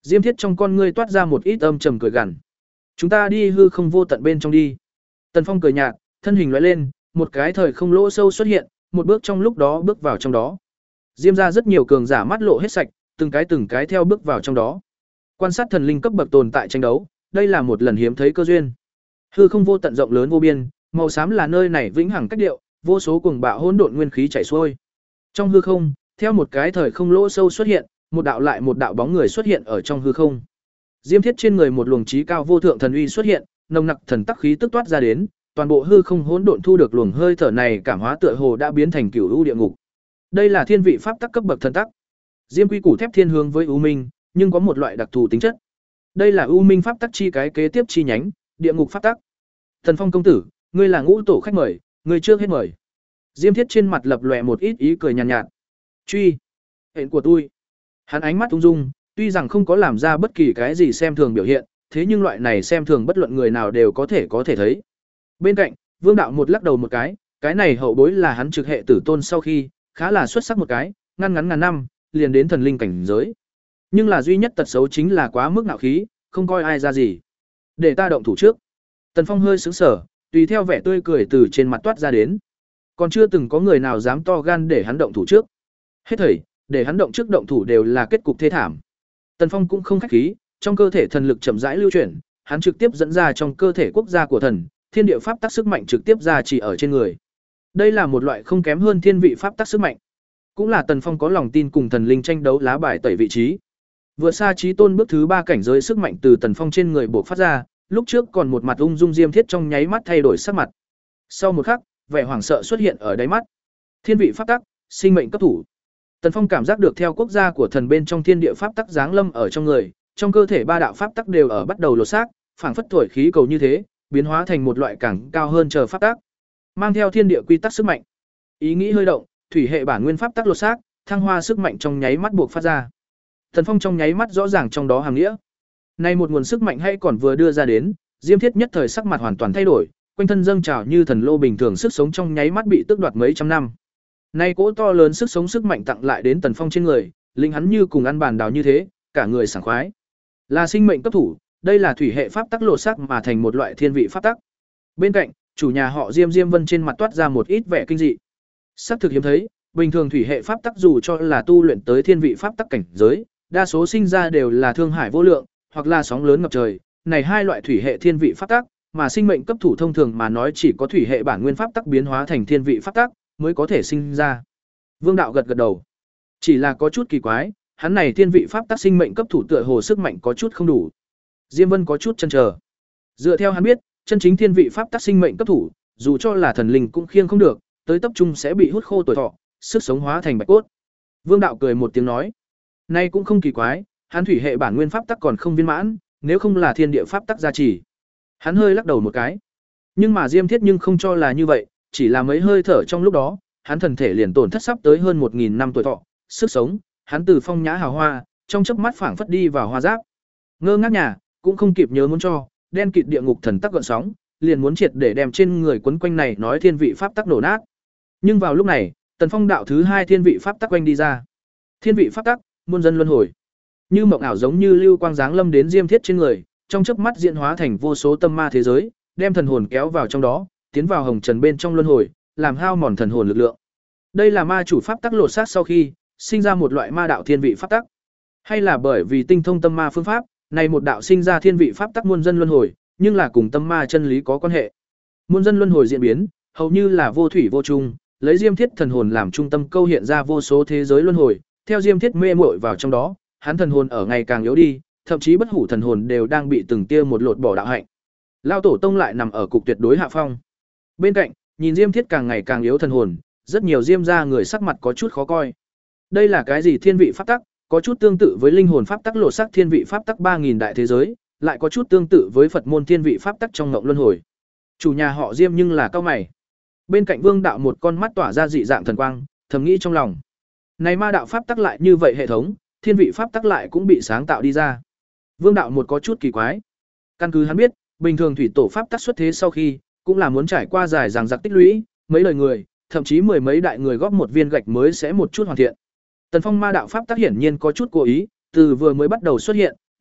[SPEAKER 1] Diêm Thiết trong con ngươi toát ra một ít âm trầm cười gằn. Chúng ta đi hư không vô tận bên trong đi. Tần Phong cười nhạt, thân hình lóe lên, một cái thời không lỗ sâu xuất hiện, một bước trong lúc đó bước vào trong đó. Diêm ra rất nhiều cường giả mắt lộ hết sạch, từng cái từng cái theo bước vào trong đó. Quan sát thần linh cấp bậc tồn tại tranh đấu, đây là một lần hiếm thấy cơ duyên. Hư không vô tận rộng lớn vô biên, màu xám là nơi này vĩnh hằng cách điệu, vô số cuồng bạo hỗn độn nguyên khí chảy xuôi. Trong hư không, theo một cái thời không lỗ sâu xuất hiện, một đạo lại một đạo bóng người xuất hiện ở trong hư không. Diêm Thiết trên người một luồng chí cao vô thượng thần uy xuất hiện, nồng nặc thần tắc khí tức toát ra đến, toàn bộ hư không hỗn độn thu được luồng hơi thở này cảm hóa tựa hồ đã biến thành cửu u địa ngục. Đây là thiên vị pháp tắc cấp bậc thần tắc. Diêm Quy Củ thép thiên hướng với u minh, nhưng có một loại đặc thù tính chất. Đây là u minh pháp tắc chi cái kế tiếp chi nhánh, địa ngục pháp tắc. Thần Phong công tử, ngươi là ngũ tổ khách mời, ngươi trước hết mời. Diêm Thiết trên mặt lập lòe một ít ý cười nhàn nhạt, nhạt. Truy, hẹn của tôi. Hắn ánh mắt ung dung, tuy rằng không có làm ra bất kỳ cái gì xem thường biểu hiện, thế nhưng loại này xem thường bất luận người nào đều có thể có thể thấy. Bên cạnh, Vương đạo một lắc đầu một cái, cái này hậu bối là hắn trực hệ tử tôn sau khi, khá là xuất sắc một cái, ngăn ngắn ngàn năm, liền đến thần linh cảnh giới. Nhưng là duy nhất tật xấu chính là quá mức ngạo khí, không coi ai ra gì. Để ta động thủ trước. Tần Phong hơi sững sờ, tùy theo vẻ tươi cười từ trên mặt toát ra đến. Còn chưa từng có người nào dám to gan để hắn động thủ trước. Hết thảy, để hắn động trước động thủ đều là kết cục thê thảm. Tần Phong cũng không khách khí, trong cơ thể thần lực chậm rãi lưu chuyển, hắn trực tiếp dẫn ra trong cơ thể quốc gia của thần, thiên địa pháp tắc sức mạnh trực tiếp ra chỉ ở trên người. Đây là một loại không kém hơn thiên vị pháp tắc sức mạnh. Cũng là Tần Phong có lòng tin cùng thần linh tranh đấu lá bài tẩy vị trí. Vượt xa chí tôn bước thứ ba cảnh giới sức mạnh từ Tần Phong trên người bộc phát ra, lúc trước còn một mặt ung dung Diêm Thiết trong nháy mắt thay đổi sắc mặt. Sau một khắc, vẻ hoảng sợ xuất hiện ở đáy mắt. Thiên vị pháp tắc, sinh mệnh cấp thủ. Tần Phong cảm giác được theo quốc gia của thần bên trong thiên địa pháp tắc giáng lâm ở trong người, trong cơ thể ba đạo pháp tắc đều ở bắt đầu lột xác, phảng phất thổi khí cầu như thế, biến hóa thành một loại càng cao hơn chờ pháp tắc, mang theo thiên địa quy tắc sức mạnh. Ý nghĩ hơi động, thủy hệ bản nguyên pháp tắc lột xác, thăng hoa sức mạnh trong nháy mắt buộc phát ra. Tần Phong trong nháy mắt rõ ràng trong đó hàm nghĩa. Nay một nguồn sức mạnh hay còn vừa đưa ra đến, Diêm Thiết nhất thời sắc mặt hoàn toàn thay đổi, quanh thân dâng trào như thần lô bình thường, sức sống trong nháy mắt bị tước đoạt mấy trăm năm. Nay cỗ to lớn sức sống sức mạnh tặng lại đến Tần Phong trên người, linh hắn như cùng ăn bàn đào như thế, cả người sảng khoái. Là sinh mệnh cấp thủ, đây là thủy hệ pháp tắc lột xác mà thành một loại thiên vị pháp tắc. Bên cạnh, chủ nhà họ Diêm Diêm Vân trên mặt toát ra một ít vẻ kinh dị. Sắc thực hiếm thấy, bình thường thủy hệ pháp tắc dù cho là tu luyện tới thiên vị pháp tắc cảnh giới, đa số sinh ra đều là thương hải vô lượng, hoặc là sóng lớn ngập trời, này hai loại thủy hệ thiên vị pháp tắc, mà sinh mệnh cấp thủ thông thường mà nói chỉ có thủy hệ bản nguyên pháp tắc biến hóa thành thiên vị pháp tắc mới có thể sinh ra. Vương đạo gật gật đầu. Chỉ là có chút kỳ quái, hắn này thiên vị pháp tắc sinh mệnh cấp thủ tựa hồ sức mạnh có chút không đủ. Diêm Vân có chút chần chờ. Dựa theo hắn biết, chân chính thiên vị pháp tắc sinh mệnh cấp thủ, dù cho là thần linh cũng khiêng không được, tới tập trung sẽ bị hút khô tuổi thọ, sức sống hóa thành bạch cốt. Vương đạo cười một tiếng nói, nay cũng không kỳ quái, hắn thủy hệ bản nguyên pháp tắc còn không viên mãn, nếu không là thiên địa pháp tắc gia trì. Hắn hơi lắc đầu một cái. Nhưng mà Diêm Thiết nhưng không cho là như vậy, chỉ là mấy hơi thở trong lúc đó, hắn thần thể liền tổn thất sắp tới hơn một nghìn năm tuổi thọ, sức sống, hắn từ phong nhã hào hoa, trong chớp mắt phảng phất đi vào hoa giáp. Ngơ ngác nhà, cũng không kịp nhớ muốn cho, đen kịt địa ngục thần tắc gợn sóng, liền muốn triệt để đem trên người quấn quanh này nói thiên vị pháp tắc nổ nát. Nhưng vào lúc này, Tần Phong đạo thứ hai thiên vị pháp tắc quanh đi ra. Thiên vị pháp tắc, muôn dân luân hồi. Như mộng ảo giống như lưu quang giáng lâm đến Diêm Thiết trên người, trong chớp mắt diễn hóa thành vô số tâm ma thế giới, đem thần hồn kéo vào trong đó, tiến vào hồng trần bên trong luân hồi, làm hao mòn thần hồn lực lượng. Đây là ma chủ pháp tắc lột xác sau khi sinh ra một loại ma đạo thiên vị pháp tắc, hay là bởi vì tinh thông tâm ma phương pháp, này một đạo sinh ra thiên vị pháp tắc muôn dân luân hồi, nhưng là cùng tâm ma chân lý có quan hệ. Muôn dân luân hồi diễn biến, hầu như là vô thủy vô chung, lấy Diêm Thiết thần hồn làm trung tâm câu hiện ra vô số thế giới luân hồi, theo Diêm Thiết mê muội vào trong đó, hắn thần hồn ở ngày càng yếu đi, thậm chí bất hủ thần hồn đều đang bị từng tia một lột bỏ đạo hạnh. Lao tổ tông lại nằm ở cục tuyệt đối hạ phong. Bên cạnh, nhìn Diêm Thiết càng ngày càng yếu thần hồn, rất nhiều Diêm gia người sắc mặt có chút khó coi. Đây là cái gì thiên vị pháp tắc, có chút tương tự với linh hồn pháp tắc lột xác thiên vị pháp tắc ba nghìn đại thế giới, lại có chút tương tự với Phật môn thiên vị pháp tắc trong ngộng luân hồi. Chủ nhà họ Diêm nhưng là cao mày. Bên cạnh Vương đạo một con mắt tỏa ra dị dạng thần quang, thầm nghĩ trong lòng. Này ma đạo pháp tắc lại như vậy hệ thống, thiên vị pháp tắc lại cũng bị sáng tạo đi ra. Vương đạo một có chút kỳ quái. Căn cứ hắn biết, bình thường thủy tổ pháp tắc xuất thế sau khi, cũng là muốn trải qua dài dằng dặc tích lũy, mấy lời người, thậm chí mười mấy đại người góp một viên gạch mới sẽ một chút hoàn thiện. Tần Phong ma đạo pháp tắc hiển nhiên có chút cố ý, từ vừa mới bắt đầu xuất hiện,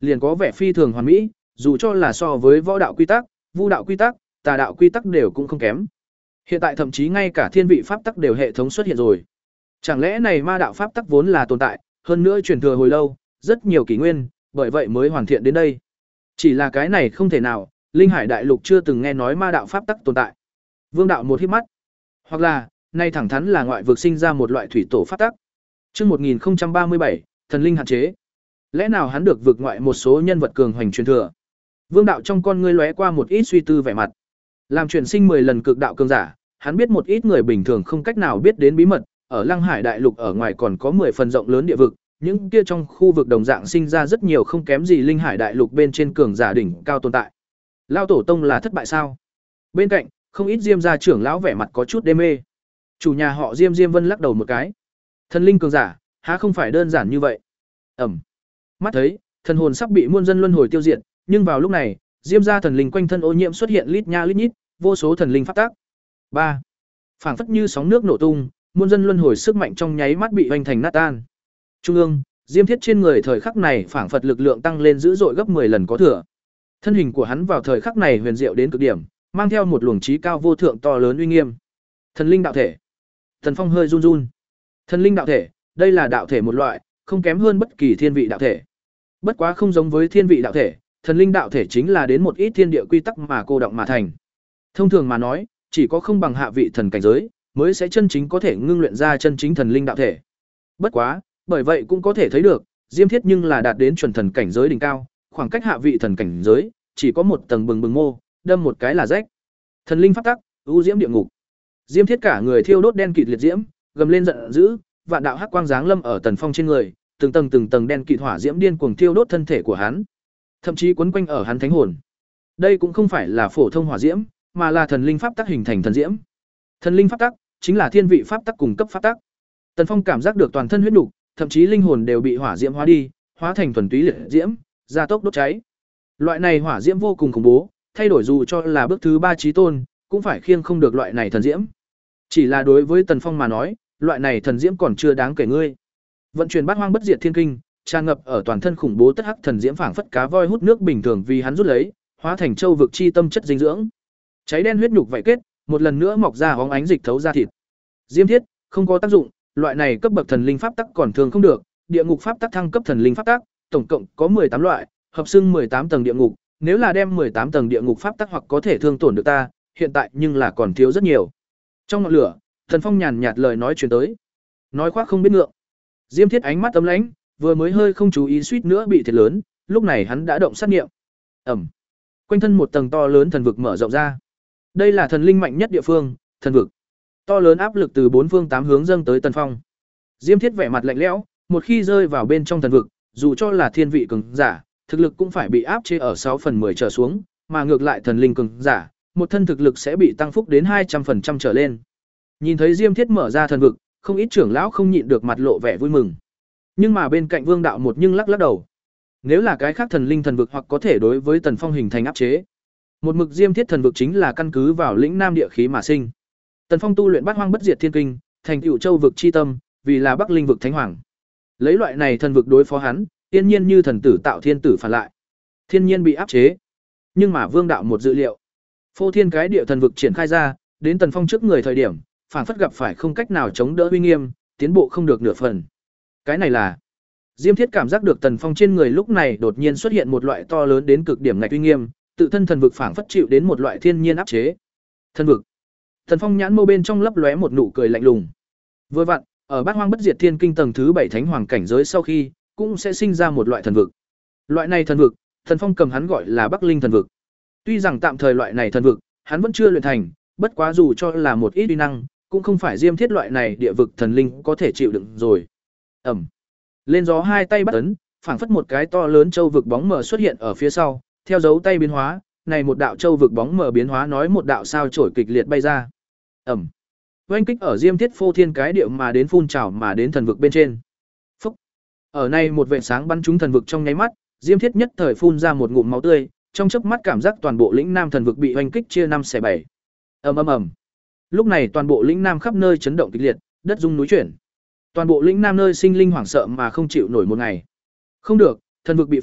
[SPEAKER 1] liền có vẻ phi thường hoàn mỹ, dù cho là so với võ đạo quy tắc, vu đạo quy tắc, tà đạo quy tắc đều cũng không kém. Hiện tại thậm chí ngay cả thiên vị pháp tắc đều hệ thống xuất hiện rồi. Chẳng lẽ này ma đạo pháp tắc vốn là tồn tại, hơn nữa truyền thừa hồi lâu, rất nhiều kỷ nguyên, bởi vậy mới hoàn thiện đến đây. Chỉ là cái này không thể nào, Linh Hải đại lục chưa từng nghe nói ma đạo pháp tắc tồn tại. Vương đạo một hít mắt. Hoặc là, nay thẳng thắn là ngoại vực sinh ra một loại thủy tổ pháp tắc. Chương một nghìn không trăm ba mươi bảy, thần linh hạn chế. Lẽ nào hắn được vực ngoại một số nhân vật cường hoành truyền thừa? Vương đạo trong con ngươi lóe qua một ít suy tư vẻ mặt. Làm chuyển sinh mười lần cực đạo cường giả, hắn biết một ít người bình thường không cách nào biết đến bí mật, ở Lăng Hải đại lục ở ngoài còn có mười phần rộng lớn địa vực, những kia trong khu vực đồng dạng sinh ra rất nhiều không kém gì Linh Hải đại lục bên trên cường giả đỉnh cao tồn tại. Lao tổ tông là thất bại sao? Bên cạnh, không ít Diêm gia trưởng lão vẻ mặt có chút đê mê. Chủ nhà họ Diêm Diêm Vân lắc đầu một cái. Thần linh cường giả, há không phải đơn giản như vậy. Ẩm. Mắt thấy, thần hồn sắp bị muôn dân luân hồi tiêu diệt, nhưng vào lúc này, Diêm gia thần linh quanh thân ô nhiễm xuất hiện lít nha lít nhít, vô số thần linh phát tác. ba. Phảng phất như sóng nước nổ tung, muôn dân luân hồi sức mạnh trong nháy mắt bị hoành thành nát tan. Trung ương, Diêm Thiết trên người thời khắc này phảng phất lực lượng tăng lên dữ dội gấp mười lần có thừa. Thân hình của hắn vào thời khắc này huyền diệu đến cực điểm, mang theo một luồng trí cao vô thượng to lớn uy nghiêm. Thần linh đạo thể. Thần Phong hơi run run. Thần linh đạo thể, đây là đạo thể một loại, không kém hơn bất kỳ thiên vị đạo thể. Bất quá không giống với thiên vị đạo thể, thần linh đạo thể chính là đến một ít thiên địa quy tắc mà cô động mà thành. Thông thường mà nói, chỉ có không bằng hạ vị thần cảnh giới, mới sẽ chân chính có thể ngưng luyện ra chân chính thần linh đạo thể. Bất quá, bởi vậy cũng có thể thấy được, Diêm Thiết nhưng là đạt đến chuẩn thần cảnh giới đỉnh cao, khoảng cách hạ vị thần cảnh giới, chỉ có một tầng bừng bừng mô, đâm một cái là rách. Thần linh pháp tắc, ưu diễm địa ngục. Diêm Thiết cả người thiêu đốt đen kịt liệt diễm, gầm lên giận dữ, vạn đạo hắc quang giáng lâm ở Tần Phong trên người, từng tầng từng tầng đen kịt hỏa diễm điên cuồng thiêu đốt thân thể của hắn, thậm chí quấn quanh ở hắn thánh hồn. Đây cũng không phải là phổ thông hỏa diễm, mà là thần linh pháp tắc hình thành thần diễm. Thần linh pháp tắc chính là thiên vị pháp tắc cùng cấp pháp tắc. Tần Phong cảm giác được toàn thân huyết nục, thậm chí linh hồn đều bị hỏa diễm hóa đi, hóa thành thuần túy liệt diễm, gia tốc đốt cháy. Loại này hỏa diễm vô cùng khủng bố, thay đổi dù cho là bước thứ ba chí tôn, cũng phải khiêng không được loại này thần diễm. Chỉ là đối với Tần Phong mà nói, loại này thần diễm còn chưa đáng kể ngươi. Vận chuyển bát hoang bất diệt thiên kinh, tràn ngập ở toàn thân khủng bố tất hắc thần diễm phảng phất cá voi hút nước bình thường vì hắn rút lấy, hóa thành châu vực chi tâm chất dinh dưỡng. Cháy đen huyết nhục vậy kết, một lần nữa mọc ra óng ánh dịch thấu ra thịt. Diêm Thiết, không có tác dụng, loại này cấp bậc thần linh pháp tắc còn thường không được, địa ngục pháp tắc thăng cấp thần linh pháp tắc, tổng cộng có mười tám loại, hợp xưng mười tám tầng địa ngục, nếu là đem mười tám tầng địa ngục pháp tắc hoặc có thể thương tổn được ta, hiện tại nhưng là còn thiếu rất nhiều. Trong ngọn lửa, Thần Phong nhàn nhạt lời nói truyền tới. Nói khoác không biết ngượng. Diêm Thiết ánh mắt ấm lãnh, vừa mới hơi không chú ý suýt nữa bị thiệt lớn, lúc này hắn đã động sát niệm. Ẩm. Quanh thân một tầng to lớn thần vực mở rộng ra. Đây là thần linh mạnh nhất địa phương, thần vực. To lớn áp lực từ bốn phương tám hướng dâng tới Tần Phong. Diêm Thiết vẻ mặt lạnh lẽo, một khi rơi vào bên trong thần vực, dù cho là thiên vị cường giả, thực lực cũng phải bị áp chế ở sáu phần mười trở xuống, mà ngược lại thần linh cường giả, một thân thực lực sẽ bị tăng phúc đến hai trăm phần trăm trở lên. Nhìn thấy Diêm Thiết mở ra thần vực, không ít trưởng lão không nhịn được mặt lộ vẻ vui mừng. Nhưng mà bên cạnh Vương đạo một nhưng lắc lắc đầu. Nếu là cái khác thần linh thần vực hoặc có thể đối với Tần Phong hình thành áp chế. Một mực Diêm Thiết thần vực chính là căn cứ vào lĩnh nam địa khí mà sinh. Tần Phong tu luyện bát hoang bất diệt thiên kinh, thành tựu châu vực chi tâm, vì là Bắc Linh vực thánh hoàng. Lấy loại này thần vực đối phó hắn, tiên nhiên như thần tử tạo thiên tử phản lại. Thiên nhiên bị áp chế. Nhưng mà Vương đạo một dự liệu, phô thiên cái địa thần vực triển khai ra, đến Tần Phong trước người thời điểm, phản phất gặp phải không cách nào chống đỡ uy nghiêm, tiến bộ không được nửa phần. Cái này là Diêm Thiết cảm giác được Tần Phong trên người lúc này đột nhiên xuất hiện một loại to lớn đến cực điểm ngạch uy nghiêm, tự thân thần vực phản phất chịu đến một loại thiên nhiên áp chế. Thần vực. Tần Phong nhãn mâu bên trong lấp lóe một nụ cười lạnh lùng. Vừa vặn, ở Bát Hoang Bất Diệt Thiên Kinh tầng thứ bảy thánh hoàng cảnh giới sau khi, cũng sẽ sinh ra một loại thần vực. Loại này thần vực, Tần Phong cầm hắn gọi là Bắc Linh thần vực. Tuy rằng tạm thời loại này thần vực, hắn vẫn chưa luyện thành, bất quá dù cho là một ít uy năng, cũng không phải Diêm Thiết loại này địa vực thần linh có thể chịu đựng rồi. Ẩm. Lên gió hai tay bắt ấn, phảng phất một cái to lớn châu vực bóng mờ xuất hiện ở phía sau, theo dấu tay biến hóa, này một đạo châu vực bóng mờ biến hóa nói một đạo sao chổi kịch liệt bay ra. Ẩm. Oanh kích ở Diêm Thiết phô thiên cái điệu mà đến phun trào mà đến thần vực bên trên. Phúc. Ở này một vệt sáng bắn trúng thần vực trong nháy mắt, Diêm Thiết nhất thời phun ra một ngụm máu tươi, trong chớp mắt cảm giác toàn bộ lĩnh nam thần vực bị oanh kích chia năm xẻ bảy. Ầm ầm ầm. Lúc này toàn bộ lĩnh nam khắp nơi chấn động kịch liệt, đất rung núi chuyển. Toàn bộ lĩnh nam nơi sinh linh hoảng sợ mà không chịu nổi một ngày. Không được, thần vực bị phá,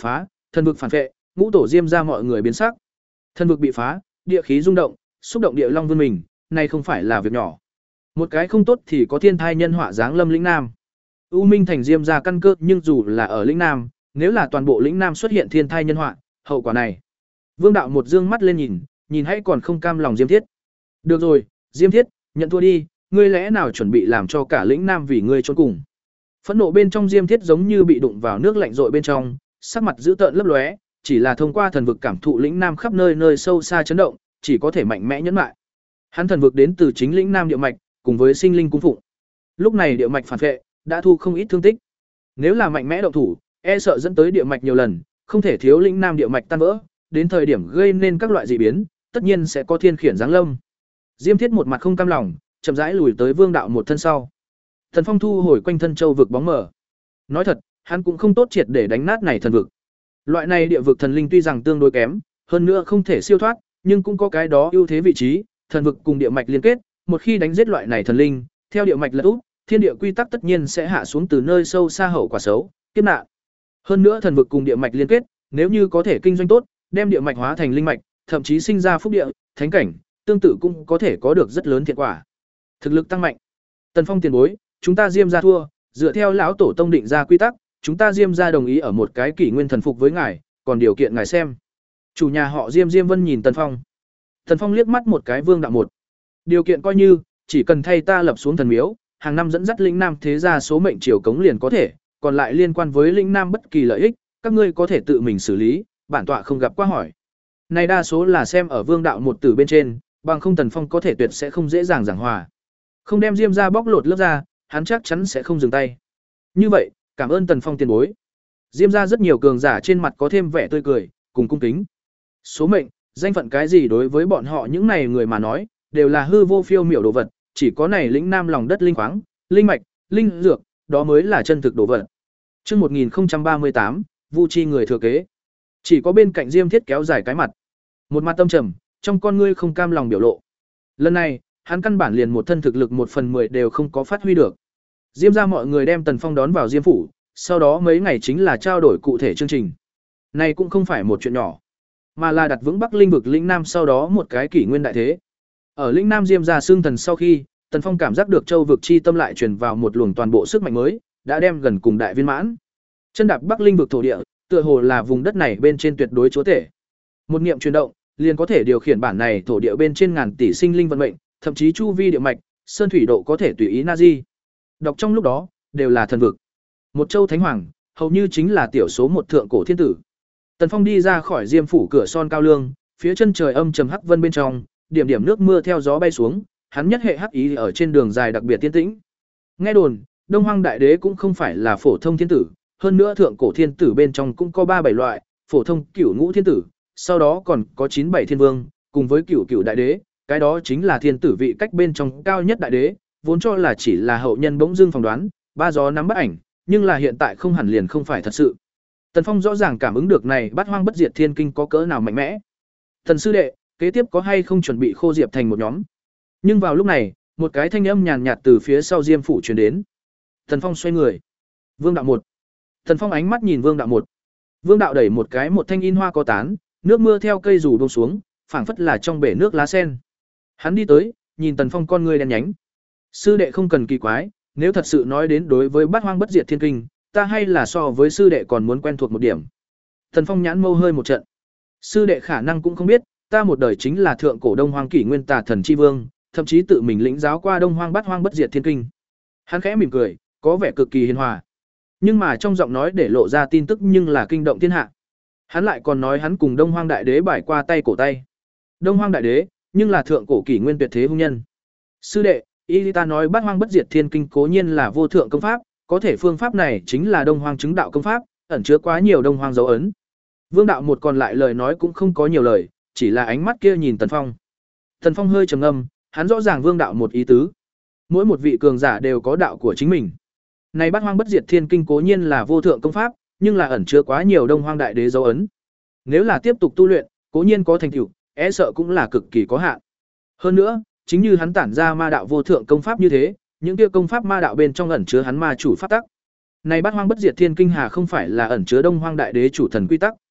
[SPEAKER 1] thần vực phản vệ, ngũ tổ Diêm gia mọi người biến sắc. Thần vực bị phá, địa khí rung động, xúc động địa long vươn mình, này không phải là việc nhỏ. Một cái không tốt thì có thiên thai nhân họa giáng lâm lĩnh Nam. U Minh thành Diêm gia căn cơ, nhưng dù là ở lĩnh Nam, nếu là toàn bộ lĩnh Nam xuất hiện thiên thai nhân họa, hậu quả này. Vương đạo một dương mắt lên nhìn, nhìn hãy còn không cam lòng Diêm Thiết. Được rồi, Diêm Thiết, nhận thua đi, ngươi lẽ nào chuẩn bị làm cho cả lĩnh Nam vì ngươi chôn cùng. Phẫn nộ bên trong Diêm Thiết giống như bị đụng vào nước lạnh rội bên trong, sắc mặt dữ tợn lấp lóe, chỉ là thông qua thần vực cảm thụ lĩnh Nam khắp nơi nơi sâu xa chấn động, chỉ có thể mạnh mẽ nhẫn lại. Hắn thần vực đến từ chính lĩnh Nam địa mạch, cùng với sinh linh cung phụng. Lúc này địa mạch phản vệ đã thu không ít thương tích. Nếu là mạnh mẽ động thủ, e sợ dẫn tới địa mạch nhiều lần, không thể thiếu lĩnh Nam địa mạch tan vỡ, đến thời điểm gây nên các loại dị biến, tất nhiên sẽ có thiên khiển giáng lâm. Diêm Thiết một mặt không cam lòng, chậm rãi lùi tới Vương đạo một thân sau. Thần Phong thu hồi quanh thân châu vực bóng mờ. Nói thật, hắn cũng không tốt triệt để đánh nát này thần vực. Loại này địa vực thần linh tuy rằng tương đối kém, hơn nữa không thể siêu thoát, nhưng cũng có cái đó ưu thế vị trí, thần vực cùng địa mạch liên kết, một khi đánh giết loại này thần linh, theo địa mạch lật úp, thiên địa quy tắc tất nhiên sẽ hạ xuống từ nơi sâu xa hậu quả xấu, kiếp nạn. Hơn nữa thần vực cùng địa mạch liên kết, nếu như có thể kinh doanh tốt, đem địa mạch hóa thành linh mạch, thậm chí sinh ra phúc địa, thánh cảnh, tương tự cũng có thể có được rất lớn thiện quả. Thực lực tăng mạnh. Tần Phong tiền bối, chúng ta Diêm gia thua, dựa theo lão tổ tông định ra quy tắc, chúng ta Diêm gia đồng ý ở một cái kỷ nguyên thần phục với ngài, còn điều kiện ngài xem. Chủ nhà họ Diêm Diêm Vân nhìn Tần Phong. Tần Phong liếc mắt một cái Vương đạo một. Điều kiện coi như, chỉ cần thay ta lập xuống thần miếu, hàng năm dẫn dắt lĩnh Nam thế gia số mệnh triều cống liền có thể, còn lại liên quan với lĩnh Nam bất kỳ lợi ích, các ngươi có thể tự mình xử lý, bản tọa không gặp qua hỏi. Này đa số là xem ở Vương đạo một tử bên trên, bằng không Tần Phong có thể tuyệt sẽ không dễ dàng giảng hòa. Không đem Diêm gia bóc lột lớp ra, hắn chắc chắn sẽ không dừng tay. Như vậy, cảm ơn Tần Phong tiền bối. Diêm gia rất nhiều cường giả trên mặt có thêm vẻ tươi cười, cùng cung kính. Số mệnh, danh phận cái gì đối với bọn họ những này người mà nói, đều là hư vô phiêu miểu đồ vật, chỉ có này lĩnh Nam lòng đất linh khoáng, linh mạch, linh dược, đó mới là chân thực đồ vật. Chương một nghìn không trăm ba mươi tám, Vu Chi người thừa kế. Chỉ có bên cạnh Diêm Thiết kéo dài cái mặt, một mặt tâm trầm, trong con ngươi không cam lòng biểu lộ. Lần này, hắn căn bản liền một thân thực lực một phần mười đều không có phát huy được. Diêm gia mọi người đem Tần Phong đón vào Diêm phủ, sau đó mấy ngày chính là trao đổi cụ thể chương trình. Này cũng không phải một chuyện nhỏ, mà là đặt vững Bắc Linh vực lĩnh Nam sau đó một cái kỷ nguyên đại thế. Ở lĩnh Nam Diêm gia xương thần sau khi, Tần Phong cảm giác được châu vực chi tâm lại truyền vào một luồng toàn bộ sức mạnh mới, đã đem gần cùng đại viên mãn. Chân đạp Bắc Linh vực thổ địa, tựa hồ là vùng đất này bên trên tuyệt đối chúa tể. Một niệm chuyển động, liền có thể điều khiển bản này thổ địa bên trên ngàn tỷ sinh linh vận mệnh, thậm chí chu vi địa mạch, sơn thủy độ có thể tùy ý na di. Đọc trong lúc đó, đều là thần vực. Một châu thánh hoàng, hầu như chính là tiểu số một thượng cổ thiên tử. Tần Phong đi ra khỏi Diêm phủ cửa son cao lương, phía chân trời âm trầm hắc vân bên trong, điểm điểm nước mưa theo gió bay xuống, hắn nhất hệ hắc ý ở trên đường dài đặc biệt tiên tĩnh. Nghe đồn, Đông Hoang đại đế cũng không phải là phổ thông thiên tử, hơn nữa thượng cổ thiên tử bên trong cũng có ba bảy loại, phổ thông, cửu ngũ thiên tử, sau đó còn có chín bảy thiên vương, cùng với cửu cửu đại đế, cái đó chính là thiên tử vị cách bên trong cao nhất đại đế, vốn cho là chỉ là hậu nhân bỗng dưng phỏng đoán, ba gió nắm bắt ảnh, nhưng là hiện tại không hẳn liền không phải thật sự. Tần Phong rõ ràng cảm ứng được này Bát Hoang Bất Diệt Thiên Kinh có cỡ nào mạnh mẽ. Tần sư đệ, kế tiếp có hay không chuẩn bị khô diệp thành một nhóm? Nhưng vào lúc này, một cái thanh âm nhàn nhạt từ phía sau Diêm phủ truyền đến. Tần Phong xoay người. Vương đạo một. Tần Phong ánh mắt nhìn Vương đạo một. Vương đạo đẩy một cái một thanh in hoa có tán, nước mưa theo cây rủ buông xuống, phảng phất là trong bể nước lá sen. Hắn đi tới, nhìn Tần Phong con ngươi đen nhánh. Sư đệ không cần kỳ quái, nếu thật sự nói đến đối với Bát Hoang Bất Diệt Thiên Kinh, ta hay là so với sư đệ còn muốn quen thuộc một điểm. Tần Phong nhãn mâu hơi một trận. Sư đệ khả năng cũng không biết, ta một đời chính là thượng cổ Đông Hoang Kỷ Nguyên Tà Thần chi vương, thậm chí tự mình lĩnh giáo qua Đông Hoang Bát Hoang Bất Diệt Thiên Kinh. Hắn khẽ mỉm cười, có vẻ cực kỳ hiền hòa. Nhưng mà trong giọng nói để lộ ra tin tức nhưng là kinh động thiên hạ. Hắn lại còn nói hắn cùng Đông Hoang Đại Đế bài qua tay cổ tay. Đông Hoang Đại Đế, nhưng là thượng cổ kỷ nguyên tuyệt thế hung nhân. Sư đệ, y ta nói Bát Hoang Bất Diệt Thiên Kinh cố nhiên là vô thượng công pháp, có thể phương pháp này chính là Đông Hoang chứng đạo công pháp, ẩn chứa quá nhiều Đông Hoang dấu ấn. Vương đạo một còn lại lời nói cũng không có nhiều lời, chỉ là ánh mắt kia nhìn Tần Phong. Tần Phong hơi trầm ngâm, hắn rõ ràng Vương đạo một ý tứ. Mỗi một vị cường giả đều có đạo của chính mình. Này Bát Hoang Bất Diệt Thiên Kinh cố nhiên là vô thượng công pháp, nhưng là ẩn chứa quá nhiều Đông Hoang đại đế dấu ấn. Nếu là tiếp tục tu luyện, cố nhiên có thành tựu, e sợ cũng là cực kỳ có hạn. Hơn nữa, chính như hắn tản ra ma đạo vô thượng công pháp như thế, những kia công pháp ma đạo bên trong ẩn chứa hắn ma chủ pháp tắc. Này Bát Hoang Bất Diệt Thiên Kinh hà không phải là ẩn chứa Đông Hoang đại đế chủ thần quy tắc.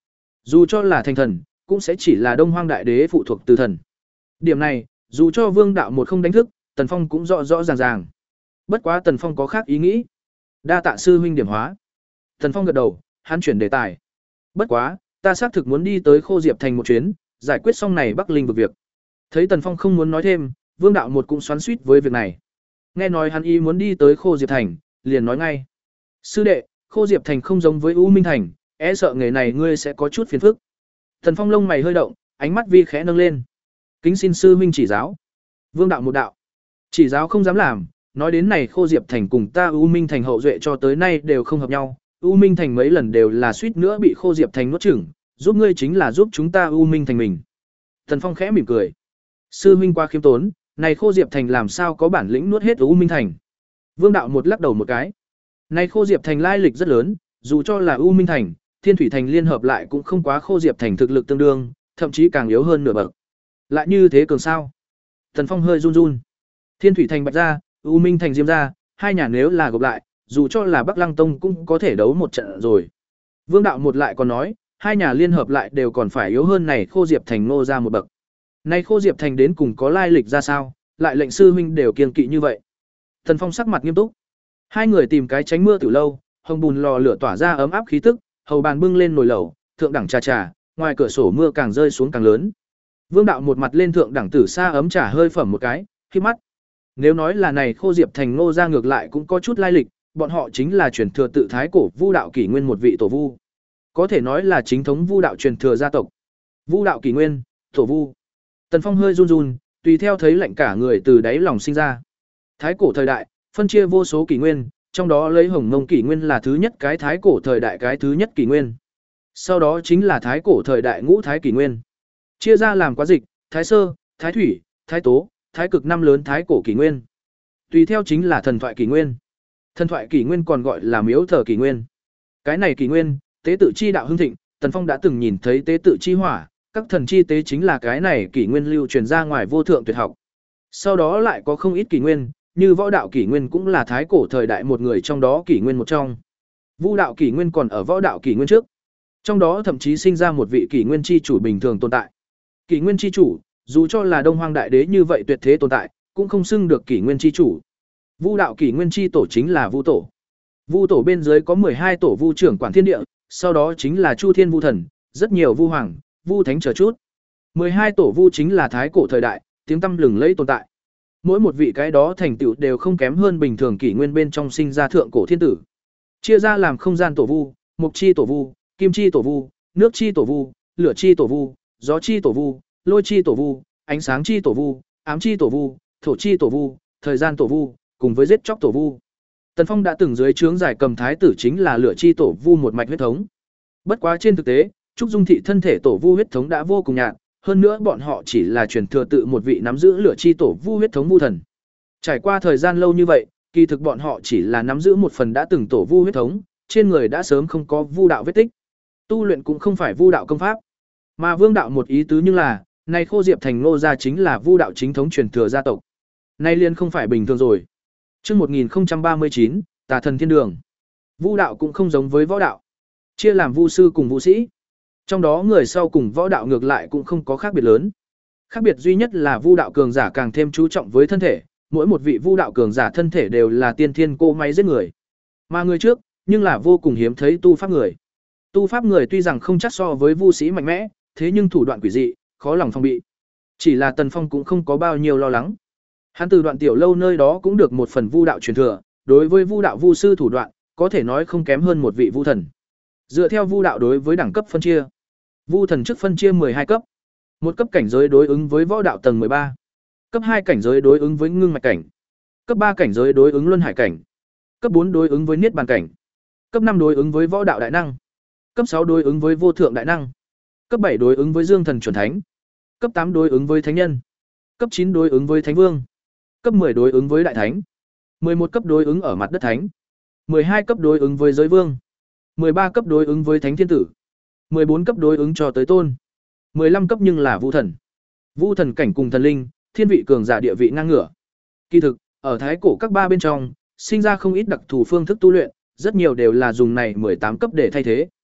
[SPEAKER 1] Dù cho là thành thần, cũng sẽ chỉ là Đông Hoang đại đế phụ thuộc từ thần. Điểm này, dù cho Vương đạo một không đánh thức, Tần Phong cũng rõ rõ ràng ràng. Bất quá Tần Phong có khác ý nghĩ. Đa tạ sư huynh điểm hóa. Tần Phong gật đầu, hắn chuyển đề tài. Bất quá, ta xác thực muốn đi tới Khô Diệp thành một chuyến, giải quyết xong này Bắc Linh vực việc. Thấy Tần Phong không muốn nói thêm, Vương đạo một cũng xoắn xuýt với việc này. Nghe nói hắn ý muốn đi tới Khô Diệp thành, liền nói ngay: "Sư đệ, Khô Diệp thành không giống với U Minh thành, e sợ nghề này ngươi sẽ có chút phiền phức." Tần Phong lông mày hơi động, ánh mắt vi khẽ nâng lên. "Kính xin sư huynh chỉ giáo." Vương đạo một đạo: "Chỉ giáo không dám làm, nói đến này Khô Diệp thành cùng ta U Minh thành hậu duệ cho tới nay đều không hợp nhau, U Minh thành mấy lần đều là suýt nữa bị Khô Diệp thành nuốt chửng, giúp ngươi chính là giúp chúng ta U Minh thành mình." Tần Phong khẽ mỉm cười: "Sư huynh quá khiêm tốn, này Khô Diệp thành làm sao có bản lĩnh nuốt hết U Minh thành?" Vương đạo một lắc đầu một cái: "Này Khô Diệp thành lai lịch rất lớn, dù cho là U Minh thành, Thiên Thủy thành liên hợp lại cũng không quá Khô Diệp thành thực lực tương đương, thậm chí càng yếu hơn nửa bậc. Lại như thế cường sao?" Tần Phong hơi run run. Thiên Thủy thành Bạch gia, U Minh thành Diêm gia, hai nhà nếu là gộp lại, dù cho là Bắc Lăng tông cũng có thể đấu một trận rồi. Vương đạo một lại còn nói, hai nhà liên hợp lại đều còn phải yếu hơn này Khô Diệp thành Ngô gia một bậc. Nay Khô Diệp thành đến cùng có lai lịch ra sao, lại lệnh sư huynh đều kiêng kỵ như vậy. Tần Phong sắc mặt nghiêm túc. Hai người tìm cái tránh mưa từ lâu, hồng bùn lò lửa tỏa ra ấm áp khí tức, hầu bàn bưng lên nồi lẩu, thượng đẳng trà trà, ngoài cửa sổ mưa càng rơi xuống càng lớn. Vương đạo một mặt lên thượng đẳng tử xa ấm trà hơi phẩm một cái, khi mắt. Nếu nói là này Khô Diệp thành Ngô gia ngược lại cũng có chút lai lịch, bọn họ chính là truyền thừa tự thái cổ Vu đạo kỷ nguyên một vị tổ vu. Có thể nói là chính thống Vu đạo truyền thừa gia tộc. Vu đạo kỷ nguyên, tổ vu. Tần Phong hơi run run, tùy theo thấy lạnh cả người từ đáy lòng sinh ra. Thái cổ thời đại, phân chia vô số kỷ nguyên, trong đó lấy Hồng Mông kỷ nguyên là thứ nhất cái thái cổ thời đại cái thứ nhất kỷ nguyên. Sau đó chính là thái cổ thời đại ngũ thái kỷ nguyên. Chia ra làm quá dịch, thái sơ, thái thủy, thái tố, thái cực năm lớn thái cổ kỷ nguyên. Tùy theo chính là thần thoại kỷ nguyên. Thần thoại kỷ nguyên còn gọi là miếu thờ kỷ nguyên. Cái này kỷ nguyên, tế tự chi đạo hưng thịnh, Tần Phong đã từng nhìn thấy tế tự chi hỏa, các thần chi tế chính là cái này kỷ nguyên lưu truyền ra ngoài vô thượng tuyệt học. Sau đó lại có không ít kỷ nguyên, như võ đạo kỷ nguyên cũng là thái cổ thời đại một người trong đó kỷ nguyên một trong. Vu đạo kỷ nguyên còn ở võ đạo kỷ nguyên trước. Trong đó thậm chí sinh ra một vị kỷ nguyên chi chủ bình thường tồn tại. Kỷ nguyên chi chủ, dù cho là Đông Hoang đại đế như vậy tuyệt thế tồn tại, cũng không xưng được kỷ nguyên chi chủ. Vu đạo kỷ nguyên chi tổ chính là Vu tổ. Vu tổ bên dưới có mười hai tổ vu trưởng quản thiên địa, sau đó chính là Chu Thiên Vu thần, rất nhiều vu hoàng, vu thánh chờ chút. mười hai tổ vu chính là thái cổ thời đại, tiếng tăm lừng lẫy tồn tại. Mỗi một vị cái đó thành tựu đều không kém hơn bình thường kỷ nguyên bên trong sinh ra thượng cổ thiên tử. Chia ra làm không gian tổ vu, mục chi tổ vu, kim chi tổ vu, nước chi tổ vu, lửa chi tổ vu, gió chi tổ vu, lôi chi tổ vu, ánh sáng chi tổ vu, ám chi tổ vu, thổ chi tổ vu, thời gian tổ vu, cùng với giết chóc tổ vu. Tần Phong đã từng dưới trướng giải cầm thái tử chính là lửa chi tổ vu một mạch huyết thống. Bất quá trên thực tế, Trúc Dung thị thân thể tổ vu huyết thống đã vô cùng nhạt, hơn nữa bọn họ chỉ là truyền thừa tự một vị nắm giữ lửa chi tổ vu huyết thống vu thần. Trải qua thời gian lâu như vậy, kỳ thực bọn họ chỉ là nắm giữ một phần đã từng tổ vu huyết thống, trên người đã sớm không có vu đạo vết tích. Tu luyện cũng không phải vu đạo công pháp, mà vương đạo một ý tứ, nhưng là, này Khô Diệp thành Ngô gia chính là vu đạo chính thống truyền thừa gia tộc. Nay liên không phải bình thường rồi. Chương một nghìn không trăm ba mươi chín, Tà thần thiên đường. Vu đạo cũng không giống với võ đạo, chia làm vu sư cùng vũ sĩ. Trong đó người sau cùng võ đạo ngược lại cũng không có khác biệt lớn. Khác biệt duy nhất là vu đạo cường giả càng thêm chú trọng với thân thể, mỗi một vị vu đạo cường giả thân thể đều là tiên thiên cô máy giết người. Mà người trước, nhưng là vô cùng hiếm thấy tu pháp người. Tu pháp người tuy rằng không chắc so với vu sĩ mạnh mẽ, thế nhưng thủ đoạn quỷ dị, khó lòng phòng bị. Chỉ là Tần Phong cũng không có bao nhiêu lo lắng. Hắn từ Đoạn Tiểu Lâu nơi đó cũng được một phần vu đạo truyền thừa, đối với vu đạo vu sư thủ đoạn, có thể nói không kém hơn một vị vu thần. Dựa theo vu đạo đối với đẳng cấp phân chia, vu thần trước phân chia mười hai cấp. Một cấp cảnh giới đối ứng với võ đạo tầng mười ba. Cấp hai cảnh giới đối ứng với ngưng mạch cảnh. Cấp ba cảnh giới đối ứng luân hải cảnh. Cấp bốn đối ứng với niết bàn cảnh. Cấp năm đối ứng với võ đạo đại năng. Cấp sáu đối ứng với vô thượng đại năng. Cấp bảy đối ứng với dương thần chuẩn thánh. Cấp tám đối ứng với thánh nhân. Cấp chín đối ứng với thánh vương. Cấp mười đối ứng với đại thánh. mười một cấp đối ứng ở mặt đất thánh. mười hai cấp đối ứng với giới vương. mười ba cấp đối ứng với thánh thiên tử. mười bốn cấp đối ứng cho tới tôn. mười lăm cấp nhưng là vu thần. Vu thần cảnh cùng thần linh, thiên vị cường giả địa vị ngang ngửa. Kỳ thực, ở thái cổ các ba bên trong, sinh ra không ít đặc thù phương thức tu luyện, rất nhiều đều là dùng này mười tám cấp để thay thế.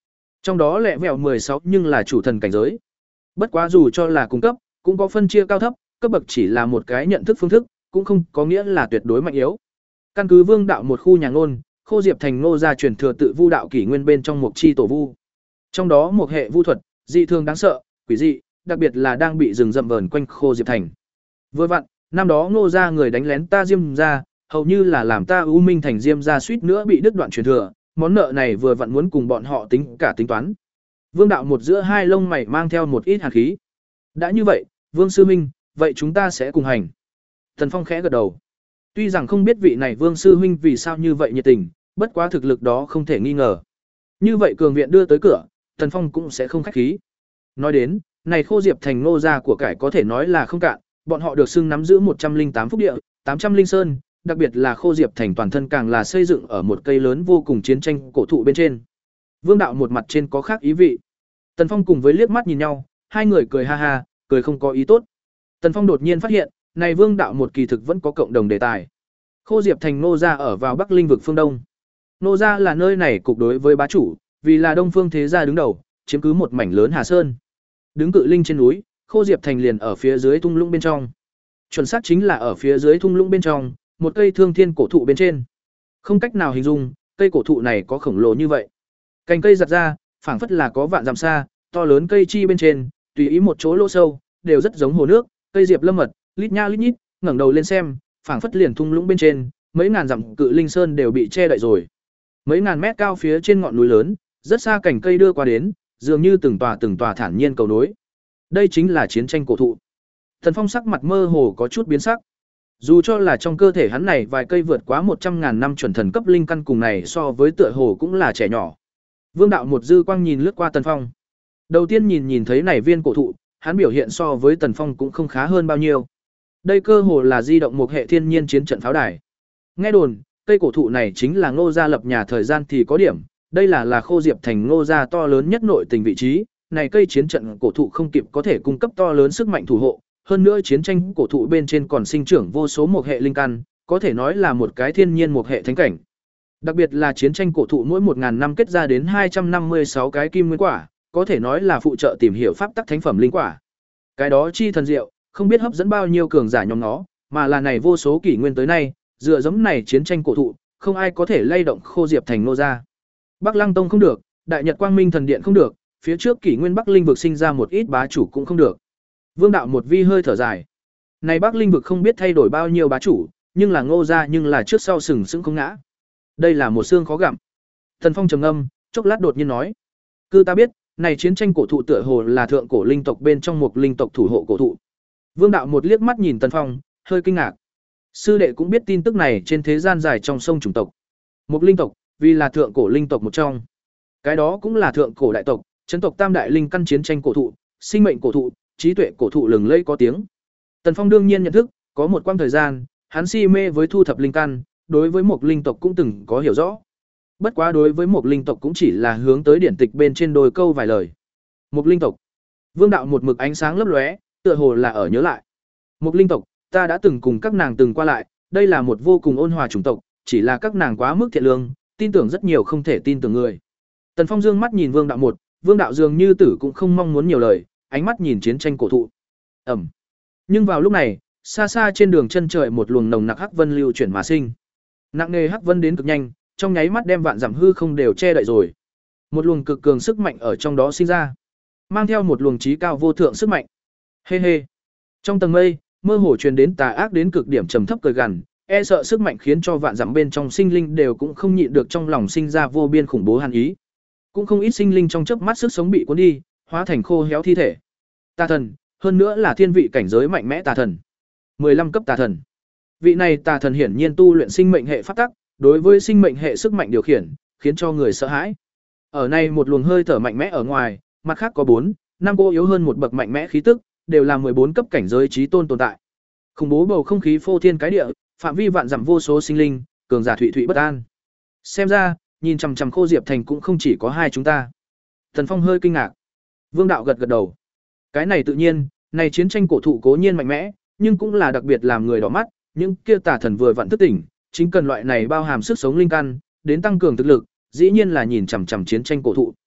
[SPEAKER 1] Trong đó lẹ vẹo mười sáu nhưng là chủ thần cảnh giới. Bất quá dù cho là cung cấp, cũng có phân chia cao thấp, cấp bậc chỉ là một cái nhận thức phương thức, cũng không có nghĩa là tuyệt đối mạnh yếu. Căn cứ Vương đạo một khu nhà ngôn, Khô Diệp thành Ngô gia truyền thừa tự vu đạo kỷ nguyên bên trong một chi tổ vu. Trong đó một hệ vu thuật, dị thường đáng sợ, quỷ dị, đặc biệt là đang bị rừng rậm vờn quanh Khô Diệp thành. Vừa vặn, năm đó Ngô gia người đánh lén ta Diêm gia, hầu như là làm ta U Minh thành Diêm gia suýt nữa bị đứt đoạn truyền thừa, món nợ này vừa vặn muốn cùng bọn họ tính cả tính toán. Vương đạo một giữa hai lông mày mang theo một ít hàn khí. Đã như vậy, Vương sư huynh, vậy chúng ta sẽ cùng hành. Tần Phong khẽ gật đầu. Tuy rằng không biết vị này Vương sư huynh vì sao như vậy nhiệt tình, bất quá thực lực đó không thể nghi ngờ. Như vậy cường viện đưa tới cửa, Tần Phong cũng sẽ không khách khí. Nói đến, này Khô Diệp thành Ngô gia của cải có thể nói là không cạn, bọn họ được xưng nắm giữ một trăm linh tám phúc địa, tám trăm linh sơn, đặc biệt là Khô Diệp thành toàn thân càng là xây dựng ở một cây lớn vô cùng chiến tranh cổ thụ bên trên. Vương đạo một mặt trên có khác ý vị. Tần Phong cùng với liếc mắt nhìn nhau, hai người cười ha ha, cười không có ý tốt. Tần Phong đột nhiên phát hiện, này Vương đạo một kỳ thực vẫn có cộng đồng đề tài. Khô Diệp thành Nô gia ở vào Bắc Linh vực phương Đông. Nô gia là nơi này cục đối với bá chủ, vì là Đông Phương thế gia đứng đầu, chiếm cứ một mảnh lớn Hà Sơn. Đứng cự linh trên núi, Khô Diệp thành liền ở phía dưới thung lũng bên trong. Chuẩn xác chính là ở phía dưới thung lũng bên trong, một cây thương thiên cổ thụ bên trên. Không cách nào hình dung, cây cổ thụ này có khổng lồ như vậy. Cành cây giật ra, phảng phất là có vạn dặm xa, to lớn cây chi bên trên, tùy ý một chỗ lỗ sâu, đều rất giống hồ nước, cây diệp lâm mật, lít nha lít nhít, ngẩng đầu lên xem, phảng phất liền thung lũng bên trên, mấy ngàn dặm cự linh sơn đều bị che đậy rồi. Mấy ngàn mét cao phía trên ngọn núi lớn, rất xa cành cây đưa qua đến, dường như từng tòa từng tòa thản nhiên cầu nối. Đây chính là chiến tranh cổ thụ. Thần Phong sắc mặt mơ hồ có chút biến sắc. Dù cho là trong cơ thể hắn này vài cây vượt quá một trăm ngàn năm chuẩn thần cấp linh căn cùng này so với tựa hồ cũng là trẻ nhỏ. Vương đạo một dư quang nhìn lướt qua Tần Phong. Đầu tiên nhìn nhìn thấy này viên cổ thụ, hắn biểu hiện so với Tần Phong cũng không khá hơn bao nhiêu. Đây cơ hồ là di động một hệ thiên nhiên chiến trận pháo đài. Nghe đồn, cây cổ thụ này chính là Ngô gia lập nhà thời gian thì có điểm, đây là là Khô Diệp thành Ngô gia to lớn nhất nội tình vị trí, này cây chiến trận cổ thụ không kịp có thể cung cấp to lớn sức mạnh thủ hộ, hơn nữa chiến tranh cổ thụ bên trên còn sinh trưởng vô số một hệ linh căn, có thể nói là một cái thiên nhiên một hệ thánh cảnh. Đặc biệt là chiến tranh cổ thụ mỗi một ngàn năm kết ra đến hai trăm năm mươi sáu cái kim nguyên quả, có thể nói là phụ trợ tìm hiểu pháp tắc thánh phẩm linh quả. Cái đó chi thần diệu, không biết hấp dẫn bao nhiêu cường giả nhóm nó, mà là này vô số kỷ nguyên tới nay, dựa giống này chiến tranh cổ thụ, không ai có thể lay động Khô Diệp thành Ngô gia. Bắc Lăng Tông không được, Đại Nhật Quang Minh thần điện không được, phía trước kỷ nguyên Bắc Linh vực sinh ra một ít bá chủ cũng không được. Vương đạo một vi hơi thở dài. Này Bắc Linh vực không biết thay đổi bao nhiêu bá chủ, nhưng là Ngô gia nhưng là trước sau sừng sững không ngã. Đây là một xương khó gặm. Thần Phong trầm ngâm, chốc lát đột nhiên nói: "Cư ta biết, này chiến tranh cổ thụ tựa hồ là thượng cổ linh tộc bên trong một linh tộc thủ hộ cổ thụ." Vương đạo một liếc mắt nhìn Tần Phong, hơi kinh ngạc. Sư đệ cũng biết tin tức này trên thế gian dài trong sông chủng tộc. Một linh tộc, vì là thượng cổ linh tộc một trong. Cái đó cũng là thượng cổ đại tộc, chấn tộc tam đại linh căn chiến tranh cổ thụ, sinh mệnh cổ thụ, trí tuệ cổ thụ lừng lẫy có tiếng. Tần Phong đương nhiên nhận thức, có một quãng thời gian, hắn si mê với thu thập linh căn, đối với một linh tộc cũng từng có hiểu rõ. Bất quá đối với một linh tộc cũng chỉ là hướng tới điển tịch bên trên đôi câu vài lời. Một linh tộc. Vương đạo một mực ánh sáng lấp lóe, tựa hồ là ở nhớ lại. Một linh tộc, ta đã từng cùng các nàng từng qua lại, đây là một vô cùng ôn hòa chủng tộc, chỉ là các nàng quá mức thiện lương, tin tưởng rất nhiều không thể tin tưởng người. Tần Phong dương mắt nhìn Vương đạo một, Vương đạo dường như tử cũng không mong muốn nhiều lời, ánh mắt nhìn chiến tranh cổ thụ. Ẩm. Nhưng vào lúc này, xa xa trên đường chân trời một luồng nồng nặc hắc vân lưu chuyển mà sinh. Nặng nề hắc vân đến cực nhanh, trong nháy mắt đem vạn dặm hư không đều che đậy rồi. Một luồng cực cường sức mạnh ở trong đó sinh ra, mang theo một luồng trí cao vô thượng sức mạnh. Hê hê. Trong tầng mây, mơ hồ truyền đến tà ác đến cực điểm trầm thấp cười gằn, e sợ sức mạnh khiến cho vạn dặm bên trong sinh linh đều cũng không nhịn được trong lòng sinh ra vô biên khủng bố hàn ý. Cũng không ít sinh linh trong chớp mắt sức sống bị cuốn đi, hóa thành khô héo thi thể. Tà thần, hơn nữa là thiên vị cảnh giới mạnh mẽ tà thần. mười lăm cấp tà thần. Vị này tà thần hiển nhiên tu luyện sinh mệnh hệ pháp tắc, đối với sinh mệnh hệ sức mạnh điều khiển, khiến cho người sợ hãi. Ở này một luồng hơi thở mạnh mẽ ở ngoài, mặt khác có bốn, năm cô yếu hơn một bậc mạnh mẽ khí tức, đều là mười bốn cấp cảnh giới chí tôn tồn tại. Khủng bố bầu không khí phô thiên cái địa, phạm vi vạn dặm vô số sinh linh, cường giả thụy thụy bất an. Xem ra, nhìn chằm chằm Khô Diệp thành cũng không chỉ có hai chúng ta. Thần Phong hơi kinh ngạc. Vương đạo gật gật đầu. Cái này tự nhiên, này chiến tranh cổ thụ cố nhiên mạnh mẽ, nhưng cũng là đặc biệt làm người đỏ mắt, những kia tà thần vừa vặn thức tỉnh, chính cần loại này bao hàm sức sống linh căn, đến tăng cường thực lực, dĩ nhiên là nhìn chằm chằm chiến tranh cổ thụ.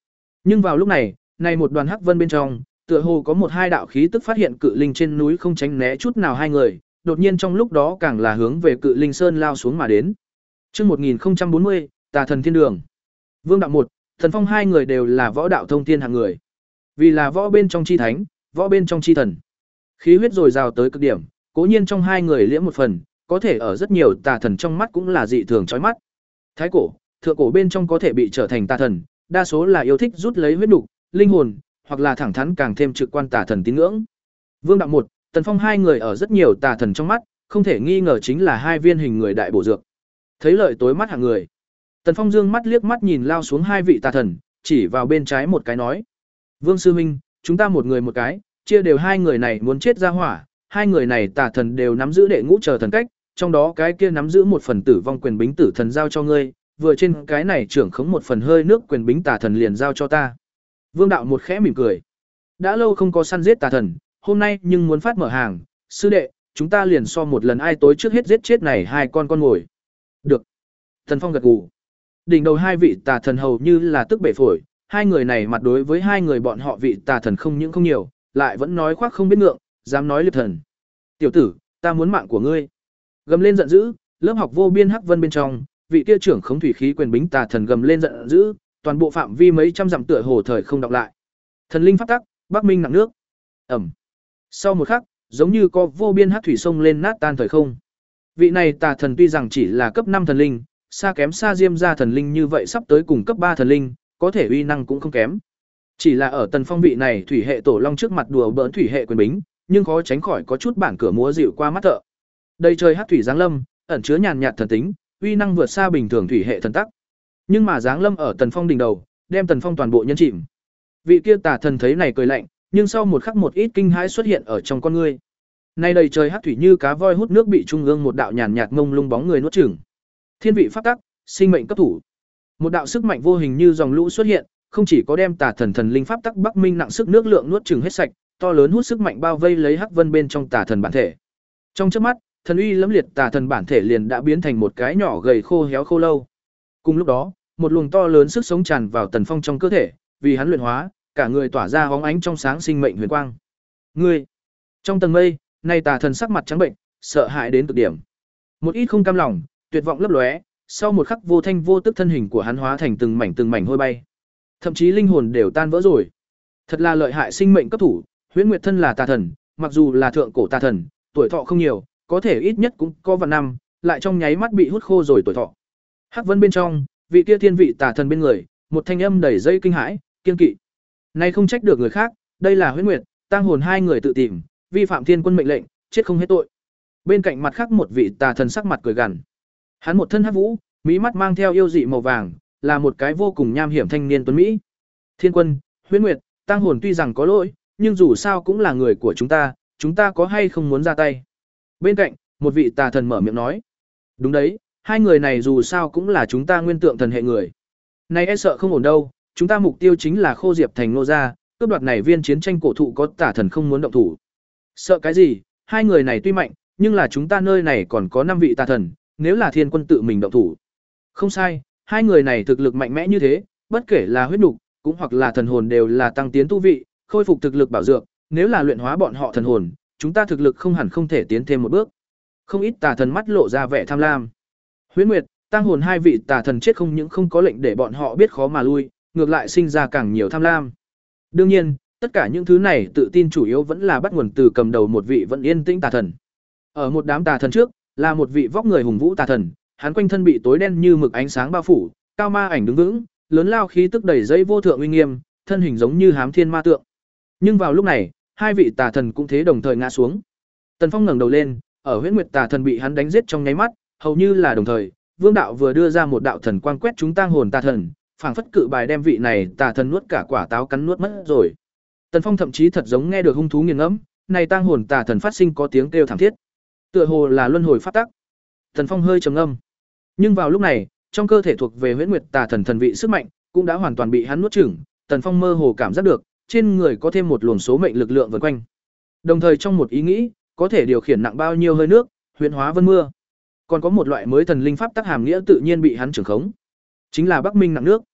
[SPEAKER 1] Nhưng vào lúc này, này một đoàn hắc vân bên trong, tựa hồ có một hai đạo khí tức phát hiện cự linh trên núi không tránh né chút nào hai người, đột nhiên trong lúc đó càng là hướng về cự linh sơn lao xuống mà đến. Chương một nghìn không trăm bốn mươi, Tà thần thiên đường. Vương đạo một, Thần Phong hai người đều là võ đạo thông thiên hạng người. Vì là võ bên trong chi thánh, võ bên trong chi thần. Khí huyết dồi dào tới cực điểm, cố nhiên trong hai người liễm một phần, có thể ở rất nhiều tà thần trong mắt cũng là dị thường chói mắt. Thái cổ, thượng cổ bên trong có thể bị trở thành tà thần, đa số là yêu thích rút lấy huyết nục, linh hồn, hoặc là thẳng thắn càng thêm trực quan tà thần tín ngưỡng. Vương đạo một, Tần Phong hai người ở rất nhiều tà thần trong mắt, không thể nghi ngờ chính là hai viên hình người đại bổ dược. Thấy lợi tối mắt hạng người, Tần Phong dương mắt liếc mắt nhìn lao xuống hai vị tà thần, chỉ vào bên trái một cái nói: "Vương sư huynh, chúng ta một người một cái, chia đều hai người này muốn chết ra hỏa, hai người này tà thần đều nắm giữ đệ ngũ chờ thần cách, trong đó cái kia nắm giữ một phần tử vong quyền bính tử thần giao cho ngươi, vừa trên cái này trưởng khống một phần hơi nước quyền bính tà thần liền giao cho ta." Vương đạo một khẽ mỉm cười. Đã lâu không có săn giết tà thần, hôm nay nhưng muốn phát mở hàng, sư đệ, chúng ta liền so một lần ai tối trước hết giết chết này hai con con ngồi. Được. Thần Phong gật gù. Đỉnh đầu hai vị tà thần hầu như là tức bể phổi, hai người này mặt đối với hai người bọn họ vị tà thần không những không nhiều, lại vẫn nói khoác không biết ngượng, dám nói liệp thần. Tiểu tử, ta muốn mạng của ngươi. Gầm lên giận dữ, lớp học vô biên hắc vân bên trong, vị kia trưởng khống thủy khí quyền bính tà thần gầm lên giận dữ, toàn bộ phạm vi mấy trăm dặm tựa hồ thời không đọc lại. Thần linh pháp tắc, Bắc Minh nặng nước. Ẩm. Sau một khắc, giống như có vô biên hắc thủy sông lên nát tan thời không. Vị này tà thần tuy rằng chỉ là cấp năm thần linh, xa kém xa Diêm gia thần linh như vậy sắp tới cùng cấp ba thần linh, có thể uy năng cũng không kém. Chỉ là ở Tần Phong vị này thủy hệ tổ long trước mặt đùa bỡn thủy hệ quyền bính, nhưng khó tránh khỏi có chút bản cửa múa dịu qua mắt thợ. Đây trời hắc thủy giáng lâm, ẩn chứa nhàn nhạt thần tính, uy năng vượt xa bình thường thủy hệ thần tắc. Nhưng mà giáng lâm ở Tần Phong đỉnh đầu, đem Tần Phong toàn bộ nhân chìm. Vị kia tà thần thấy này cười lạnh, nhưng sau một khắc một ít kinh hãi xuất hiện ở trong con ngươi. Nay đầy trời hắc thủy như cá voi hút nước bị trung ương một đạo nhàn nhạt ngông lung bóng người nuốt chửng. Thiên vị pháp tắc, sinh mệnh cấp thủ. Một đạo sức mạnh vô hình như dòng lũ xuất hiện, không chỉ có đem tà thần thần linh pháp tắc Bắc Minh nặng sức nước lượng nuốt chửng hết sạch, to lớn hút sức mạnh bao vây lấy hắc vân bên trong tà thần bản thể. Trong chớp mắt, thần uy lẫm liệt tà thần bản thể liền đã biến thành một cái nhỏ gầy khô héo khô lâu. Cùng lúc đó, một luồng to lớn sức sống tràn vào Tần Phong trong cơ thể, vì hắn luyện hóa, cả người tỏa ra hóng ánh trong sáng sinh mệnh huyền quang. Ngươi, trong tầng mây, nay tà thần sắc mặt trắng bệnh, sợ hãi đến cực điểm. Một ít không cam lòng, tuyệt vọng lấp lóe, sau một khắc vô thanh vô tức thân hình của hắn hóa thành từng mảnh từng mảnh hôi bay. Thậm chí linh hồn đều tan vỡ rồi. Thật là lợi hại sinh mệnh cấp thủ, Huyễn Nguyệt thân là tà thần, mặc dù là thượng cổ tà thần, tuổi thọ không nhiều, có thể ít nhất cũng có vạn năm, lại trong nháy mắt bị hút khô rồi tuổi thọ. Hắc Vân bên trong, vị kia thiên vị tà thần bên người, một thanh âm đầy dây kinh hãi, kiên kỵ. Nay không trách được người khác, đây là Huyễn Nguyệt, tang hồn hai người tự tìm, vi phạm thiên quân mệnh lệnh, chết không hết tội. Bên cạnh mặt khác một vị tà thần sắc mặt cười gằn. Hắn một thân hắc vũ, mỹ mắt mang theo yêu dị màu vàng, là một cái vô cùng nham hiểm thanh niên tuấn mỹ. Thiên quân, Huyễn Nguyệt, tang hồn tuy rằng có lỗi, nhưng dù sao cũng là người của chúng ta, chúng ta có hay không muốn ra tay. Bên cạnh, một vị tà thần mở miệng nói. Đúng đấy, hai người này dù sao cũng là chúng ta nguyên tượng thần hệ người. Này e sợ không ổn đâu, chúng ta mục tiêu chính là Khô Diệp thành Nô gia, cướp đoạt này viên chiến tranh cổ thụ có tà thần không muốn động thủ. Sợ cái gì, hai người này tuy mạnh, nhưng là chúng ta nơi này còn có năm vị tà thần, nếu là thiên quân tự mình động thủ. Không sai, hai người này thực lực mạnh mẽ như thế, bất kể là huyết nục, cũng hoặc là thần hồn đều là tăng tiến tu vị, khôi phục thực lực bảo dược, nếu là luyện hóa bọn họ thần hồn, chúng ta thực lực không hẳn không thể tiến thêm một bước. Không ít tà thần mắt lộ ra vẻ tham lam. Huyễn Nguyệt, tăng hồn hai vị tà thần chết không những không có lệnh để bọn họ biết khó mà lui, ngược lại sinh ra càng nhiều tham lam. Đương nhiên, tất cả những thứ này tự tin chủ yếu vẫn là bắt nguồn từ cầm đầu một vị vẫn yên tĩnh tà thần. Ở một đám tà thần trước, là một vị vóc người hùng vũ tà thần, hắn quanh thân bị tối đen như mực ánh sáng bao phủ, cao ma ảnh đứng vững, lớn lao khí tức đầy dây vô thượng uy nghiêm, thân hình giống như hám thiên ma tượng. Nhưng vào lúc này, hai vị tà thần cũng thế đồng thời ngã xuống. Tần Phong ngẩng đầu lên, ở Huyễn Nguyệt tà thần bị hắn đánh giết trong nháy mắt, hầu như là đồng thời, Vương đạo vừa đưa ra một đạo thần quang quét chúng tang hồn tà thần, phảng phất cự bài đem vị này tà thần nuốt cả quả táo cắn nuốt mất rồi. Tần Phong thậm chí thật giống nghe được hung thú nghiền ngẫm, này tang hồn tà thần phát sinh có tiếng kêu thảm thiết. Tựa hồ là luân hồi pháp tắc. Tần Phong hơi trầm ngâm. Nhưng vào lúc này, trong cơ thể thuộc về Huyễn Nguyệt tà thần thần vị sức mạnh cũng đã hoàn toàn bị hắn nuốt chửng, Tần Phong mơ hồ cảm giác được, trên người có thêm một luồng số mệnh lực lượng vần quanh. Đồng thời trong một ý nghĩ, có thể điều khiển nặng bao nhiêu hơi nước, huyễn hóa vân mưa. Còn có một loại mới thần linh pháp tắc hàm nghĩa tự nhiên bị hắn trưởng khống, chính là Bắc Minh nặng nước.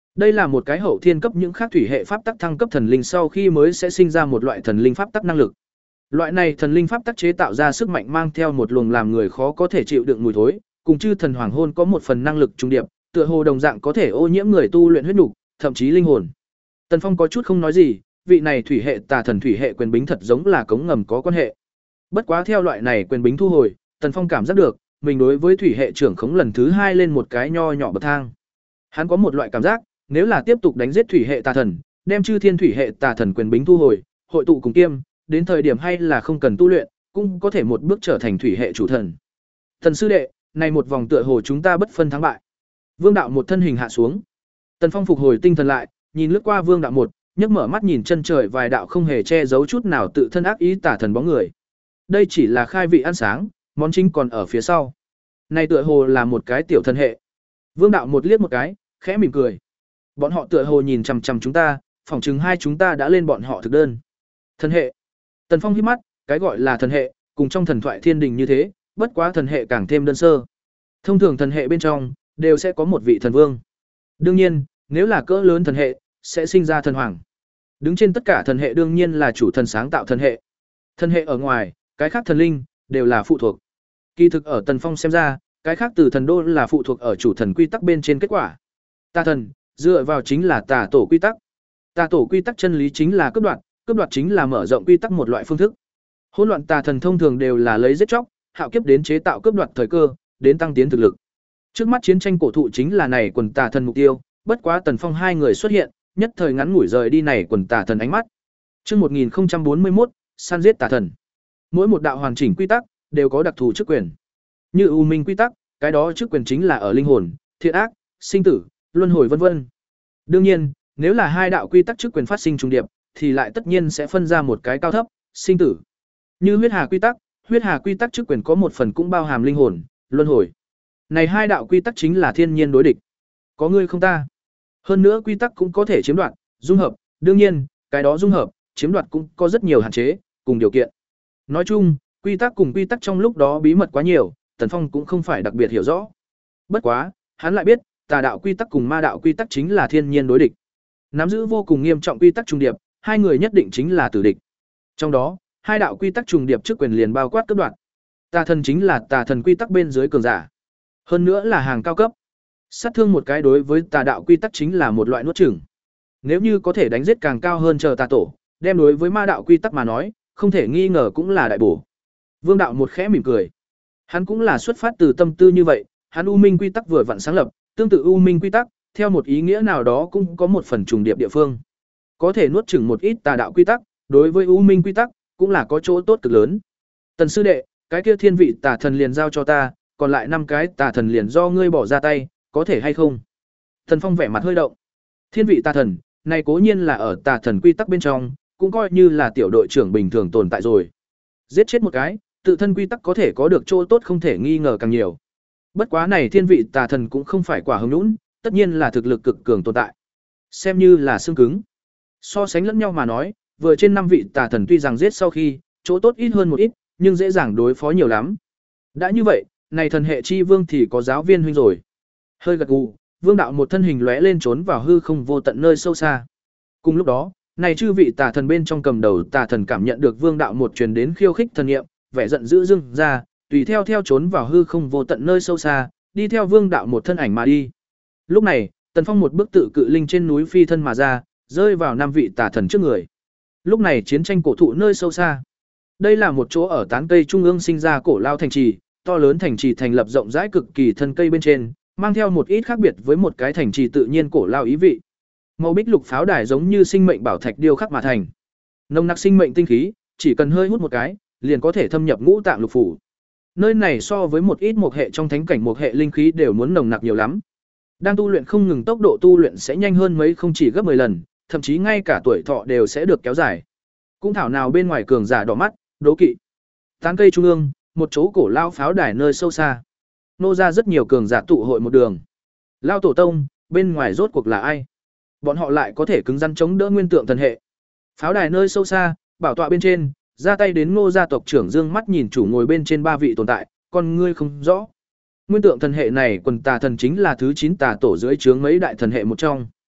[SPEAKER 1] Đây là một cái hậu thiên cấp những khác thủy hệ pháp tắc thăng cấp thần linh sau khi mới sẽ sinh ra một loại thần linh pháp tắc năng lực. Loại này thần linh pháp tắc chế tạo ra sức mạnh mang theo một luồng làm người khó có thể chịu đựng mùi thối, cùng chư thần hoàng hôn có một phần năng lực trung điệp, tựa hồ đồng dạng có thể ô nhiễm người tu luyện huyết nục, thậm chí linh hồn. Tần Phong có chút không nói gì, vị này thủy hệ tà thần thủy hệ quyền bính thật giống là cống ngầm có quan hệ. Bất quá theo loại này quyền bính thu hồi, Tần Phong cảm giác được, mình đối với thủy hệ trưởng khống lần thứ hai lên một cái nho nhỏ bậc thang. Hắn có một loại cảm giác, nếu là tiếp tục đánh giết thủy hệ tà thần, đem chư thiên thủy hệ tà thần quyền bính thu hồi, hội tụ cùng kiêm, đến thời điểm hay là không cần tu luyện, cũng có thể một bước trở thành thủy hệ chủ thần. Thần sư đệ, này một vòng tựa hồ chúng ta bất phân thắng bại. Vương đạo một thân hình hạ xuống. Tần Phong phục hồi tinh thần lại, nhìn lướt qua Vương đạo một, nhấc mở mắt nhìn chân trời vài đạo không hề che giấu chút nào tự thân ác ý tả thần bóng người. Đây chỉ là khai vị ăn sáng, món chính còn ở phía sau. Này tựa hồ là một cái tiểu thần hệ. Vương đạo một liếc một cái, khẽ mỉm cười. Bọn họ tựa hồ nhìn chằm chằm chúng ta, phỏng chừng hai chúng ta đã lên bọn họ thực đơn. Thần hệ. Tần Phong híp mắt, cái gọi là thần hệ, cùng trong thần thoại thiên đình như thế, bất quá thần hệ càng thêm đơn sơ. Thông thường thần hệ bên trong đều sẽ có một vị thần vương. Đương nhiên, nếu là cỡ lớn thần hệ, sẽ sinh ra thần hoàng. Đứng trên tất cả thần hệ đương nhiên là chủ thần sáng tạo thần hệ. Thần hệ ở ngoài, cái khác thần linh đều là phụ thuộc. Kỳ thực ở Tần Phong xem ra, cái khác từ thần đô là phụ thuộc ở chủ thần quy tắc bên trên kết quả. Tà thần dựa vào chính là tà tổ quy tắc. Tà tổ quy tắc chân lý chính là cướp đoạt, cướp đoạt chính là mở rộng quy tắc một loại phương thức. Hỗn loạn tà thần thông thường đều là lấy giết chóc, hạo kiếp đến chế tạo cướp đoạt thời cơ, đến tăng tiến thực lực. Trước mắt chiến tranh cổ thụ chính là này quần tà thần mục tiêu, bất quá Tần Phong hai người xuất hiện, nhất thời ngắn ngủi rời đi này quần tà thần ánh mắt. Chương một nghìn không trăm bốn mươi mốt, săn giết tà thần. Mỗi một đạo hoàn chỉnh quy tắc đều có đặc thù chức quyền. Như U Minh quy tắc, cái đó chức quyền chính là ở linh hồn, thiện ác, sinh tử, luân hồi vân vân. Đương nhiên, nếu là hai đạo quy tắc chức quyền phát sinh trùng điệp, thì lại tất nhiên sẽ phân ra một cái cao thấp, sinh tử. Như huyết hà quy tắc, huyết hà quy tắc chức quyền có một phần cũng bao hàm linh hồn, luân hồi. Này hai đạo quy tắc chính là thiên nhiên đối địch. Có ngươi không ta. Hơn nữa quy tắc cũng có thể chiếm đoạt, dung hợp, đương nhiên, cái đó dung hợp, chiếm đoạt cũng có rất nhiều hạn chế, cùng điều kiện. Nói chung, quy tắc cùng quy tắc trong lúc đó bí mật quá nhiều, Tần Phong cũng không phải đặc biệt hiểu rõ. Bất quá, hắn lại biết, tà đạo quy tắc cùng ma đạo quy tắc chính là thiên nhiên đối địch. Nắm giữ vô cùng nghiêm trọng quy tắc trùng điệp, hai người nhất định chính là tử địch. Trong đó, hai đạo quy tắc trùng điệp trước quyền liền bao quát cấp đoạn. Tà thần chính là tà thần quy tắc bên dưới cường giả. Hơn nữa là hàng cao cấp. Sát thương một cái đối với tà đạo quy tắc chính là một loại nuốt chửng. Nếu như có thể đánh giết càng cao hơn chờ tà tổ, đem đối với ma đạo quy tắc mà nói, không thể nghi ngờ cũng là đại bổ. Vương đạo một khẽ mỉm cười. Hắn cũng là xuất phát từ tâm tư như vậy, hắn U Minh quy tắc vừa vặn sáng lập, tương tự U Minh quy tắc, theo một ý nghĩa nào đó cũng có một phần trùng điệp địa phương. Có thể nuốt chửng một ít tà đạo quy tắc, đối với U Minh quy tắc cũng là có chỗ tốt cực lớn. Tần sư đệ, cái kia thiên vị tà thần liền giao cho ta, còn lại năm cái tà thần liền do ngươi bỏ ra tay, có thể hay không? Tần Phong vẻ mặt hơi động. Thiên vị tà thần, này cố nhiên là ở tà thần quy tắc bên trong, cũng coi như là tiểu đội trưởng bình thường tồn tại rồi. Giết chết một cái, tự thân quy tắc có thể có được chỗ tốt không thể nghi ngờ càng nhiều. Bất quá này thiên vị tà thần cũng không phải quả hứng nhũn, tất nhiên là thực lực cực cường tồn tại. Xem như là xương cứng. So sánh lẫn nhau mà nói, vừa trên năm vị tà thần tuy rằng giết sau khi, chỗ tốt ít hơn một ít, nhưng dễ dàng đối phó nhiều lắm. Đã như vậy, này thần hệ chi vương thì có giáo viên huynh rồi. Hơi gật gù, Vương đạo một thân hình lóe lên trốn vào hư không vô tận nơi sâu xa. Cùng lúc đó, này chư vị tà thần bên trong cầm đầu tà thần cảm nhận được Vương đạo một truyền đến khiêu khích thần niệm, vẻ giận dữ dưng ra, tùy theo theo trốn vào hư không vô tận nơi sâu xa, đi theo Vương đạo một thân ảnh mà đi. Lúc này, Tần Phong một bước tự cự linh trên núi phi thân mà ra, rơi vào năm vị tà thần trước người. Lúc này chiến tranh cổ thụ nơi sâu xa. Đây là một chỗ ở tán cây trung ương sinh ra cổ lao thành trì, to lớn thành trì thành lập rộng rãi cực kỳ thân cây bên trên, mang theo một ít khác biệt với một cái thành trì tự nhiên cổ lao ý vị. Màu bích lục pháo đài giống như sinh mệnh bảo thạch điêu khắc mà thành. Nồng nặc sinh mệnh tinh khí, chỉ cần hơi hút một cái, liền có thể thâm nhập ngũ tạng lục phủ. Nơi này so với một ít một hệ trong thánh cảnh một hệ linh khí đều muốn nồng nặc nhiều lắm. Đang tu luyện không ngừng, tốc độ tu luyện sẽ nhanh hơn mấy không chỉ gấp mười lần, thậm chí ngay cả tuổi thọ đều sẽ được kéo dài. Cũng thảo nào bên ngoài cường giả đỏ mắt, đố kỵ. Tán cây trung ương, một chỗ cổ lao pháo đài nơi sâu xa. Nô ra rất nhiều cường giả tụ hội một đường. Lao tổ tông, bên ngoài rốt cuộc là ai? Bọn họ lại có thể cứng rắn chống đỡ nguyên tượng thần hệ. Pháo đài nơi sâu xa, bảo tọa bên trên, ra tay đến Ngô gia tộc trưởng dương mắt nhìn chủ ngồi bên trên ba vị tồn tại, con ngươi không rõ. Nguyên tượng thần hệ này quần tà thần chính là thứ chín tà tổ dưới trướng mấy đại thần hệ một trong.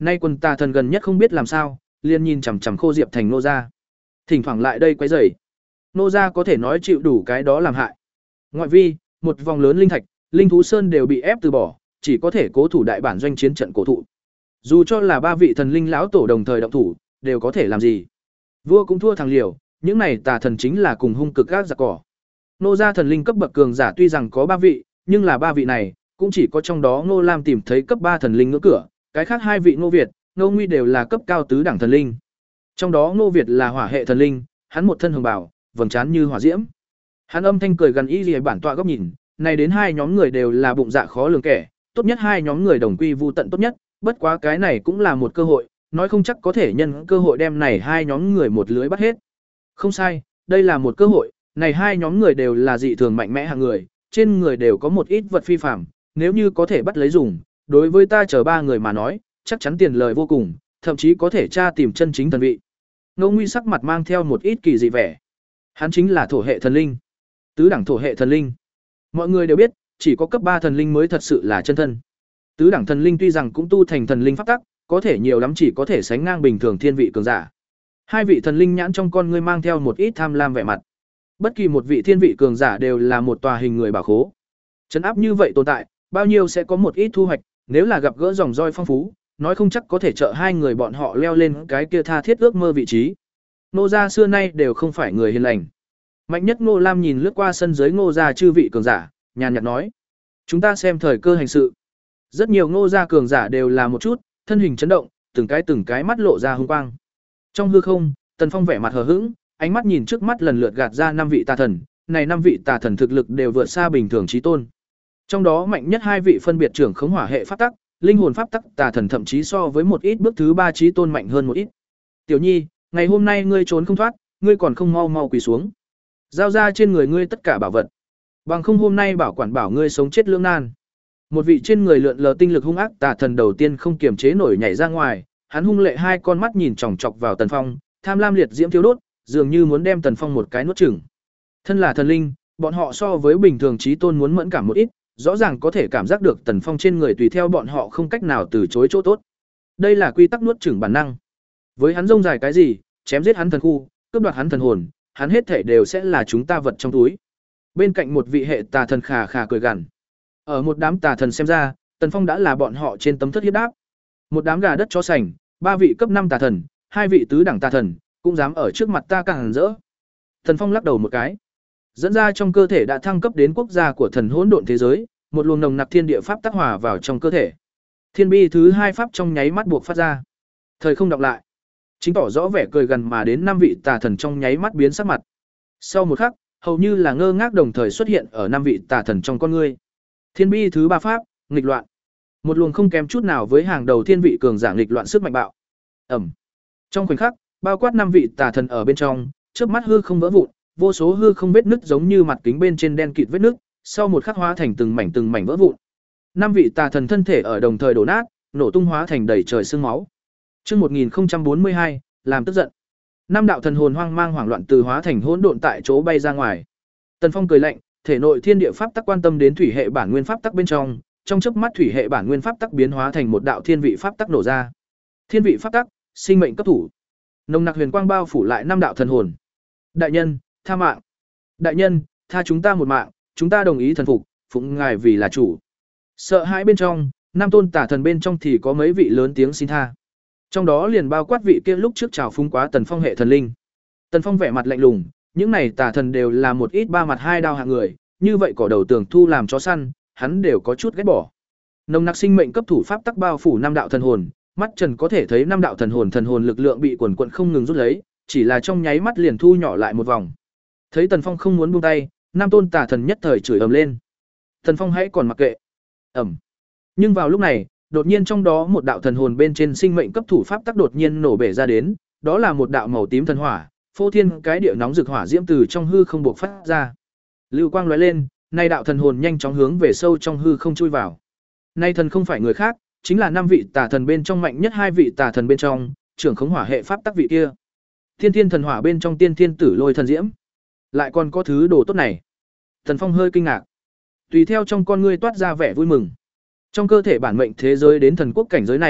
[SPEAKER 1] Nay quần tà thần gần nhất không biết làm sao, liền nhìn chằm chằm Khô Diệp Thành nô gia. Thỉnh thoảng lại đây quấy rầy. Nô gia có thể nói chịu đủ cái đó làm hại. Ngoại vi, một vòng lớn linh thạch, linh thú sơn đều bị ép từ bỏ, chỉ có thể cố thủ đại bản doanh chiến trận cổ thụ. Dù cho là ba vị thần linh lão tổ đồng thời động thủ, đều có thể làm gì? Vua cũng thua thằng liều, những này tà thần chính là cùng hung cực gác giặc cỏ. Nô gia thần linh cấp bậc cường giả tuy rằng có ba vị, nhưng là ba vị này, cũng chỉ có trong đó Ngô Lam tìm thấy cấp ba thần linh ngưỡng cửa, cái khác hai vị Ngô Việt, Ngô Nguy đều là cấp cao tứ đẳng thần linh. Trong đó Ngô Việt là hỏa hệ thần linh, hắn một thân hồng bào, vầng trán như hỏa diễm. Hắn âm thanh cười gần ý liễu bản tọa góc nhìn, này đến hai nhóm người đều là bụng dạ khó lường kẻ, tốt nhất hai nhóm người đồng quy vu tận tốt nhất, bất quá cái này cũng là một cơ hội, nói không chắc có thể nhân cơ hội đem này hai nhóm người một lưới bắt hết. Không sai, đây là một cơ hội, này hai nhóm người đều là dị thường mạnh mẽ hạng người, trên người đều có một ít vật phi phàm, nếu như có thể bắt lấy dùng, đối với ta chờ ba người mà nói, chắc chắn tiền lời vô cùng, thậm chí có thể tra tìm chân chính thần vị. Ngô Nguy sắc mặt mang theo một ít kỳ dị vẻ. Hắn chính là thổ hệ thần linh, tứ đẳng thổ hệ thần linh. Mọi người đều biết, chỉ có cấp ba thần linh mới thật sự là chân thân. Tứ đẳng thần linh tuy rằng cũng tu thành thần linh pháp tắc, có thể nhiều lắm chỉ có thể sánh ngang bình thường thiên vị cường giả. Hai vị thần linh nhãn trong con ngươi mang theo một ít tham lam vẻ mặt. Bất kỳ một vị thiên vị cường giả đều là một tòa hình người bảo khố. Trấn áp như vậy tồn tại, bao nhiêu sẽ có một ít thu hoạch, nếu là gặp gỡ dòng roi phong phú, nói không chắc có thể trợ hai người bọn họ leo lên cái kia tha thiết ước mơ vị trí. Ngô gia xưa nay đều không phải người hiền lành. Mạnh nhất Ngô Lam nhìn lướt qua sân dưới Ngô gia chư vị cường giả, nhàn nhạt nói: "Chúng ta xem thời cơ hành sự." Rất nhiều Ngô gia cường giả đều là một chút, thân hình chấn động, từng cái từng cái mắt lộ ra hung quang. Trong hư không, Tần Phong vẻ mặt hờ hững, ánh mắt nhìn trước mắt lần lượt gạt ra năm vị tà thần, này năm vị tà thần thực lực đều vượt xa bình thường chí tôn. Trong đó mạnh nhất hai vị phân biệt trưởng khống hỏa hệ pháp tắc, linh hồn pháp tắc tà thần thậm chí so với một ít bước thứ ba chí tôn mạnh hơn một ít. "Tiểu Nhi, ngày hôm nay ngươi trốn không thoát, ngươi còn không mau mau quỳ xuống. Giao ra trên người ngươi tất cả bảo vật. Bằng không hôm nay bảo quản bảo ngươi sống chết lưỡng nan." Một vị trên người lượn lờ tinh lực hung ác tà thần đầu tiên không kiềm chế nổi nhảy ra ngoài, hắn hung lệ hai con mắt nhìn chòng chọc vào Tần Phong, tham lam liệt diễm thiêu đốt, dường như muốn đem Tần Phong một cái nuốt chửng. Thân là thần linh, bọn họ so với bình thường chí tôn muốn mẫn cảm một ít, rõ ràng có thể cảm giác được Tần Phong trên người tùy theo bọn họ không cách nào từ chối chỗ tốt. Đây là quy tắc nuốt chửng bản năng. Với hắn rông dài cái gì, chém giết hắn thần khu, cướp đoạt hắn thần hồn, hắn hết thể đều sẽ là chúng ta vật trong túi. Bên cạnh một vị hệ tà thần khà khà cười gằn. Ở một đám tà thần xem ra, Tần Phong đã là bọn họ trên tấm thất hiếp đáp. Một đám gà đất chó sành, ba vị cấp năm tà thần, hai vị tứ đẳng tà thần, cũng dám ở trước mặt ta càng rỡ. Tần Phong lắc đầu một cái, dẫn ra trong cơ thể đã thăng cấp đến quốc gia của thần hỗn độn thế giới, một luồng nồng nặc thiên địa pháp tác hòa vào trong cơ thể. Thiên bi thứ hai pháp trong nháy mắt buộc phát ra. Thời không đọc lại, chính tỏ rõ vẻ cười gần mà đến năm vị tà thần trong nháy mắt biến sắc mặt. Sau một khắc, hầu như là ngơ ngác đồng thời xuất hiện ở năm vị tà thần trong con ngươi. Thiên bi thứ ba pháp, nghịch loạn. Một luồng không kém chút nào với hàng đầu thiên vị cường giả nghịch loạn sức mạnh bạo. Ầm. Trong khoảnh khắc, bao quát năm vị tà thần ở bên trong, chớp mắt hư không vỡ vụn, vô số hư không vết nứt giống như mặt kính bên trên đen kịt vết nứt, sau một khắc hóa thành từng mảnh từng mảnh vỡ vụn. Năm vị tà thần thân thể ở đồng thời đổ nát, nổ tung hóa thành đầy trời sương máu. Chương một nghìn không trăm bốn mươi hai, làm tức giận. Năm đạo thần hồn hoang mang hoảng loạn từ hóa thành hỗn độn tại chỗ bay ra ngoài. Tần Phong cười lạnh, thể nội thiên địa pháp tắc quan tâm đến thủy hệ bản nguyên pháp tắc bên trong, trong chớp mắt thủy hệ bản nguyên pháp tắc biến hóa thành một đạo thiên vị pháp tắc nổ ra. Thiên vị pháp tắc, sinh mệnh cấp thủ. Nồng nặc huyền quang bao phủ lại năm đạo thần hồn. Đại nhân, tha mạng. Đại nhân, tha chúng ta một mạng, chúng ta đồng ý thần phục, phụng ngài vì là chủ. Sợ hãi bên trong, năm tôn tả thần bên trong thì có mấy vị lớn tiếng xin tha. Trong đó liền bao quát vị kia lúc trước chào phúng quá Tần Phong hệ thần linh. Tần Phong vẻ mặt lạnh lùng, những này tà thần đều là một ít ba mặt hai đao hạng người, như vậy cỏ đầu tường thu làm chó săn, hắn đều có chút ghét bỏ. Nồng nặc sinh mệnh cấp thủ pháp tắc bao phủ năm đạo thần hồn, mắt Trần có thể thấy năm đạo thần hồn thần hồn lực lượng bị quần quần không ngừng rút lấy, chỉ là trong nháy mắt liền thu nhỏ lại một vòng. Thấy Tần Phong không muốn buông tay, năm tôn tà thần nhất thời chửi ầm lên. Tần Phong hãy còn mặc kệ. Ầm. Nhưng vào lúc này, đột nhiên trong đó một đạo thần hồn bên trên sinh mệnh cấp thủ pháp tắc đột nhiên nổ bể ra đến, đó là một đạo màu tím thần hỏa, phô thiên cái địa nóng rực hỏa diễm từ trong hư không bộc phát ra. Lưu quang lóe lên, nay đạo thần hồn nhanh chóng hướng về sâu trong hư không chui vào. Nay thần không phải người khác, chính là năm vị tà thần bên trong mạnh nhất hai vị tà thần bên trong, trưởng khống hỏa hệ pháp tắc vị kia. Tiên Thiên thần hỏa bên trong Tiên Thiên tử lôi thần diễm. Lại còn có thứ đồ tốt này. Thần Phong hơi kinh ngạc. Tùy theo trong con ngươi toát ra vẻ vui mừng. Trong cơ thể bản mệnh thế giới đến thần quốc cảnh giới này,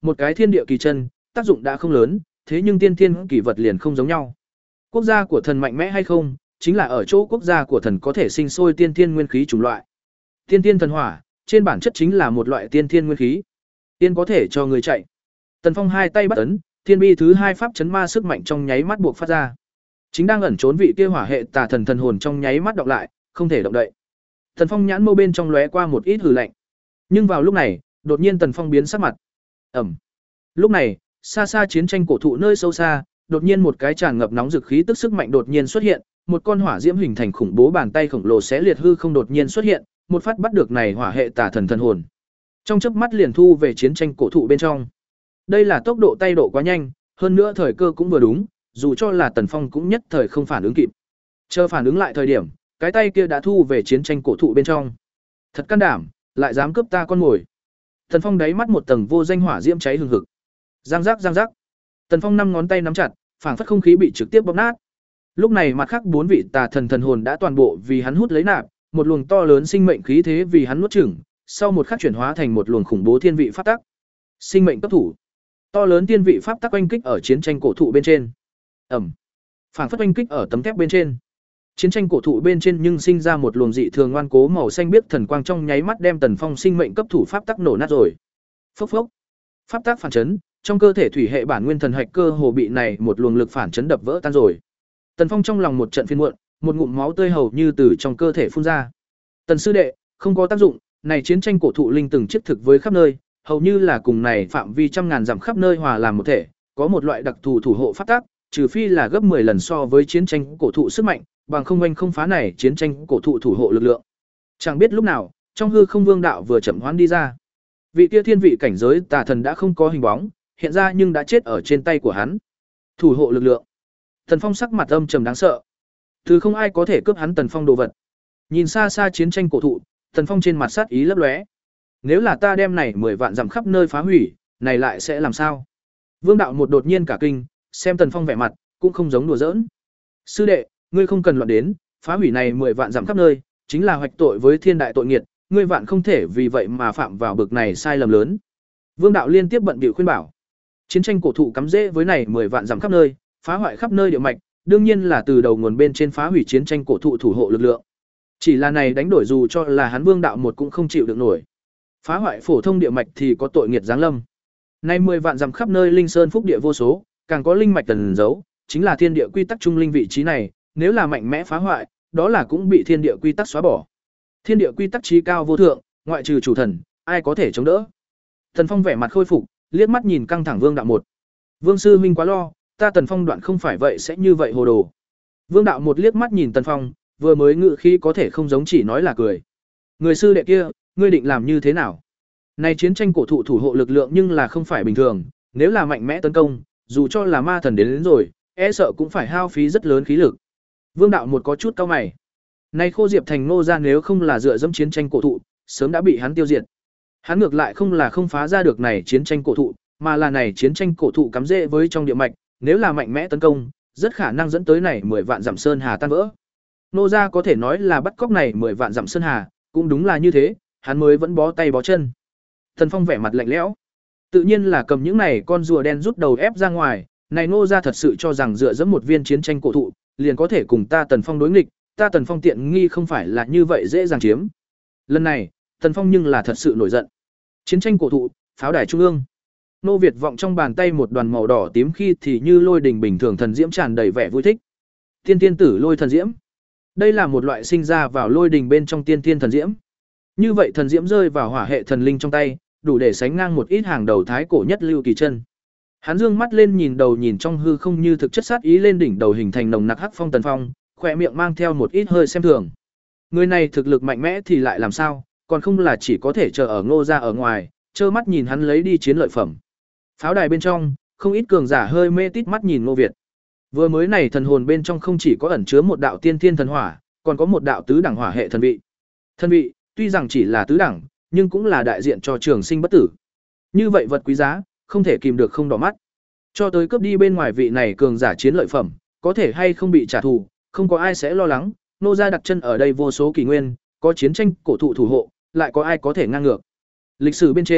[SPEAKER 1] Một cái thiên địa kỳ chân, tác dụng đã không lớn, thế nhưng tiên thiên kỳ vật liền không giống nhau. Quốc gia của thần mạnh mẽ hay không, chính là ở chỗ quốc gia của thần có thể sinh sôi tiên thiên nguyên khí chủng loại. Tiên thiên thần hỏa, trên bản chất chính là một loại tiên thiên nguyên khí. Tiên có thể cho người chạy. Tần Phong hai tay bắt ấn, thiên bi thứ hai pháp chấn ma sức mạnh trong nháy mắt buộc phát ra. Chính đang ẩn trốn vị kia hỏa hệ tà thần thần hồn trong nháy mắt đọc lại, không thể động đậy. Tần Phong nhãn mâu bên trong lóe qua một ít hừ lạnh. Nhưng vào lúc này, đột nhiên Tần Phong biến sắc mặt. Ẩm. Lúc này, xa xa chiến tranh cổ thụ nơi sâu xa, đột nhiên một cái tràn ngập nóng dực khí tức sức mạnh đột nhiên xuất hiện, một con hỏa diễm hình thành khủng bố bàn tay khổng lồ xé liệt hư không đột nhiên xuất hiện, một phát bắt được này hỏa hệ tà thần thần hồn. Trong chớp mắt liền thu về chiến tranh cổ thụ bên trong. Đây là tốc độ tay độ quá nhanh, hơn nữa thời cơ cũng vừa đúng, dù cho là Tần Phong cũng nhất thời không phản ứng kịp. Chờ phản ứng lại thời điểm, cái tay kia đã thu về chiến tranh cổ thụ bên trong. Thật can đảm, lại dám cướp ta con mồi. Tần Phong đáy mắt một tầng vô danh hỏa diễm cháy hừng hực. Giang giác giang giác. Tần Phong năm ngón tay nắm chặt, phảng phất không khí bị trực tiếp bóp nát. Lúc này mặt khác bốn vị tà thần thần hồn đã toàn bộ vì hắn hút lấy nạp, một luồng to lớn sinh mệnh khí thế vì hắn nuốt chửng, sau một khắc chuyển hóa thành một luồng khủng bố thiên vị pháp tắc. Sinh mệnh cấp thủ. To lớn thiên vị pháp tắc oanh kích ở chiến tranh cổ thụ bên trên. Ẩm. Phảng phất oanh kích ở tấm thép bên trên. Chiến tranh cổ thụ bên trên nhưng sinh ra một luồng dị thường ngoan cố màu xanh biếc thần quang trong nháy mắt đem Tần Phong sinh mệnh cấp thủ pháp tắc nổ nát rồi. Phốc phốc. Pháp tắc phản chấn, trong cơ thể thủy hệ bản nguyên thần hạch cơ hồ bị này một luồng lực phản chấn đập vỡ tan rồi. Tần Phong trong lòng một trận phiền muộn, một ngụm máu tươi hầu như từ trong cơ thể phun ra. Tần sư đệ, không có tác dụng, này chiến tranh cổ thụ linh từng chiết thực với khắp nơi, hầu như là cùng này phạm vi trăm ngàn dặm khắp nơi hòa làm một thể, có một loại đặc thù thủ hộ pháp tắc, trừ phi là gấp mười lần so với chiến tranh cổ thụ sức mạnh, bằng không anh không phá này chiến tranh cổ thụ thủ hộ lực lượng. Chẳng biết lúc nào, trong hư không vương đạo vừa chậm hoán đi ra. Vị kia thiên vị cảnh giới tà thần đã không có hình bóng, hiện ra nhưng đã chết ở trên tay của hắn. Thủ hộ lực lượng. Tần Phong sắc mặt âm trầm đáng sợ. Từ không ai có thể cướp hắn Tần Phong đồ vật. Nhìn xa xa chiến tranh cổ thụ, Tần Phong trên mặt sát ý lấp lóe. Nếu là ta đem này mười vạn dặm khắp nơi phá hủy, này lại sẽ làm sao? Vương đạo một đột nhiên cả kinh, xem Tần Phong vẻ mặt, cũng không giống đùa giỡn. Sư đệ, ngươi không cần loạn đến, phá hủy này mười vạn dặm khắp nơi, chính là hoạch tội với thiên đại tội nghiệt, ngươi vạn không thể vì vậy mà phạm vào bực này sai lầm lớn. Vương đạo liên tiếp bận bịu khuyên bảo. Chiến tranh cổ thụ cắm rễ với này mười vạn dặm khắp nơi, phá hoại khắp nơi địa mạch, đương nhiên là từ đầu nguồn bên trên phá hủy chiến tranh cổ thụ thủ hộ lực lượng. Chỉ là này đánh đổi dù cho là hắn Vương đạo một cũng không chịu được nổi. Phá hoại phổ thông địa mạch thì có tội nghiệt giáng lâm. Nay mười vạn dặm khắp nơi linh sơn phúc địa vô số, càng có linh mạch tần giấu, chính là thiên địa quy tắc trung linh vị trí này, nếu là mạnh mẽ phá hoại, đó là cũng bị thiên địa quy tắc xóa bỏ. Thiên địa quy tắc chí cao vô thượng, ngoại trừ chủ thần, ai có thể chống đỡ? Tần Phong vẻ mặt khôi phục, liếc mắt nhìn căng thẳng Vương đạo một. Vương sư huynh quá lo, ta Tần Phong đoạn không phải vậy sẽ như vậy hồ đồ. Vương đạo một liếc mắt nhìn Tần Phong, vừa mới ngự khí có thể không giống chỉ nói là cười. Người sư đệ kia, ngươi định làm như thế nào? Này chiến tranh cổ thụ thủ hộ lực lượng nhưng là không phải bình thường, nếu là mạnh mẽ tấn công, dù cho là ma thần đến, đến rồi, e sợ cũng phải hao phí rất lớn khí lực. Vương đạo một có chút cau mày. Này Khô Diệp thành Ngô gia nếu không là dựa dẫm chiến tranh cổ thụ, sớm đã bị hắn tiêu diệt. Hắn ngược lại không là không phá ra được này chiến tranh cổ thụ, mà là này chiến tranh cổ thụ cắm rễ với trong địa mạch, nếu là mạnh mẽ tấn công, rất khả năng dẫn tới này mười vạn dặm sơn hà tan vỡ. Ngô gia có thể nói là bắt cóc này mười vạn dặm sơn hà, cũng đúng là như thế, hắn mới vẫn bó tay bó chân. Tần Phong vẻ mặt lạnh lẽo, tự nhiên là cầm những này con rùa đen rút đầu ép ra ngoài, này Ngô gia thật sự cho rằng dựa dẫm một viên chiến tranh cổ thụ, liền có thể cùng ta Tần Phong đối nghịch, ta Tần Phong tiện nghi không phải là như vậy dễ dàng chiếm. Lần này, Tần Phong nhưng là thật sự nổi giận. Chiến tranh cổ thụ, pháo đài trung ương. Nô Việt vọng trong bàn tay một đoàn màu đỏ tím khi thì như lôi đình bình thường thần diễm tràn đầy vẻ vui thích. Tiên tiên tử lôi thần diễm. Đây là một loại sinh ra vào lôi đình bên trong tiên tiên thần diễm. Như vậy thần diễm rơi vào hỏa hệ thần linh trong tay, đủ để sánh ngang một ít hàng đầu thái cổ nhất lưu kỳ chân. Hắn dương mắt lên nhìn đầu nhìn trong hư không như thực chất sát ý lên đỉnh đầu hình thành nồng nặc hắc phong Tần Phong, khỏe miệng mang theo một ít hơi xem thường. Người này thực lực mạnh mẽ thì lại làm sao, còn không là chỉ có thể chờ ở Ngô gia ở ngoài, trơ mắt nhìn hắn lấy đi chiến lợi phẩm. Pháo đài bên trong, không ít cường giả hơi mê tít mắt nhìn Ngô Việt. Vừa mới này thần hồn bên trong không chỉ có ẩn chứa một đạo tiên thiên thần hỏa, còn có một đạo tứ đẳng hỏa hệ thần vị. Thần vị, tuy rằng chỉ là tứ đẳng, nhưng cũng là đại diện cho trường sinh bất tử. Như vậy vật quý giá, không thể kìm được không đỏ mắt. Cho tới cướp đi bên ngoài vị này cường giả chiến lợi phẩm, có thể hay không bị trả thù, không có ai sẽ lo lắng. Nô gia đặt chân ở đây vô số kỷ nguyên, có chiến tranh cổ thụ thủ hộ, lại có ai có thể ngang ngược. Lịch sử bên trên,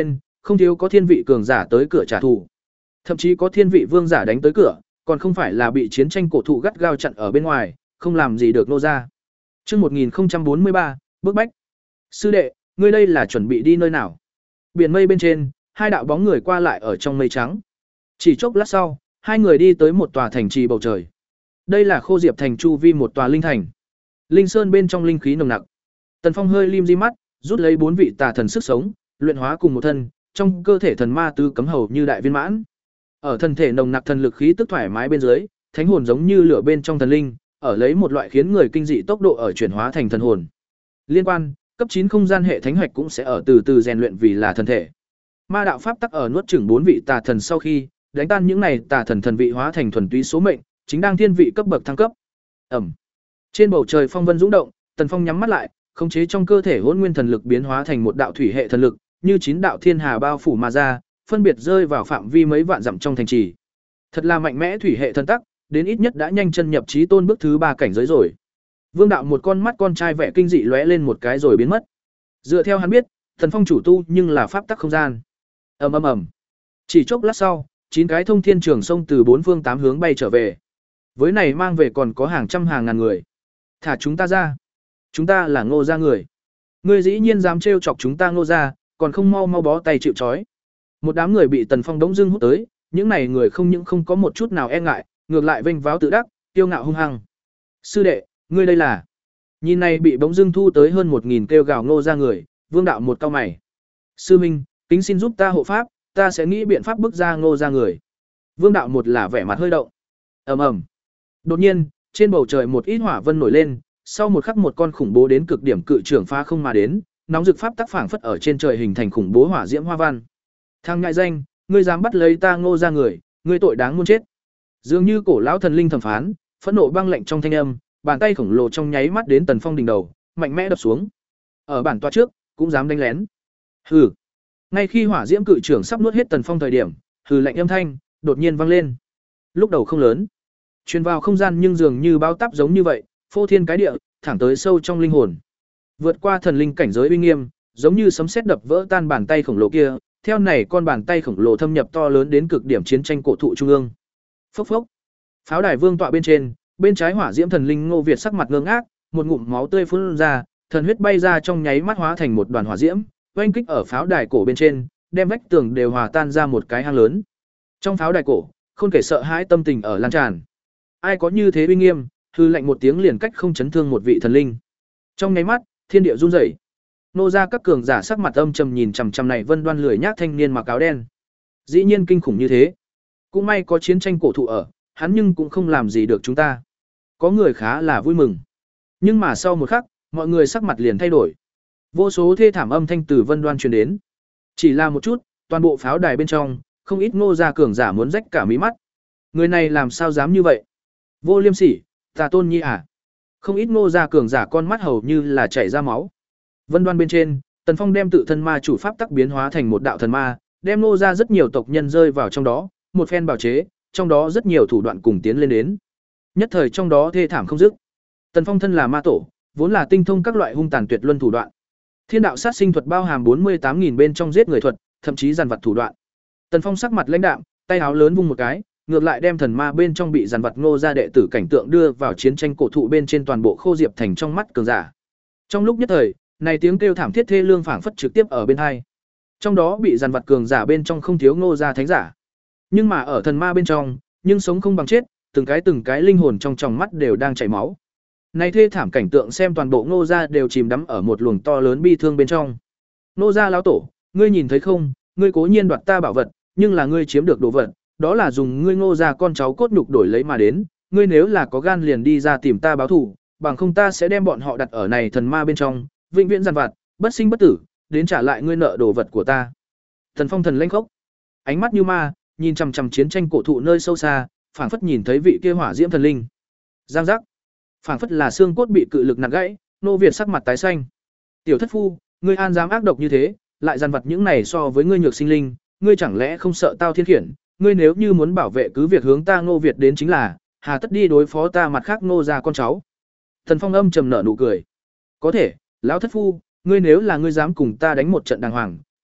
[SPEAKER 1] không thiếu có thiên vị cường giả tới cửa trả thù. Thậm chí có thiên vị vương giả đánh tới cửa, còn không phải là bị chiến tranh cổ thụ gắt gao chặn ở bên ngoài, không làm gì được nô gia. Chương một nghìn không trăm bốn mươi ba, bức bách. Sư đệ, ngươi đây là chuẩn bị đi nơi nào? Biển mây bên trên, hai đạo bóng người qua lại ở trong mây trắng. Chỉ chốc lát sau, hai người đi tới một tòa thành trì bầu trời. Đây là Khô Diệp thành chu vi một tòa linh thành. Linh sơn bên trong linh khí nồng nặc. Tần Phong hơi lim di mắt, rút lấy bốn vị tà thần sức sống, luyện hóa cùng một thân, trong cơ thể thần ma tứ cấm hầu như đại viên mãn. Ở thân thể nồng nặc thần lực khí tức thoải mái bên dưới, thánh hồn giống như lửa bên trong thần linh, ở lấy một loại khiến người kinh dị tốc độ ở chuyển hóa thành thần hồn. Liên quan, cấp chín không gian hệ thánh hoạch cũng sẽ ở từ từ rèn luyện vì là thần thể. Ma đạo pháp tắc ở nuốt chửng bốn vị tà thần sau khi, đánh tan những này tà thần thần vị hóa thành thuần túy số mệnh, chính đang thiên vị cấp bậc thăng cấp. Ẩm. Trên bầu trời phong vân dũng động, Tần Phong nhắm mắt lại, khống chế trong cơ thể hỗn nguyên thần lực biến hóa thành một đạo thủy hệ thần lực, như chín đạo thiên hà bao phủ mà ra, phân biệt rơi vào phạm vi mấy vạn dặm trong thành trì. Thật là mạnh mẽ thủy hệ thần tắc, đến ít nhất đã nhanh chân nhập chí tôn bước thứ ba cảnh giới rồi. Vương đạo một con mắt con trai vẻ kinh dị lóe lên một cái rồi biến mất. Dựa theo hắn biết, Tần Phong chủ tu nhưng là pháp tắc không gian. Ầm ầm ầm. Chỉ chốc lát sau, chín cái thông thiên trường sông từ bốn phương tám hướng bay trở về. Với này mang về còn có hàng trăm hàng ngàn người. Thả chúng ta ra. Chúng ta là Ngô gia người. Ngươi dĩ nhiên dám trêu chọc chúng ta Ngô gia, còn không mau mau bó tay chịu trói. Một đám người bị Tần Phong đống dưng hút tới, những này người không những không có một chút nào e ngại, ngược lại vênh váo tự đắc, kiêu ngạo hung hăng. Sư đệ, ngươi đây là? Nhìn này bị bỗng dưng thu tới hơn một nghìn kêu gào Ngô gia người, Vương đạo một cau mày. Sư minh, kính xin giúp ta hộ pháp, ta sẽ nghĩ biện pháp bức ra Ngô gia người. Vương đạo một là vẻ mặt hơi động. Ầm ầm. Đột nhiên, trên bầu trời một ít hỏa vân nổi lên, sau một khắc một con khủng bố đến cực điểm cự trưởng phá không mà đến, nóng rực pháp tắc phảng phất ở trên trời hình thành khủng bố hỏa diễm hoa văn. Thằng ngại danh, ngươi dám bắt lấy ta Ngô gia người, ngươi tội đáng muôn chết. Dường như cổ lão thần linh thẩm phán, phẫn nộ băng lệnh trong thanh âm, bàn tay khổng lồ trong nháy mắt đến Tần Phong đỉnh đầu, mạnh mẽ đập xuống. Ở bản tọa trước, cũng dám đánh lén. Hừ. Ngay khi hỏa diễm cự trưởng sắp nuốt hết Tần Phong thời điểm, hừ lạnh âm thanh đột nhiên vang lên. Lúc đầu không lớn, truyền vào không gian nhưng dường như bao táp giống như vậy, phô thiên cái địa, thẳng tới sâu trong linh hồn. Vượt qua thần linh cảnh giới uy nghiêm, giống như sấm sét đập vỡ tan bàn tay khổng lồ kia, theo này con bàn tay khổng lồ thâm nhập to lớn đến cực điểm chiến tranh cổ thụ trung ương. Phốc phốc. Pháo đài vương tọa bên trên, bên trái hỏa diễm thần linh Ngô Việt sắc mặt ngơ ngác, một ngụm máu tươi phun ra, thần huyết bay ra trong nháy mắt hóa thành một đoàn hỏa diễm, oanh kích ở pháo đài cổ bên trên, đem vách tường đều hòa tan ra một cái hang lớn. Trong pháo đài cổ, không kể sợ hãi tâm tình ở lan tràn. Ai có như thế uy nghiêm, hư lạnh một tiếng liền cách không chấn thương một vị thần linh. Trong nháy mắt, thiên địa run rẩy. Nô gia các cường giả sắc mặt âm trầm nhìn chằm chằm này Vân Đoan lười nhác thanh niên mặc áo đen. Dĩ nhiên kinh khủng như thế. Cũng may có chiến tranh cổ thụ ở, hắn nhưng cũng không làm gì được chúng ta. Có người khá là vui mừng. Nhưng mà sau một khắc, mọi người sắc mặt liền thay đổi. Vô số thê thảm âm thanh từ Vân Đoan truyền đến. Chỉ là một chút, toàn bộ pháo đài bên trong, không ít Ngô gia cường giả muốn rách cả mí mắt. Người này làm sao dám như vậy? Vô liêm sỉ, Tà Tôn Nhi à? Không ít Ngô gia cường giả con mắt hầu như là chảy ra máu. Vân Đoan bên trên, Tần Phong đem tự thân ma chủ pháp tắc biến hóa thành một đạo thần ma, đem Ngô gia rất nhiều tộc nhân rơi vào trong đó, một phen bào chế, trong đó rất nhiều thủ đoạn cùng tiến lên đến. Nhất thời trong đó thê thảm không dứt. Tần Phong thân là ma tổ, vốn là tinh thông các loại hung tàn tuyệt luân thủ đoạn. Thiên đạo sát sinh thuật bao hàm bốn mươi tám nghìn bên trong giết người thuật, thậm chí dàn vật thủ đoạn. Tần Phong sắc mặt lãnh đạm, tay áo lớn vung một cái, ngược lại đem thần ma bên trong bị dàn vật Ngô gia đệ tử cảnh tượng đưa vào chiến tranh cổ thụ bên trên toàn bộ Khô Diệp thành trong mắt cường giả. Trong lúc nhất thời, này tiếng kêu thảm thiết thê lương phảng phất trực tiếp ở bên hai. Trong đó bị dàn vật cường giả bên trong không thiếu Ngô gia thánh giả. Nhưng mà ở thần ma bên trong, nhưng sống không bằng chết, từng cái từng cái linh hồn trong tròng mắt đều đang chảy máu. Này thê thảm cảnh tượng xem toàn bộ Ngô gia đều chìm đắm ở một luồng to lớn bi thương bên trong. Ngô gia lão tổ, ngươi nhìn thấy không, ngươi cố nhiên đoạt ta bảo vật, nhưng là ngươi chiếm được đồ vật, đó là dùng ngươi Ngô gia con cháu cốt nhục đổi lấy mà đến, ngươi nếu là có gan liền đi ra tìm ta báo thù, bằng không ta sẽ đem bọn họ đặt ở này thần ma bên trong, vĩnh viễn giàn vặt, bất sinh bất tử, đến trả lại ngươi nợ đồ vật của ta. Thần Phong thần lanh khốc, ánh mắt như ma, nhìn chằm chằm chiến tranh cổ thụ nơi sâu xa, phảng phất nhìn thấy vị kia hỏa diễm thần linh. Giang giác, phảng phất là xương cốt bị cự lực nặng gãy, Nô Việt sắc mặt tái xanh. Tiểu thất phu, ngươi an dám ác độc như thế, lại giàn vật những này so với ngươi nhược sinh linh, ngươi chẳng lẽ không sợ tao thiên khiển, ngươi nếu như muốn bảo vệ cứ việc hướng ta Ngô Việt đến chính là, hà tất đi đối phó ta mặt khác Ngô gia con cháu. Thần Phong âm trầm nở nụ cười. Có thể, lão thất phu, ngươi nếu là ngươi dám cùng ta đánh một trận đàng hoàng,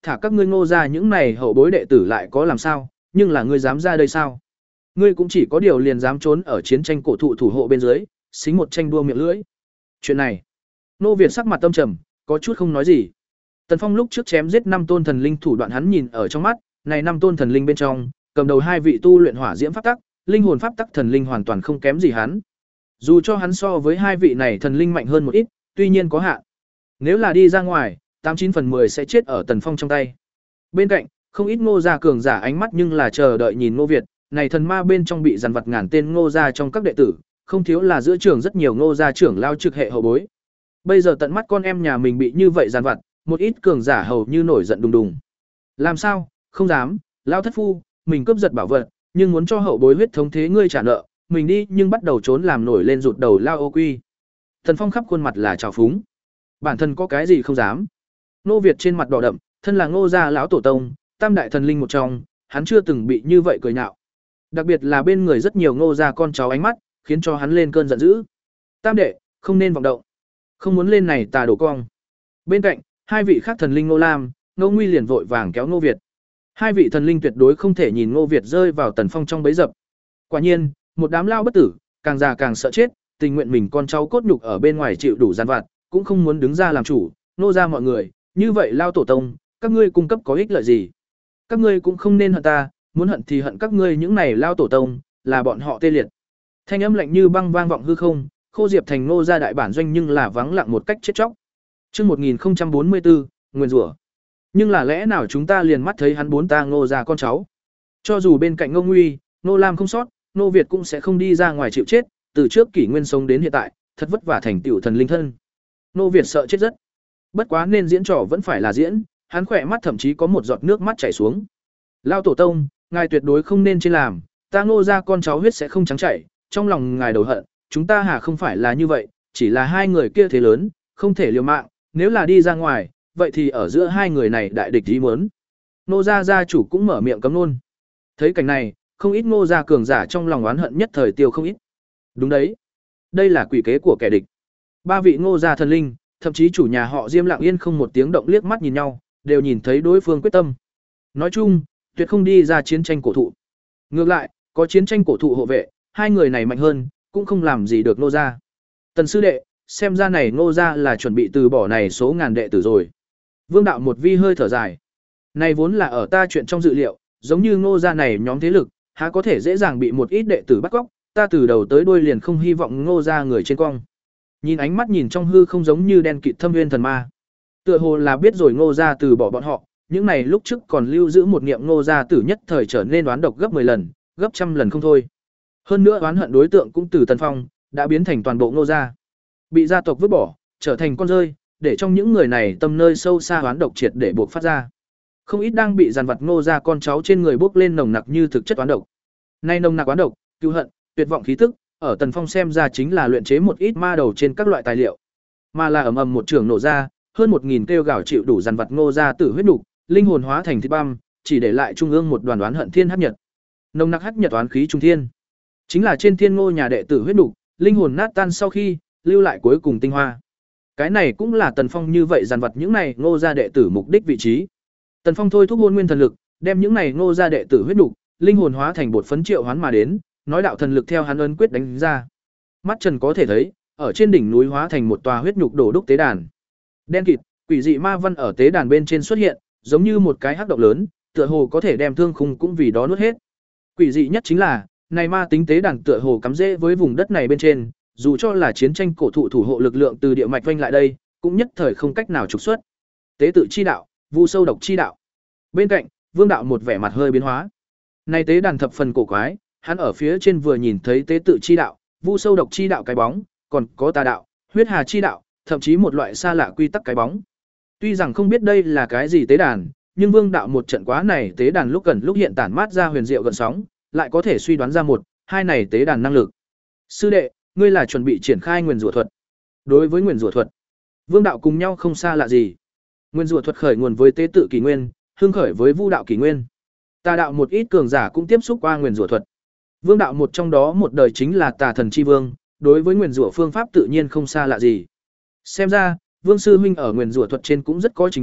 [SPEAKER 1] thả các ngươi Ngô gia những này hậu bối đệ tử lại có làm sao, nhưng là ngươi dám ra đây sao? Ngươi cũng chỉ có điều liền dám trốn ở chiến tranh cổ thụ thủ hộ bên dưới, xính một tranh đua miệng lưỡi. Chuyện này, Nô Việt sắc mặt tâm trầm, có chút không nói gì. Tần Phong lúc trước chém giết năm tôn thần linh thủ đoạn hắn nhìn ở trong mắt, này năm tôn thần linh bên trong, cầm đầu hai vị tu luyện hỏa diễm pháp tắc, linh hồn pháp tắc thần linh hoàn toàn không kém gì hắn. Dù cho hắn so với hai vị này thần linh mạnh hơn một ít, tuy nhiên có hạn. Nếu là đi ra ngoài, tám chín phần mười sẽ chết ở Tần Phong trong tay. Bên cạnh, không ít Ngô gia cường giả ánh mắt nhưng là chờ đợi nhìn Ngô Việt, này thần ma bên trong bị dằn vặt ngàn tên Ngô gia trong các đệ tử, không thiếu là giữa trường rất nhiều Ngô gia trưởng lao trực hệ hậu bối. Bây giờ tận mắt con em nhà mình bị như vậy dằn vặt, một ít cường giả hầu như nổi giận đùng đùng. Làm sao? Không dám, lao thất phu, mình cướp giật bảo vật, nhưng muốn cho hậu bối huyết thống thế ngươi trả nợ, mình đi nhưng bắt đầu trốn làm nổi lên rụt đầu lao ô quy. Thần Phong khắp khuôn mặt là trào phúng. Bản thân có cái gì không dám? Nô Việt trên mặt đỏ đậm, thân là Ngô gia lão tổ tông, tam đại thần linh một trong, hắn chưa từng bị như vậy cười nhạo. Đặc biệt là bên người rất nhiều Ngô gia con cháu ánh mắt, khiến cho hắn lên cơn giận dữ. Tam đệ, không nên vọng động. Không muốn lên này tà đổ cong. Bên cạnh, hai vị khác thần linh Ngô Lam, Ngô Nguy liền vội vàng kéo Ngô Việt. Hai vị thần linh tuyệt đối không thể nhìn Ngô Việt rơi vào Tần Phong trong bẫy dập. Quả nhiên, một đám lao bất tử, càng già càng sợ chết, tình nguyện mình con cháu cốt nhục ở bên ngoài chịu đủ gian vặt, cũng không muốn đứng ra làm chủ, nô ra mọi người, như vậy lao tổ tông, các ngươi cung cấp có ích lợi gì? Các ngươi cũng không nên hận ta, muốn hận thì hận các ngươi những này lao tổ tông, là bọn họ tê liệt. Thanh âm lạnh như băng vang vọng hư không, Khô Diệp thành nô ra đại bản doanh nhưng là vắng lặng một cách chết chóc. Chương một nghìn không trăm bốn mươi tư, nguyên rủa. Nhưng là lẽ nào chúng ta liền mắt thấy hắn bốn ta Ngô ra con cháu? Cho dù bên cạnh Ngô Nguy, Ngô Lam không sót, Ngô Việt cũng sẽ không đi ra ngoài chịu chết, từ trước kỷ nguyên sống đến hiện tại, thật vất vả thành tựu thần linh thân. Ngô Việt sợ chết rất. Bất quá nên diễn trò vẫn phải là diễn, hắn khỏe mắt thậm chí có một giọt nước mắt chảy xuống. Lao tổ tông, ngài tuyệt đối không nên trên làm, ta Ngô ra con cháu huyết sẽ không trắng chảy, trong lòng ngài đầu hận, chúng ta hà không phải là như vậy, chỉ là hai người kia thế lớn, không thể liều mạng, nếu là đi ra ngoài, vậy thì ở giữa hai người này đại địch ý muốn. Ngô gia gia chủ cũng mở miệng cấm luôn. Thấy cảnh này, không ít Ngô gia cường giả trong lòng oán hận nhất thời tiêu không ít. Đúng đấy, đây là quỷ kế của kẻ địch. Ba vị Ngô gia thần linh, thậm chí chủ nhà họ Diêm lặng yên không một tiếng động liếc mắt nhìn nhau, đều nhìn thấy đối phương quyết tâm. Nói chung, tuyệt không đi ra chiến tranh cổ thụ. Ngược lại, có chiến tranh cổ thụ hộ vệ, hai người này mạnh hơn, cũng không làm gì được Ngô gia. Tần sư đệ, xem ra này Ngô gia là chuẩn bị từ bỏ này số ngàn đệ tử rồi. Vương đạo một vi hơi thở dài. Này vốn là ở ta chuyện trong dự liệu, giống như Ngô gia này nhóm thế lực, há có thể dễ dàng bị một ít đệ tử bắt cóc, ta từ đầu tới đuôi liền không hy vọng Ngô gia người trên cong. Nhìn ánh mắt nhìn trong hư không giống như đen kịt thâm nguyên thần ma. Tựa hồ là biết rồi Ngô gia từ bỏ bọn họ, những này lúc trước còn lưu giữ một niệm Ngô gia tử nhất thời trở nên đoán độc gấp mười lần, gấp trăm lần không thôi. Hơn nữa oán hận đối tượng cũng từ Tần Phong, đã biến thành toàn bộ Ngô gia. Bị gia tộc vứt bỏ, trở thành con rơi, để trong những người này tâm nơi sâu xa oán độc triệt để buộc phát ra. Không ít đang bị dàn vật Ngô gia con cháu trên người bốc lên nồng nặc như thực chất oán độc. Nay nồng nặc oán độc, cứu hận, tuyệt vọng khí tức, ở Tần Phong xem ra chính là luyện chế một ít ma đầu trên các loại tài liệu, mà là ầm ầm một trường nổ ra, hơn một nghìn kêu gào chịu đủ dàn vật Ngô gia tử huyết nục, linh hồn hóa thành thịt băm, chỉ để lại trung ương một đoàn đoán hận thiên hắc nhật. Nồng nặc hắc nhật oán khí trung thiên, chính là trên thiên Ngô nhà đệ tử huyết nục, linh hồn nát tan sau khi lưu lại cuối cùng tinh hoa. Cái này cũng là Tần Phong như vậy dàn vật những này Ngô gia đệ tử mục đích vị trí. Tần Phong thôi thúc hôn nguyên thần lực, đem những này Ngô gia đệ tử huyết nục, linh hồn hóa thành bột phấn triệu hoán mà đến, nói đạo thần lực theo hắn ấn quyết đánh ra. Mắt Trần có thể thấy, ở trên đỉnh núi hóa thành một tòa huyết nhục đổ đúc tế đàn. Đen kịt, quỷ dị ma văn ở tế đàn bên trên xuất hiện, giống như một cái hắc động lớn, tựa hồ có thể đem thương khung cũng vì đó nuốt hết. Quỷ dị nhất chính là, này ma tính tế đàn tựa hồ cắm rễ với vùng đất này bên trên, dù cho là chiến tranh cổ thụ thủ hộ lực lượng từ địa mạch vanh lại đây, cũng nhất thời không cách nào trục xuất. Tế tự chi đạo, vu sâu độc chi đạo. Bên cạnh, Vương đạo một vẻ mặt hơi biến hóa. Này tế đàn thập phần cổ quái, hắn ở phía trên vừa nhìn thấy tế tự chi đạo, vu sâu độc chi đạo cái bóng, còn có tà đạo, huyết hà chi đạo, thậm chí một loại xa lạ quy tắc cái bóng. Tuy rằng không biết đây là cái gì tế đàn, nhưng Vương đạo một trận quá này tế đàn lúc gần lúc hiện tản mát ra huyền diệu gần sóng, lại có thể suy đoán ra một, hai này tế đàn năng lực. Sư đệ, ngươi là chuẩn bị triển khai nguyền rủa thuật. Đối với nguyền rủa thuật, Vương đạo cùng nhau không xa lạ gì. Nguyền rủa thuật khởi nguồn với tế tự kỷ nguyên, hương khởi với vu đạo kỷ nguyên. Tà đạo một ít cường giả cũng tiếp xúc qua nguyền rủa thuật. Vương đạo một trong đó một đời chính là Tà thần chi vương, đối với nguyền rủa phương pháp tự nhiên không xa lạ gì. Xem ra, Vương sư huynh ở nguyền rủa thuật trên cũng rất có trình độ,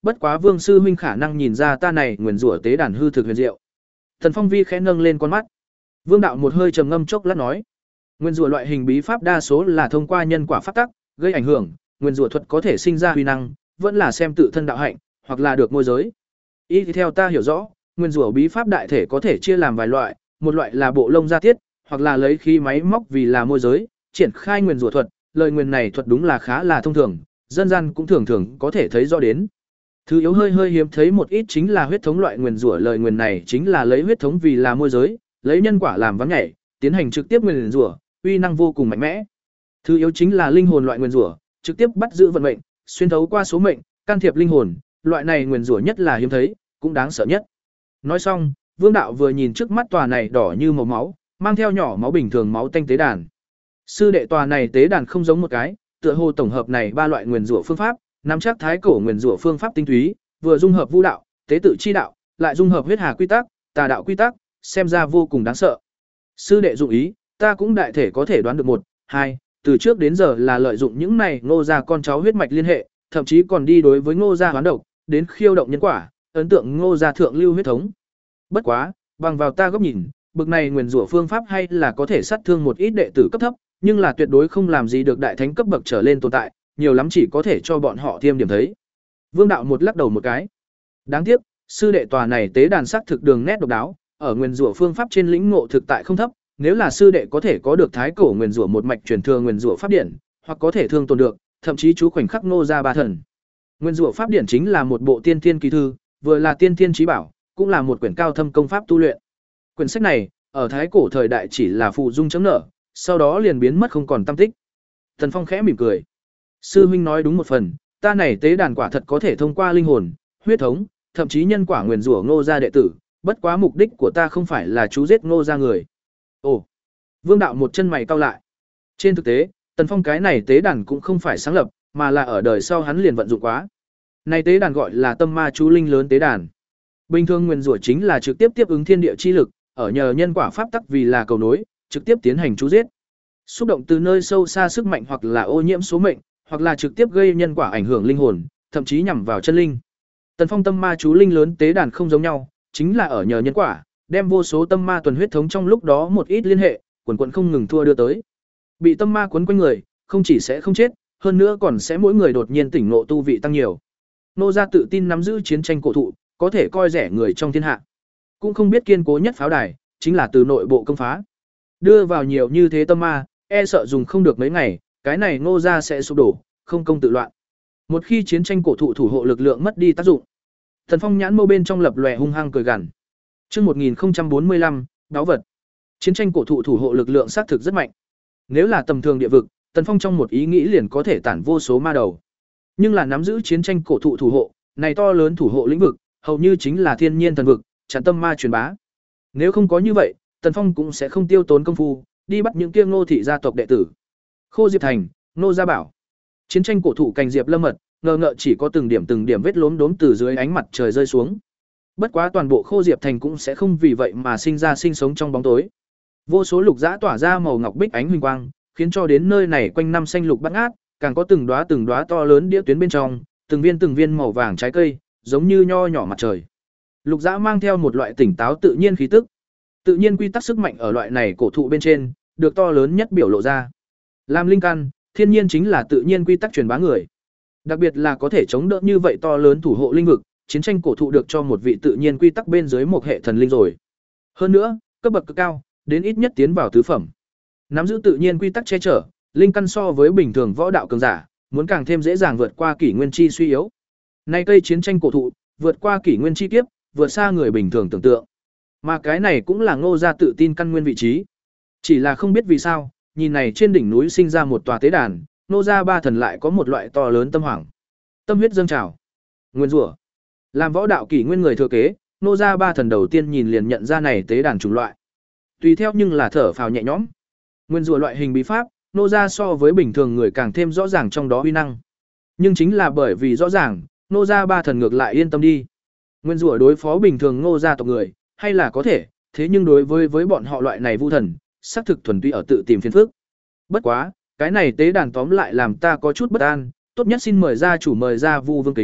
[SPEAKER 1] bất quá Vương sư huynh khả năng nhìn ra ta này nguyền rủa tế đàn hư thực huyền diệu. Thần Phong Vi khẽ nâng lên con mắt. Vương đạo một hơi trầm ngâm chốc lát nói, nguyên rủa loại hình bí pháp đa số là thông qua nhân quả pháp tắc gây ảnh hưởng, nguyên rủa thuật có thể sinh ra huy năng, vẫn là xem tự thân đạo hạnh, hoặc là được môi giới. Ý thì theo ta hiểu rõ, nguyên rủa bí pháp đại thể có thể chia làm vài loại, một loại là bộ lông gia tiết, hoặc là lấy khí máy móc vì là môi giới, triển khai nguyên rủa thuật, lời nguyên này thuật đúng là khá là thông thường, dân gian cũng thường thường có thể thấy rõ đến. Thứ yếu hơi hơi hiếm thấy một ít chính là huyết thống loại nguyên rủa, lời nguyên này chính là lấy huyết thống vì là môi giới, lấy nhân quả làm vắng nhảy, tiến hành trực tiếp nguyên rủa, uy năng vô cùng mạnh mẽ. Thứ yếu chính là linh hồn loại nguyên rủa, trực tiếp bắt giữ vận mệnh, xuyên thấu qua số mệnh, can thiệp linh hồn, loại này nguyên rủa nhất là hiếm thấy, cũng đáng sợ nhất. Nói xong, Vương đạo vừa nhìn trước mắt tòa này đỏ như màu máu, mang theo nhỏ máu bình thường máu tanh tế đàn. Sư đệ tòa này tế đàn không giống một cái, tựa hồ tổng hợp này ba loại nguyên rủa phương pháp, nắm chắc thái cổ nguyên rủa phương pháp tinh túy, vừa dung hợp vu đạo, tế tự chi đạo, lại dung hợp huyết hà quy tắc, tà đạo quy tắc, xem ra vô cùng đáng sợ. Sư đệ dụng ý, ta cũng đại thể có thể đoán được một, hai, từ trước đến giờ là lợi dụng những này Ngô gia con cháu huyết mạch liên hệ, thậm chí còn đi đối với Ngô gia hoán độc, đến khiêu động nhân quả, ấn tượng Ngô gia thượng lưu huyết thống. Bất quá, bằng vào ta góc nhìn, bực này nguyên rủa phương pháp hay là có thể sát thương một ít đệ tử cấp thấp, nhưng là tuyệt đối không làm gì được đại thánh cấp bậc trở lên tồn tại, nhiều lắm chỉ có thể cho bọn họ thêm điểm thấy. Vương đạo một lắc đầu một cái. Đáng tiếc, sư đệ tòa này tế đàn sắc thực đường nét độc đáo, ở nguyên rủa phương pháp trên lĩnh ngộ thực tại không thấp, nếu là sư đệ có thể có được thái cổ nguyên rủa một mạch truyền thừa nguyên rủa pháp điển, hoặc có thể thương tồn được, thậm chí chú khoảnh khắc Ngô gia ba thần. Nguyên rủa pháp điển chính là một bộ tiên thiên kỳ thư, vừa là tiên thiên chí bảo, cũng là một quyển cao thâm công pháp tu luyện. Quyển sách này, ở thái cổ thời đại chỉ là phụ dung chấm nở, sau đó liền biến mất không còn tăm tích. Thần Phong khẽ mỉm cười. Sư huynh nói đúng một phần, ta này tế đàn quả thật có thể thông qua linh hồn, huyết thống, thậm chí nhân quả nguyền rủa Ngô gia đệ tử, bất quá mục đích của ta không phải là chú giết Ngô gia người. Ồ. Vương đạo một chân mày cau lại. Trên thực tế, Tần Phong cái này tế đàn cũng không phải sáng lập, mà là ở đời sau hắn liền vận dụng quá. Này tế đàn gọi là Tâm Ma chú linh lớn tế đàn. Bình thường nguyền rủa chính là trực tiếp tiếp ứng thiên địa chi lực, ở nhờ nhân quả pháp tắc vì là cầu nối, trực tiếp tiến hành chú giết. Xúc động từ nơi sâu xa sức mạnh hoặc là ô nhiễm số mệnh, hoặc là trực tiếp gây nhân quả ảnh hưởng linh hồn, thậm chí nhằm vào chân linh. Tần Phong tâm ma chú linh lớn tế đàn không giống nhau, chính là ở nhờ nhân quả, đem vô số tâm ma tuần huyết thống trong lúc đó một ít liên hệ, quần quần không ngừng thua đưa tới. Bị tâm ma quấn quanh người, không chỉ sẽ không chết, hơn nữa còn sẽ mỗi người đột nhiên tỉnh ngộ tu vị tăng nhiều. Nô gia tự tin nắm giữ chiến tranh cổ thụ, có thể coi rẻ người trong thiên hạ. Cũng không biết kiên cố nhất pháo đài, chính là từ nội bộ công phá. Đưa vào nhiều như thế tâm ma, e sợ dùng không được mấy ngày, cái này Ngô gia sẽ sụp đổ, không công tự loạn. Một khi chiến tranh cổ thụ thủ hộ lực lượng mất đi tác dụng, Thần Phong nhãn mâu bên trong lập lòe hung hăng cười gằn. Chương một nghìn không trăm bốn mươi lăm, đáo vật. Chiến tranh cổ thụ thủ hộ lực lượng xác thực rất mạnh. Nếu là tầm thường địa vực, Tần Phong trong một ý nghĩ liền có thể tản vô số ma đầu. Nhưng là nắm giữ chiến tranh cổ thụ thủ hộ, này to lớn thủ hộ lĩnh vực, hầu như chính là thiên nhiên thần vực, chặn tâm ma truyền bá. Nếu không có như vậy, Tần Phong cũng sẽ không tiêu tốn công phu, đi bắt những kia Ngô thị gia tộc đệ tử. Khô Diệp Thành, Ngô Gia Bảo. Chiến tranh cổ thụ cành diệp lâm mật, ngờ ngợ chỉ có từng điểm từng điểm vết lốm đốm từ dưới ánh mặt trời rơi xuống. Bất quá toàn bộ Khô Diệp Thành cũng sẽ không vì vậy mà sinh ra sinh sống trong bóng tối. Vô số lục dã tỏa ra màu ngọc bích ánh huỳnh quang, khiến cho đến nơi này quanh năm xanh lục bát ngát, càng có từng đóa từng đóa to lớn đĩa tuyến bên trong, từng viên từng viên màu vàng trái cây, giống như nho nhỏ mặt trời. Lục dã mang theo một loại tỉnh táo tự nhiên khí tức. Tự nhiên quy tắc sức mạnh ở loại này cổ thụ bên trên, được to lớn nhất biểu lộ ra. Làm linh căn, thiên nhiên chính là tự nhiên quy tắc truyền bá người. Đặc biệt là có thể chống đỡ như vậy to lớn thủ hộ linh vực, chiến tranh cổ thụ được cho một vị tự nhiên quy tắc bên dưới một hệ thần linh rồi. Hơn nữa, cấp bậc cực cao, đến ít nhất tiến vào tứ phẩm. Nắm giữ tự nhiên quy tắc che chở, linh căn so với bình thường võ đạo cường giả, muốn càng thêm dễ dàng vượt qua kỷ nguyên chi suy yếu. Nay cây chiến tranh cổ thụ, vượt qua kỷ nguyên chi kiếp, vượt xa người bình thường tưởng tượng. Mà cái này cũng là Ngô gia tự tin căn nguyên vị trí. Chỉ là không biết vì sao, nhìn này trên đỉnh núi sinh ra một tòa tế đàn, Ngô gia ba thần lại có một loại to lớn tâm hoảng. Tâm huyết dâng trào. Nguyên rủa. Làm võ đạo kỷ nguyên người thừa kế, Ngô gia ba thần đầu tiên nhìn liền nhận ra này tế đàn chủng loại. Tùy theo nhưng là thở phào nhẹ nhõm. Nguyên rủa loại hình bí pháp, Ngô gia so với bình thường người càng thêm rõ ràng trong đó uy năng. Nhưng chính là bởi vì rõ ràng, Ngô gia ba thần ngược lại yên tâm đi. Nguyên rủa đối phó bình thường Ngô gia tộc người, hay là có thể, thế nhưng đối với với bọn họ loại này vu thần, xác thực thuần túy ở tự tìm phiền phức. Bất quá, cái này tế đàn tóm lại làm ta có chút bất an, tốt nhất xin mời gia chủ mời ra Vu Vương Kính,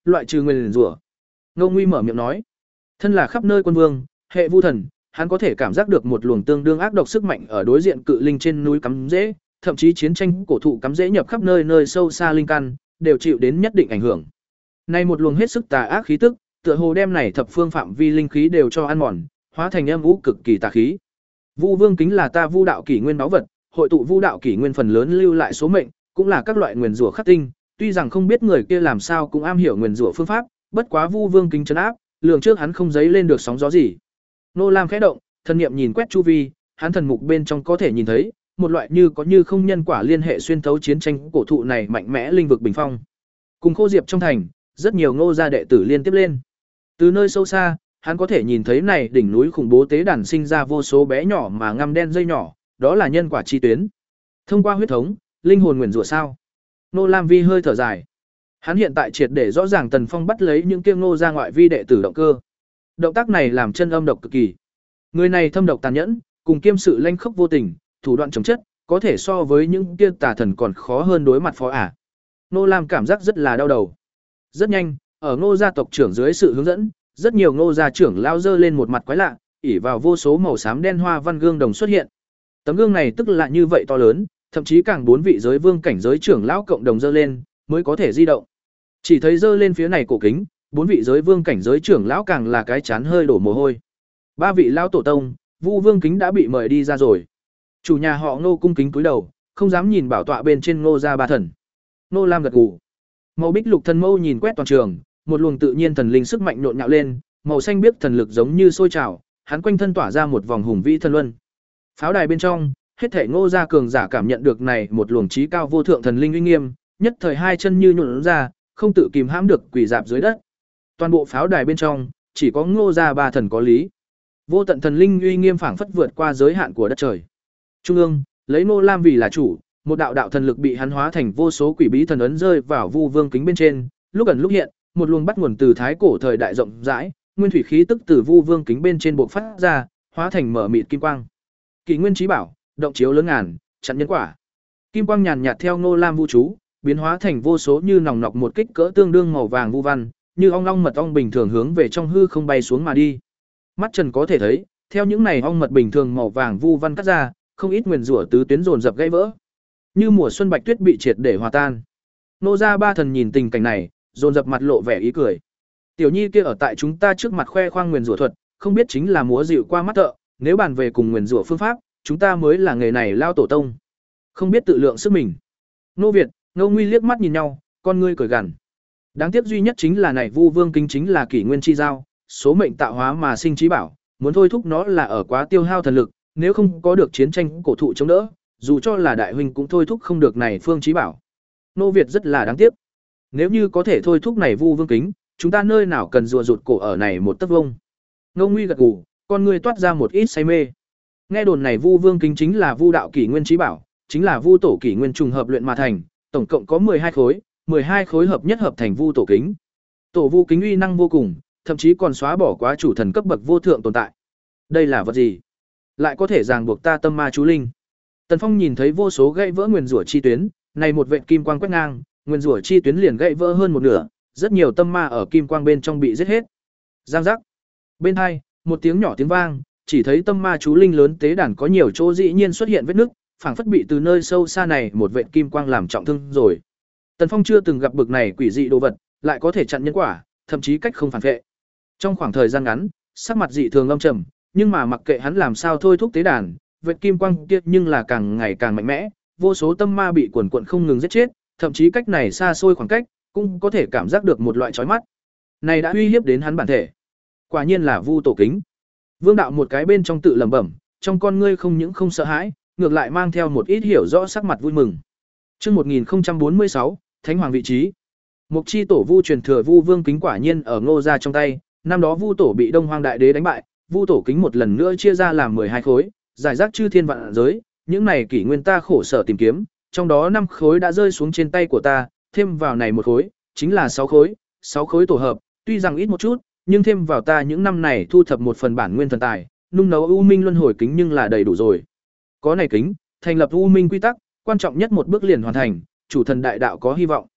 [SPEAKER 1] loại trừ nguyền rủa. Ngô Nguy mở miệng nói, thân là khắp nơi quân vương, hệ vu thần, hắn có thể cảm giác được một luồng tương đương ác độc sức mạnh ở đối diện cự linh trên núi cắm rễ, thậm chí chiến tranh cổ thụ cắm rễ nhập khắp nơi nơi sâu xa linh căn, đều chịu đến nhất định ảnh hưởng. Nay một luồng hết sức tà ác khí tức, tựa hồ đem này thập phương phạm vi linh khí đều cho ăn mòn, hóa thành âm u cực kỳ tà khí. Vu Vương kính là ta Vu đạo kỷ nguyên báu vật, hội tụ Vu đạo kỷ nguyên phần lớn lưu lại số mệnh, cũng là các loại nguyền rủa khắc tinh, tuy rằng không biết người kia làm sao cũng am hiểu nguyền rủa phương pháp, bất quá Vu Vương kính trấn áp, lường trước hắn không giấy lên được sóng gió gì. Nô Lam khẽ động, thần niệm nhìn quét chu vi, hắn thần mục bên trong có thể nhìn thấy một loại như có như không nhân quả liên hệ xuyên thấu chiến tranh cổ thụ này mạnh mẽ linh vực bình phong. Cùng Khô Diệp trong thành, rất nhiều Ngô gia đệ tử liên tiếp lên. Từ nơi sâu xa, hắn có thể nhìn thấy này đỉnh núi khủng bố tế đàn sinh ra vô số bé nhỏ mà ngăm đen dây nhỏ, đó là nhân quả chi tuyến. Thông qua huyết thống, linh hồn nguyền rủa sao? Nô Lam Vi hơi thở dài. Hắn hiện tại triệt để rõ ràng Tần Phong bắt lấy những kiêng Ngô gia ngoại vi đệ tử động cơ. Động tác này làm chân âm độc cực kỳ. Người này thâm độc tàn nhẫn, cùng kiêm sự lanh khốc vô tình, thủ đoạn chống chất, có thể so với những kia tà thần còn khó hơn đối mặt phó ả. Nô Lam cảm giác rất là đau đầu. Rất nhanh, ở Ngô gia tộc trưởng dưới sự hướng dẫn, rất nhiều Ngô gia trưởng lao dơ lên một mặt quái lạ, ỉ vào vô số màu xám đen hoa văn gương đồng xuất hiện. Tấm gương này tức là như vậy to lớn, thậm chí càng bốn vị giới vương cảnh giới trưởng lão cộng đồng dơ lên, mới có thể di động. Chỉ thấy dơ lên phía này cổ kính, bốn vị giới vương cảnh giới trưởng lão càng là cái chán hơi đổ mồ hôi. Ba vị lão tổ tông, Vu Vương kính đã bị mời đi ra rồi. Chủ nhà họ Ngô cung kính cúi đầu, không dám nhìn bảo tọa bên trên Ngô gia ba thần. Nô Lam gật gù. Màu bích lục thần mâu nhìn quét toàn trường, một luồng tự nhiên thần linh sức mạnh nhộn nhạo lên, màu xanh biếc thần lực giống như sôi trào, hắn quanh thân tỏa ra một vòng hùng vĩ thần luân. Pháo đài bên trong, hết thảy Ngô gia cường giả cảm nhận được này một luồng chí cao vô thượng thần linh uy nghiêm, nhất thời hai chân như nhũn ra, không tự kìm hãm được quỳ rạp dưới đất. Toàn bộ pháo đài bên trong, chỉ có Ngô gia ba thần có lý. Vô tận thần linh uy nghiêm phảng phất vượt qua giới hạn của đất trời. Trung ương, lấy Ngô Lam vì là chủ, một đạo đạo thần lực bị hắn hóa thành vô số quỷ bí thần ấn rơi vào Vu Vương kính bên trên, lúc ẩn lúc hiện, một luồng bắt nguồn từ thái cổ thời đại rộng rãi, nguyên thủy khí tức từ Vu Vương kính bên trên bộc phát ra, hóa thành mở mịt kim quang. Kỷ nguyên chí bảo, động chiếu lớn ngàn, chặn nhân quả. Kim quang nhàn nhạt theo Ngô Lam vu chú, biến hóa thành vô số như nòng nọc một kích cỡ tương đương màu vàng vu văn, như ong long mật ong bình thường hướng về trong hư không bay xuống mà đi. Mắt Trần có thể thấy, theo những này ong mật bình thường màu vàng vu văn cắt ra, không ít nguyền rủa tứ tuyến dồn dập gãy vỡ. Như mùa xuân bạch tuyết bị triệt để hòa tan. Nô gia ba thần nhìn tình cảnh này, dồn dập mặt lộ vẻ ý cười. Tiểu Nhi kia ở tại chúng ta trước mặt khoe khoang nguyền rủa thuật, không biết chính là múa dịu qua mắt thợ, nếu bàn về cùng nguyền rủa phương pháp, chúng ta mới là nghề này lao tổ tông. Không biết tự lượng sức mình. Nô Việt, Ngô Nguy liếc mắt nhìn nhau, con ngươi cười gằn. Đáng tiếc duy nhất chính là này Vu Vương kính chính là kỷ nguyên chi giao, số mệnh tạo hóa mà sinh trí bảo, muốn thôi thúc nó là ở quá tiêu hao thần lực, nếu không có được chiến tranh cổ thụ chống đỡ, dù cho là đại huynh cũng thôi thúc không được này phương trí bảo. Nô Việt rất là đáng tiếc. Nếu như có thể thôi thúc này Vu Vương kính, chúng ta nơi nào cần rùa rụt cổ ở này một tấc vông. Ngô Nguy gật gù, con người toát ra một ít say mê. Nghe đồn này Vu Vương kính chính là Vu đạo kỷ nguyên trí bảo, chính là Vu tổ kỷ nguyên trùng hợp luyện mà thành, tổng cộng có mười hai khối, mười hai khối hợp nhất hợp thành Vu tổ kính. Tổ Vu kính uy năng vô cùng, thậm chí còn xóa bỏ quá chủ thần cấp bậc vô thượng tồn tại. Đây là vật gì? Lại có thể ràng buộc ta tâm ma chú linh. Tần Phong nhìn thấy vô số gãy vỡ nguyền rủa chi tuyến, này một vệt kim quang quét ngang, nguyền rủa chi tuyến liền gãy vỡ hơn một nửa, rất nhiều tâm ma ở kim quang bên trong bị giết hết. Giang giác. Bên hai, một tiếng nhỏ tiếng vang, chỉ thấy tâm ma chú linh lớn tế đàn có nhiều chỗ dĩ nhiên xuất hiện vết nứt, phảng phất bị từ nơi sâu xa này một vệt kim quang làm trọng thương rồi. Tần Phong chưa từng gặp bực này quỷ dị đồ vật, lại có thể chặn nhân quả, thậm chí cách không phản vệ. Trong khoảng thời gian ngắn, sắc mặt dị thường âm trầm, nhưng mà mặc kệ hắn làm sao thôi thúc tế đàn, vệt kim quang kia nhưng là càng ngày càng mạnh mẽ, vô số tâm ma bị quần quần không ngừng giết chết, thậm chí cách này xa xôi khoảng cách, cũng có thể cảm giác được một loại chói mắt. Này đã uy hiếp đến hắn bản thể. Quả nhiên là Vu tổ kính. Vương đạo một cái bên trong tự lẩm bẩm, trong con ngươi không những không sợ hãi, ngược lại mang theo một ít hiểu rõ sắc mặt vui mừng. Chương một nghìn không trăm bốn mươi sáu, Thánh hoàng vị trí. Mục chi tổ Vu truyền thừa Vu Vương kính quả nhiên ở Ngô gia trong tay, năm đó Vu tổ bị Đông Hoang đại đế đánh bại, Vu tổ kính một lần nữa chia ra làm mười hai khối, giải rác chư thiên vạn giới, những này kỷ nguyên ta khổ sở tìm kiếm, trong đó năm khối đã rơi xuống trên tay của ta, thêm vào này một khối, chính là sáu khối, sáu khối tổ hợp, tuy rằng ít một chút, nhưng thêm vào ta những năm này thu thập một phần bản nguyên thần tài, nung nấu U Minh luân hồi kính nhưng là đầy đủ rồi. Có này kính, thành lập U Minh quy tắc, quan trọng nhất một bước liền hoàn thành, chủ thần đại đạo có hy vọng.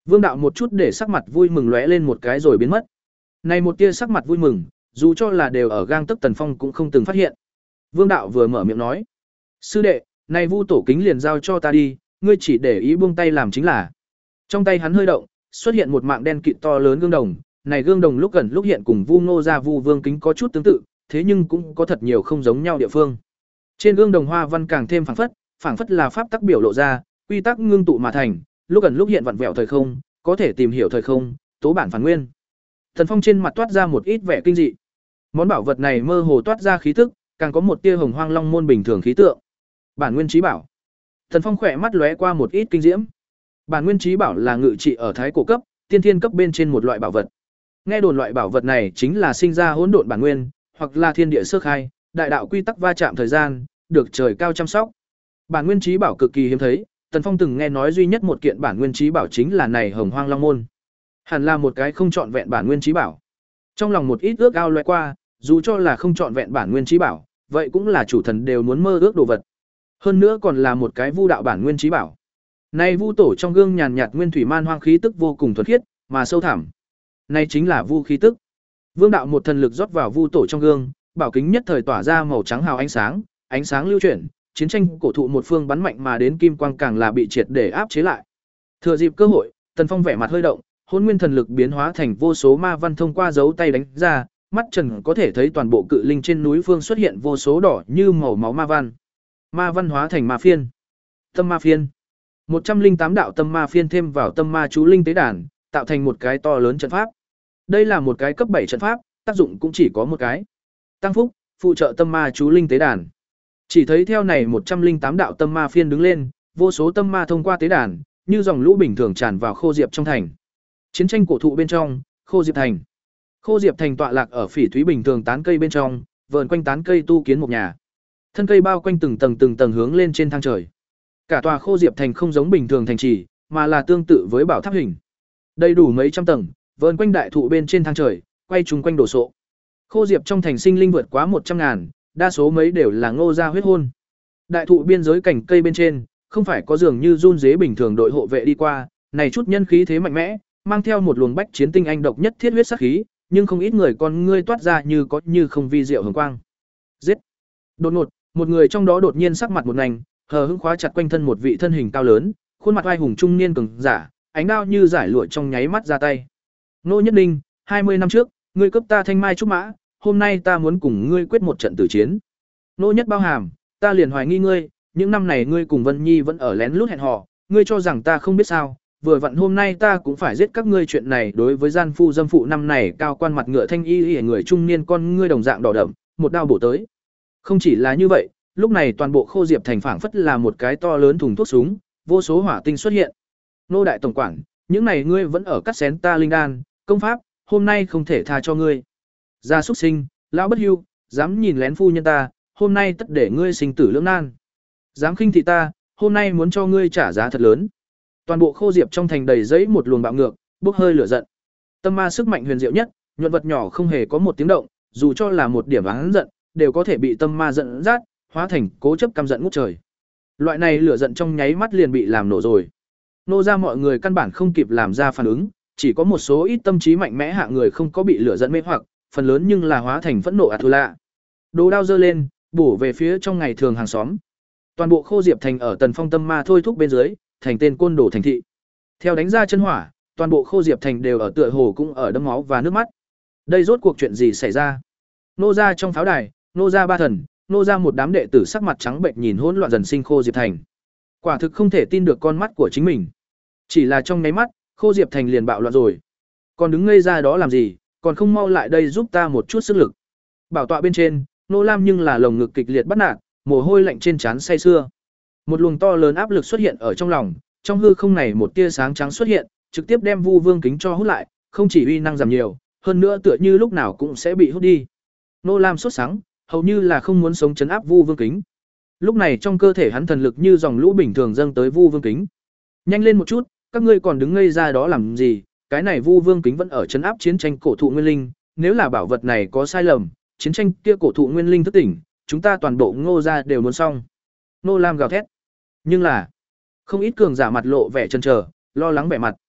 [SPEAKER 1] Vương đạo một chút để sắc mặt vui mừng lóe lên một cái rồi biến mất. Này một tia sắc mặt vui mừng, dù cho là đều ở gang tấc Tần Phong cũng không từng phát hiện. Vương đạo vừa mở miệng nói: "Sư đệ, này Vu tổ kính liền giao cho ta đi, ngươi chỉ để ý buông tay làm chính là." Trong tay hắn hơi động, xuất hiện một mạng đen kịt to lớn gương đồng, này gương đồng lúc gần lúc hiện cùng Vu Ngô gia Vu Vương kính có chút tương tự, thế nhưng cũng có thật nhiều không giống nhau địa phương. Trên gương đồng hoa văn càng thêm phảng phất, phảng phất là pháp tắc biểu lộ ra, quy tắc ngưng tụ mà thành, lúc gần lúc hiện vặn vẹo thời không, có thể tìm hiểu thời không, tố bản phản nguyên. Thần Phong trên mặt toát ra một ít vẻ kinh dị. Món bảo vật này mơ hồ toát ra khí tức, càng có một tia hồng hoang long môn bình thường khí tượng. Bản nguyên trí bảo. Thần Phong khỏe mắt lóe qua một ít kinh diễm. Bản nguyên trí bảo là ngự trị ở thái cổ cấp, tiên thiên cấp bên trên một loại bảo vật. Nghe đồn loại bảo vật này chính là sinh ra hỗn độn bản nguyên, hoặc là thiên địa sơ khai, đại đạo quy tắc va chạm thời gian, được trời cao chăm sóc. Bản nguyên trí bảo cực kỳ hiếm thấy, Tần Phong từng nghe nói duy nhất một kiện bản nguyên trí bảo chính là này Hồng Hoang Long môn. Hẳn là một cái không trọn vẹn bản nguyên trí bảo. Trong lòng một ít ước ao lóe qua, dù cho là không trọn vẹn bản nguyên trí bảo, vậy cũng là chủ thần đều muốn mơ ước đồ vật. Hơn nữa còn là một cái vu đạo bản nguyên trí bảo. Này vu tổ trong gương nhàn nhạt nguyên thủy man hoang khí tức vô cùng thuần khiết, mà sâu thẳm. Này chính là vu khí tức. Vương đạo một thần lực rót vào vu tổ trong gương, bảo kính nhất thời tỏa ra màu trắng hào ánh sáng, ánh sáng lưu chuyển, chiến tranh cổ thụ một phương bắn mạnh mà đến kim quang càng là bị triệt để áp chế lại. Thừa dịp cơ hội, Tần Phong vẻ mặt hơi động, hôn nguyên thần lực biến hóa thành vô số ma văn thông qua dấu tay đánh ra, mắt trần có thể thấy toàn bộ cự linh trên núi phương xuất hiện vô số đỏ như màu máu ma văn. Ma văn hóa thành ma phiên. Tâm ma phiên. một trăm linh tám đạo tâm ma phiên thêm vào tâm ma chú linh tế đàn, tạo thành một cái to lớn trận pháp. Đây là một cái cấp bảy trận pháp, tác dụng cũng chỉ có một cái. Tăng phúc, phụ trợ tâm ma chú linh tế đàn. Chỉ thấy theo này một trăm linh tám đạo tâm ma phiên đứng lên, vô số tâm ma thông qua tế đàn, như dòng lũ bình thường tràn vào Khô Diệp trong thành. Chiến tranh cổ thụ bên trong, Khô Diệp thành. Khô Diệp thành tọa lạc ở phỉ thúy bình thường tán cây bên trong, vờn quanh tán cây tu kiến một nhà. Thân cây bao quanh từng tầng từng tầng hướng lên trên thang trời. Cả tòa Khô Diệp thành không giống bình thường thành trì, mà là tương tự với bảo tháp hình. Đầy đủ mấy trăm tầng, vờn quanh đại thụ bên trên thang trời, quay trùng quanh đổ sộ. Khô Diệp trong thành sinh linh vượt quá một trăm ngàn, đa số mấy đều là Ngô gia huyết hôn. Đại thụ biên giới cành cây bên trên, không phải có dường như run dế bình thường đội hộ vệ đi qua, này chút nhân khí thế mạnh mẽ, mang theo một luồng bách chiến tinh anh độc nhất thiết huyết sát khí, nhưng không ít người con ngươi toát ra như có như không vi diệu hồng quang. Giết! Đột ngột, một người trong đó đột nhiên sắc mặt một ngành, hờ hững khóa chặt quanh thân một vị thân hình cao lớn, khuôn mặt oai hùng trung niên cường giả, ánh đao như giải lụa trong nháy mắt ra tay. Ngô Nhất Ninh, hai mươi năm trước, ngươi cướp ta Thanh Mai trúc mã, hôm nay ta muốn cùng ngươi quyết một trận tử chiến. Nô Nhất Bao Hàm, ta liền hoài nghi ngươi, những năm này ngươi cùng Vân Nhi vẫn ở lén lút hẹn hò, ngươi cho rằng ta không biết sao, vừa vặn hôm nay ta cũng phải giết các ngươi chuyện này. Đối với gian phu dâm phụ năm này cao quan mặt ngựa thanh y y người trung niên con ngươi đồng dạng đỏ đậm, một đao bổ tới. Không chỉ là như vậy, lúc này toàn bộ Khô Diệp thành phảng phất là một cái to lớn thùng thuốc súng, vô số hỏa tinh xuất hiện. Nô đại tổng quản, những này ngươi vẫn ở cắt xén ta linh đan, công pháp, hôm nay không thể tha cho ngươi. Gia xuất sinh, lão bất hưu, dám nhìn lén phu nhân ta, hôm nay tất để ngươi sinh tử lưỡng nan. Dám khinh thị ta, hôm nay muốn cho ngươi trả giá thật lớn. Toàn bộ Khô Diệp trong thành đầy giấy một luồng bạo ngược, bốc hơi lửa giận. Tâm ma sức mạnh huyền diệu nhất, nhuận vật nhỏ không hề có một tiếng động, dù cho là một điểm oán giận, đều có thể bị tâm ma giận dắt, hóa thành cố chấp căm giận ngút trời. Loại này lửa giận trong nháy mắt liền bị làm nổ rồi. Nô ra mọi người căn bản không kịp làm ra phản ứng, chỉ có một số ít tâm trí mạnh mẽ hạ người không có bị lửa giận mê hoặc, phần lớn nhưng là hóa thành phẫn nộ ạt thù lạ. Đồ đao giơ lên, bổ về phía trong ngày thường hàng xóm. Toàn bộ Khô Diệp thành ở Tần Phong tâm ma thôi thúc bên dưới, thành tên côn đồ thành thị. Theo đánh ra chân hỏa, toàn bộ Khô Diệp thành đều ở tựa hồ cũng ở đẫm máu và nước mắt. Đây rốt cuộc chuyện gì xảy ra? Nô gia trong pháo đài, nô gia ba thần, nô gia một đám đệ tử sắc mặt trắng bệnh nhìn hỗn loạn dần sinh Khô Diệp thành. Quả thực không thể tin được con mắt của chính mình. Chỉ là trong nháy mắt, Khô Diệp thành liền bạo loạn rồi. Còn đứng ngây ra đó làm gì, còn không mau lại đây giúp ta một chút sức lực. Bảo tọa bên trên, Nô Lam nhưng là lồng ngực kịch liệt bắt nạt, mồ hôi lạnh trên trán say sưa. Một luồng to lớn áp lực xuất hiện ở trong lòng, trong hư không này một tia sáng trắng xuất hiện, trực tiếp đem Vu Vương kính cho hút lại, không chỉ uy năng giảm nhiều, hơn nữa tựa như lúc nào cũng sẽ bị hút đi. Nô Lam sốt sắng, hầu như là không muốn sống chấn áp Vu Vương kính. Lúc này trong cơ thể hắn thần lực như dòng lũ bình thường dâng tới Vu Vương kính. Nhanh lên một chút, các ngươi còn đứng ngây ra đó làm gì? Cái này Vu Vương kính vẫn ở chấn áp chiến tranh cổ thụ nguyên linh, nếu là bảo vật này có sai lầm, chiến tranh kia cổ thụ nguyên linh thức tỉnh, chúng ta toàn bộ Ngô gia đều muốn xong. Nô Lam gào thét. Nhưng là, không ít cường giả mặt lộ vẻ chần chờ, lo lắng vẻ mặt.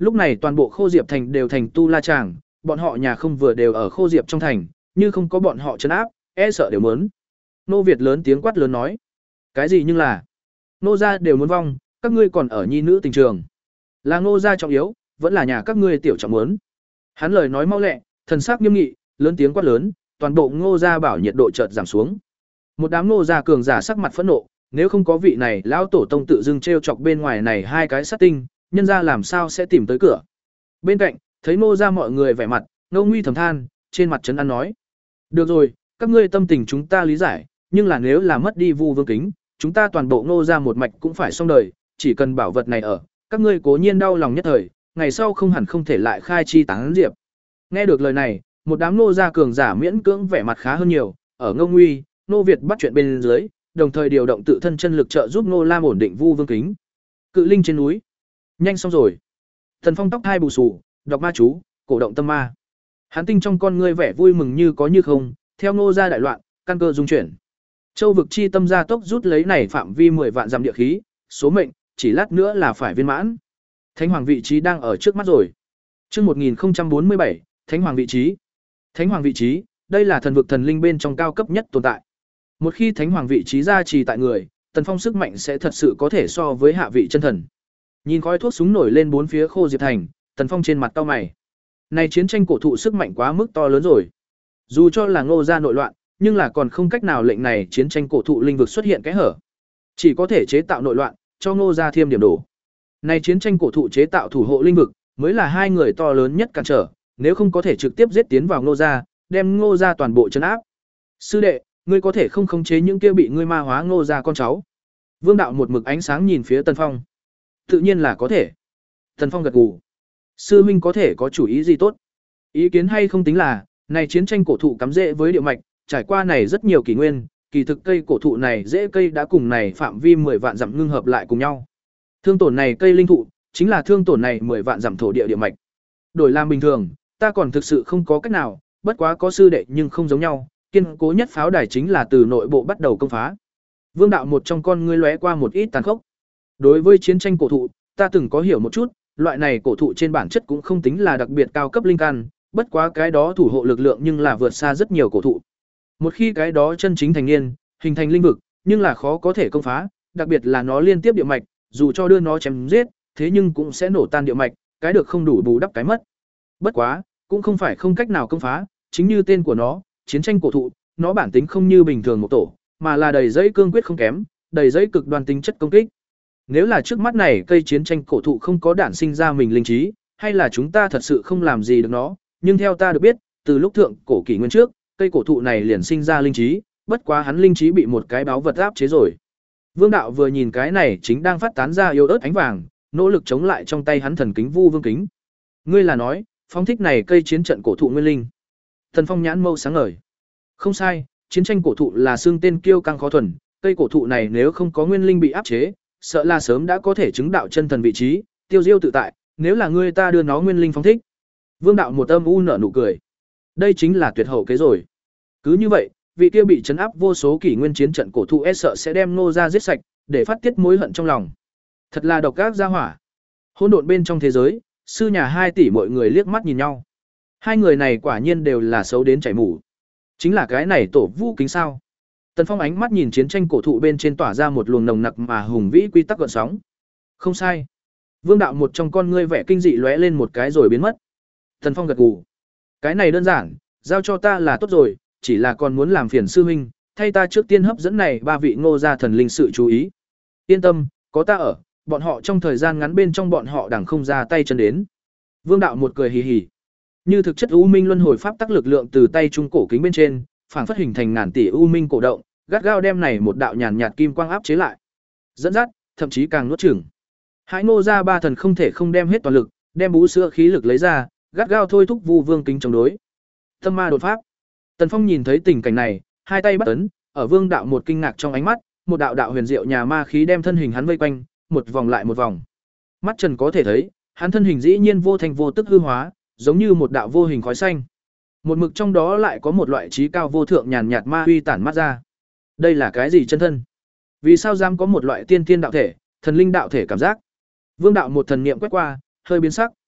[SPEAKER 1] Lúc này toàn bộ Khô Diệp thành đều thành tu la tràng, bọn họ nhà không vừa đều ở Khô Diệp trong thành, như không có bọn họ trấn áp, e sợ đều muốn. Nô Việt lớn tiếng quát lớn nói: "Cái gì nhưng là? Nô gia đều muốn vong, các ngươi còn ở nhi nữ tình trường. Là Nô gia trọng yếu, vẫn là nhà các ngươi tiểu trọng muốn." Hắn lời nói mau lẹ, thần sắc nghiêm nghị, lớn tiếng quát lớn, toàn bộ Ngô gia bảo nhiệt độ chợt giảm xuống. Một đám Ngô gia cường giả sắc mặt phẫn nộ, nếu không có vị này lão tổ tông tự dưng trêu chọc bên ngoài này hai cái sát tinh, nhân gia làm sao sẽ tìm tới cửa. Bên cạnh, thấy Ngô gia mọi người vẻ mặt, Ngô Nguy thầm than, trên mặt trấn an nói: "Được rồi, các ngươi tâm tình chúng ta lý giải, nhưng là nếu là mất đi Vu Vương Kính, chúng ta toàn bộ Ngô gia một mạch cũng phải xong đời, chỉ cần bảo vật này ở, các ngươi cố nhiên đau lòng nhất thời, ngày sau không hẳn không thể lại khai chi tán diệp." Nghe được lời này, một đám Ngô gia cường giả miễn cưỡng vẻ mặt khá hơn nhiều, ở Ngô Nguy, Ngô Việt bắt chuyện bên dưới, đồng thời điều động tự thân chân lực trợ giúp Ngô Lam ổn định Vu Vương Kính. Cự linh trên núi, nhanh xong rồi. Thần Phong tóc hai bù xù, đọc ma chú, cổ động tâm ma. Hắn tinh trong con ngươi vẻ vui mừng như có như không, theo Ngô gia đại loạn, căn cơ dung chuyển. Châu vực chi tâm gia tốc rút lấy này phạm vi mười vạn dặm địa khí, số mệnh chỉ lát nữa là phải viên mãn. Thánh hoàng vị trí đang ở trước mắt rồi. Chương một nghìn không trăm bốn mươi bảy, Thánh hoàng vị trí. Thánh hoàng vị trí, đây là thần vực thần linh bên trong cao cấp nhất tồn tại. Một khi thánh hoàng vị trí gia trì tại người, Tần Phong sức mạnh sẽ thật sự có thể so với hạ vị chân thần. Nhìn khói thuốc súng nổi lên bốn phía Khô Diệp thành, Tần Phong trên mặt cau mày. Này chiến tranh cổ thụ sức mạnh quá mức to lớn rồi. Dù cho là Ngô gia nội loạn, nhưng là còn không cách nào lệnh này chiến tranh cổ thụ linh vực xuất hiện cái hở. Chỉ có thể chế tạo nội loạn, cho Ngô gia thêm điểm đổ. Này chiến tranh cổ thụ chế tạo thủ hộ linh vực, mới là hai người to lớn nhất cản trở, nếu không có thể trực tiếp giết tiến vào Ngô gia, đem Ngô gia toàn bộ trấn áp. Sư đệ, ngươi có thể không khống chế những kia bị ngươi ma hóa Ngô gia con cháu? Vương đạo một mực ánh sáng nhìn phía Tần Phong. Tự nhiên là có thể. Tần Phong gật gù. Sư huynh có thể có chủ ý gì tốt? Ý kiến hay không tính là, này chiến tranh cổ thụ cắm rễ với địa mạch, trải qua này rất nhiều kỷ nguyên, kỳ thực cây cổ thụ này rễ cây đã cùng này phạm vi mười vạn dặm ngưng hợp lại cùng nhau. Thương tổn này cây linh thụ, chính là thương tổn này mười vạn dặm thổ địa địa mạch. Đổi làm bình thường, ta còn thực sự không có cách nào, bất quá có sư đệ nhưng không giống nhau, kiên cố nhất pháo đài chính là từ nội bộ bắt đầu công phá. Vương đạo một trong con ngươi lóe qua một ít tàn khốc. Đối với chiến tranh cổ thụ, ta từng có hiểu một chút, loại này cổ thụ trên bản chất cũng không tính là đặc biệt cao cấp linh căn, bất quá cái đó thủ hộ lực lượng nhưng là vượt xa rất nhiều cổ thụ. Một khi cái đó chân chính thành niên, hình thành linh vực, nhưng là khó có thể công phá, đặc biệt là nó liên tiếp địa mạch, dù cho đưa nó chém giết, thế nhưng cũng sẽ nổ tan địa mạch, cái được không đủ bù đắp cái mất. Bất quá, cũng không phải không cách nào công phá, chính như tên của nó, chiến tranh cổ thụ, nó bản tính không như bình thường một tổ, mà là đầy dẫy cương quyết không kém, đầy dẫy cực đoan tính chất công kích. Nếu là trước mắt này cây chiến tranh cổ thụ không có đản sinh ra mình linh trí, hay là chúng ta thật sự không làm gì được nó, nhưng theo ta được biết, từ lúc thượng cổ kỷ nguyên trước, cây cổ thụ này liền sinh ra linh trí, bất quá hắn linh trí bị một cái báo vật áp chế rồi. Vương đạo vừa nhìn cái này chính đang phát tán ra yếu ớt ánh vàng, nỗ lực chống lại trong tay hắn thần kính Vu Vương kính. Ngươi là nói, phong thích này cây chiến trận cổ thụ nguyên linh. Thần Phong nhãn mâu sáng ngời. Không sai, chiến tranh cổ thụ là xương tên kiêu căng khó thuần, cây cổ thụ này nếu không có nguyên linh bị áp chế, sợ là sớm đã có thể chứng đạo chân thần vị trí, tiêu diêu tự tại, nếu là ngươi ta đưa nó nguyên linh phóng thích. Vương đạo một âm u nở nụ cười. Đây chính là tuyệt hậu kế rồi. Cứ như vậy, vị kia bị trấn áp vô số kỷ nguyên chiến trận cổ thụ e sợ sẽ đem Ngô gia giết sạch, để phát tiết mối hận trong lòng. Thật là độc ác gia hỏa. Hỗn độn bên trong thế giới, sư nhà hai tỷ mọi người liếc mắt nhìn nhau. Hai người này quả nhiên đều là xấu đến chảy mủ. Chính là cái này tổ Vũ Kính sao? Tần Phong ánh mắt nhìn chiến tranh cổ thụ bên trên tỏa ra một luồng nồng nặc mà hùng vĩ quy tắc gợn sóng. Không sai. Vương đạo một trong con ngươi vẻ kinh dị lóe lên một cái rồi biến mất. Tần Phong gật gù. Cái này đơn giản, giao cho ta là tốt rồi, chỉ là còn muốn làm phiền sư huynh, thay ta trước tiên hấp dẫn này ba vị Ngô gia thần linh sự chú ý. Yên tâm, có ta ở, bọn họ trong thời gian ngắn bên trong bọn họ đằng không ra tay chân đến. Vương đạo một cười hì hì. Như thực chất u minh luân hồi pháp tắc lực lượng từ tay trung cổ kính bên trên, phảng phất hình thành ngàn tỷ u minh cổ động, gắt gao đem này một đạo nhàn nhạt kim quang áp chế lại. Dẫn dắt, thậm chí càng nuốt chửng. Hãi Ngô gia ba thần không thể không đem hết toàn lực, đem bú sữa khí lực lấy ra, gắt gao thôi thúc Vu Vương kính chống đối. Tâm ma đột pháp. Tần Phong nhìn thấy tình cảnh này, hai tay bắt ấn, ở Vương đạo một kinh ngạc trong ánh mắt, một đạo đạo huyền diệu nhà ma khí đem thân hình hắn vây quanh, một vòng lại một vòng. Mắt Trần có thể thấy, hắn thân hình dĩ nhiên vô thành vô tức hư hóa, giống như một đạo vô hình khói xanh. Một mực trong đó lại có một loại trí cao vô thượng nhàn nhạt ma huy tản mắt ra. Đây là cái gì chân thân? Vì sao dám có một loại tiên tiên đạo thể, thần linh đạo thể cảm giác? Vương đạo một thần niệm quét qua, hơi biến sắc.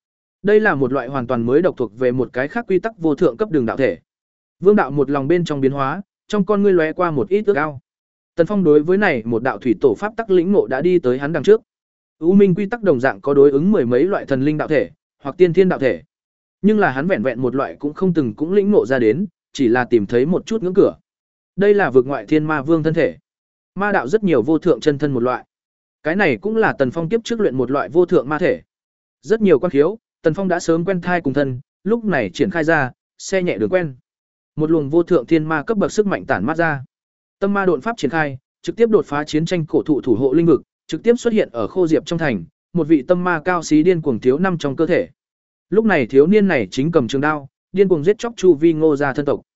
[SPEAKER 1] Đây là một loại hoàn toàn mới độc thuộc về một cái khác quy tắc vô thượng cấp đường đạo thể. Vương đạo một lòng bên trong biến hóa, trong con ngươi lóe qua một ít ước ao. Tần Phong đối với này một đạo thủy tổ pháp tắc lĩnh ngộ đã đi tới hắn đằng trước. U Minh quy tắc đồng dạng có đối ứng mười mấy loại thần linh đạo thể, hoặc tiên thiên đạo thể. Nhưng là hắn vẹn vẹn một loại cũng không từng cũng lĩnh ngộ ra đến, chỉ là tìm thấy một chút ngưỡng cửa. Đây là vực ngoại thiên ma vương thân thể. Ma đạo rất nhiều vô thượng chân thân một loại. Cái này cũng là Tần Phong tiếp trước luyện một loại vô thượng ma thể. Rất nhiều quan khiếu, Tần Phong đã sớm quen thai cùng thân, lúc này triển khai ra, xe nhẹ đường quen. Một luồng vô thượng thiên ma cấp bậc sức mạnh tản mát ra. Tâm ma độn pháp triển khai, trực tiếp đột phá chiến tranh cổ thụ thủ hộ linh vực, trực tiếp xuất hiện ở Khô Diệp trong thành, một vị tâm ma cao xí điên cuồng thiếu năm trong cơ thể. Lúc này thiếu niên này chính cầm trường đao, điên cuồng giết chóc chu vi Ngô gia thân tộc.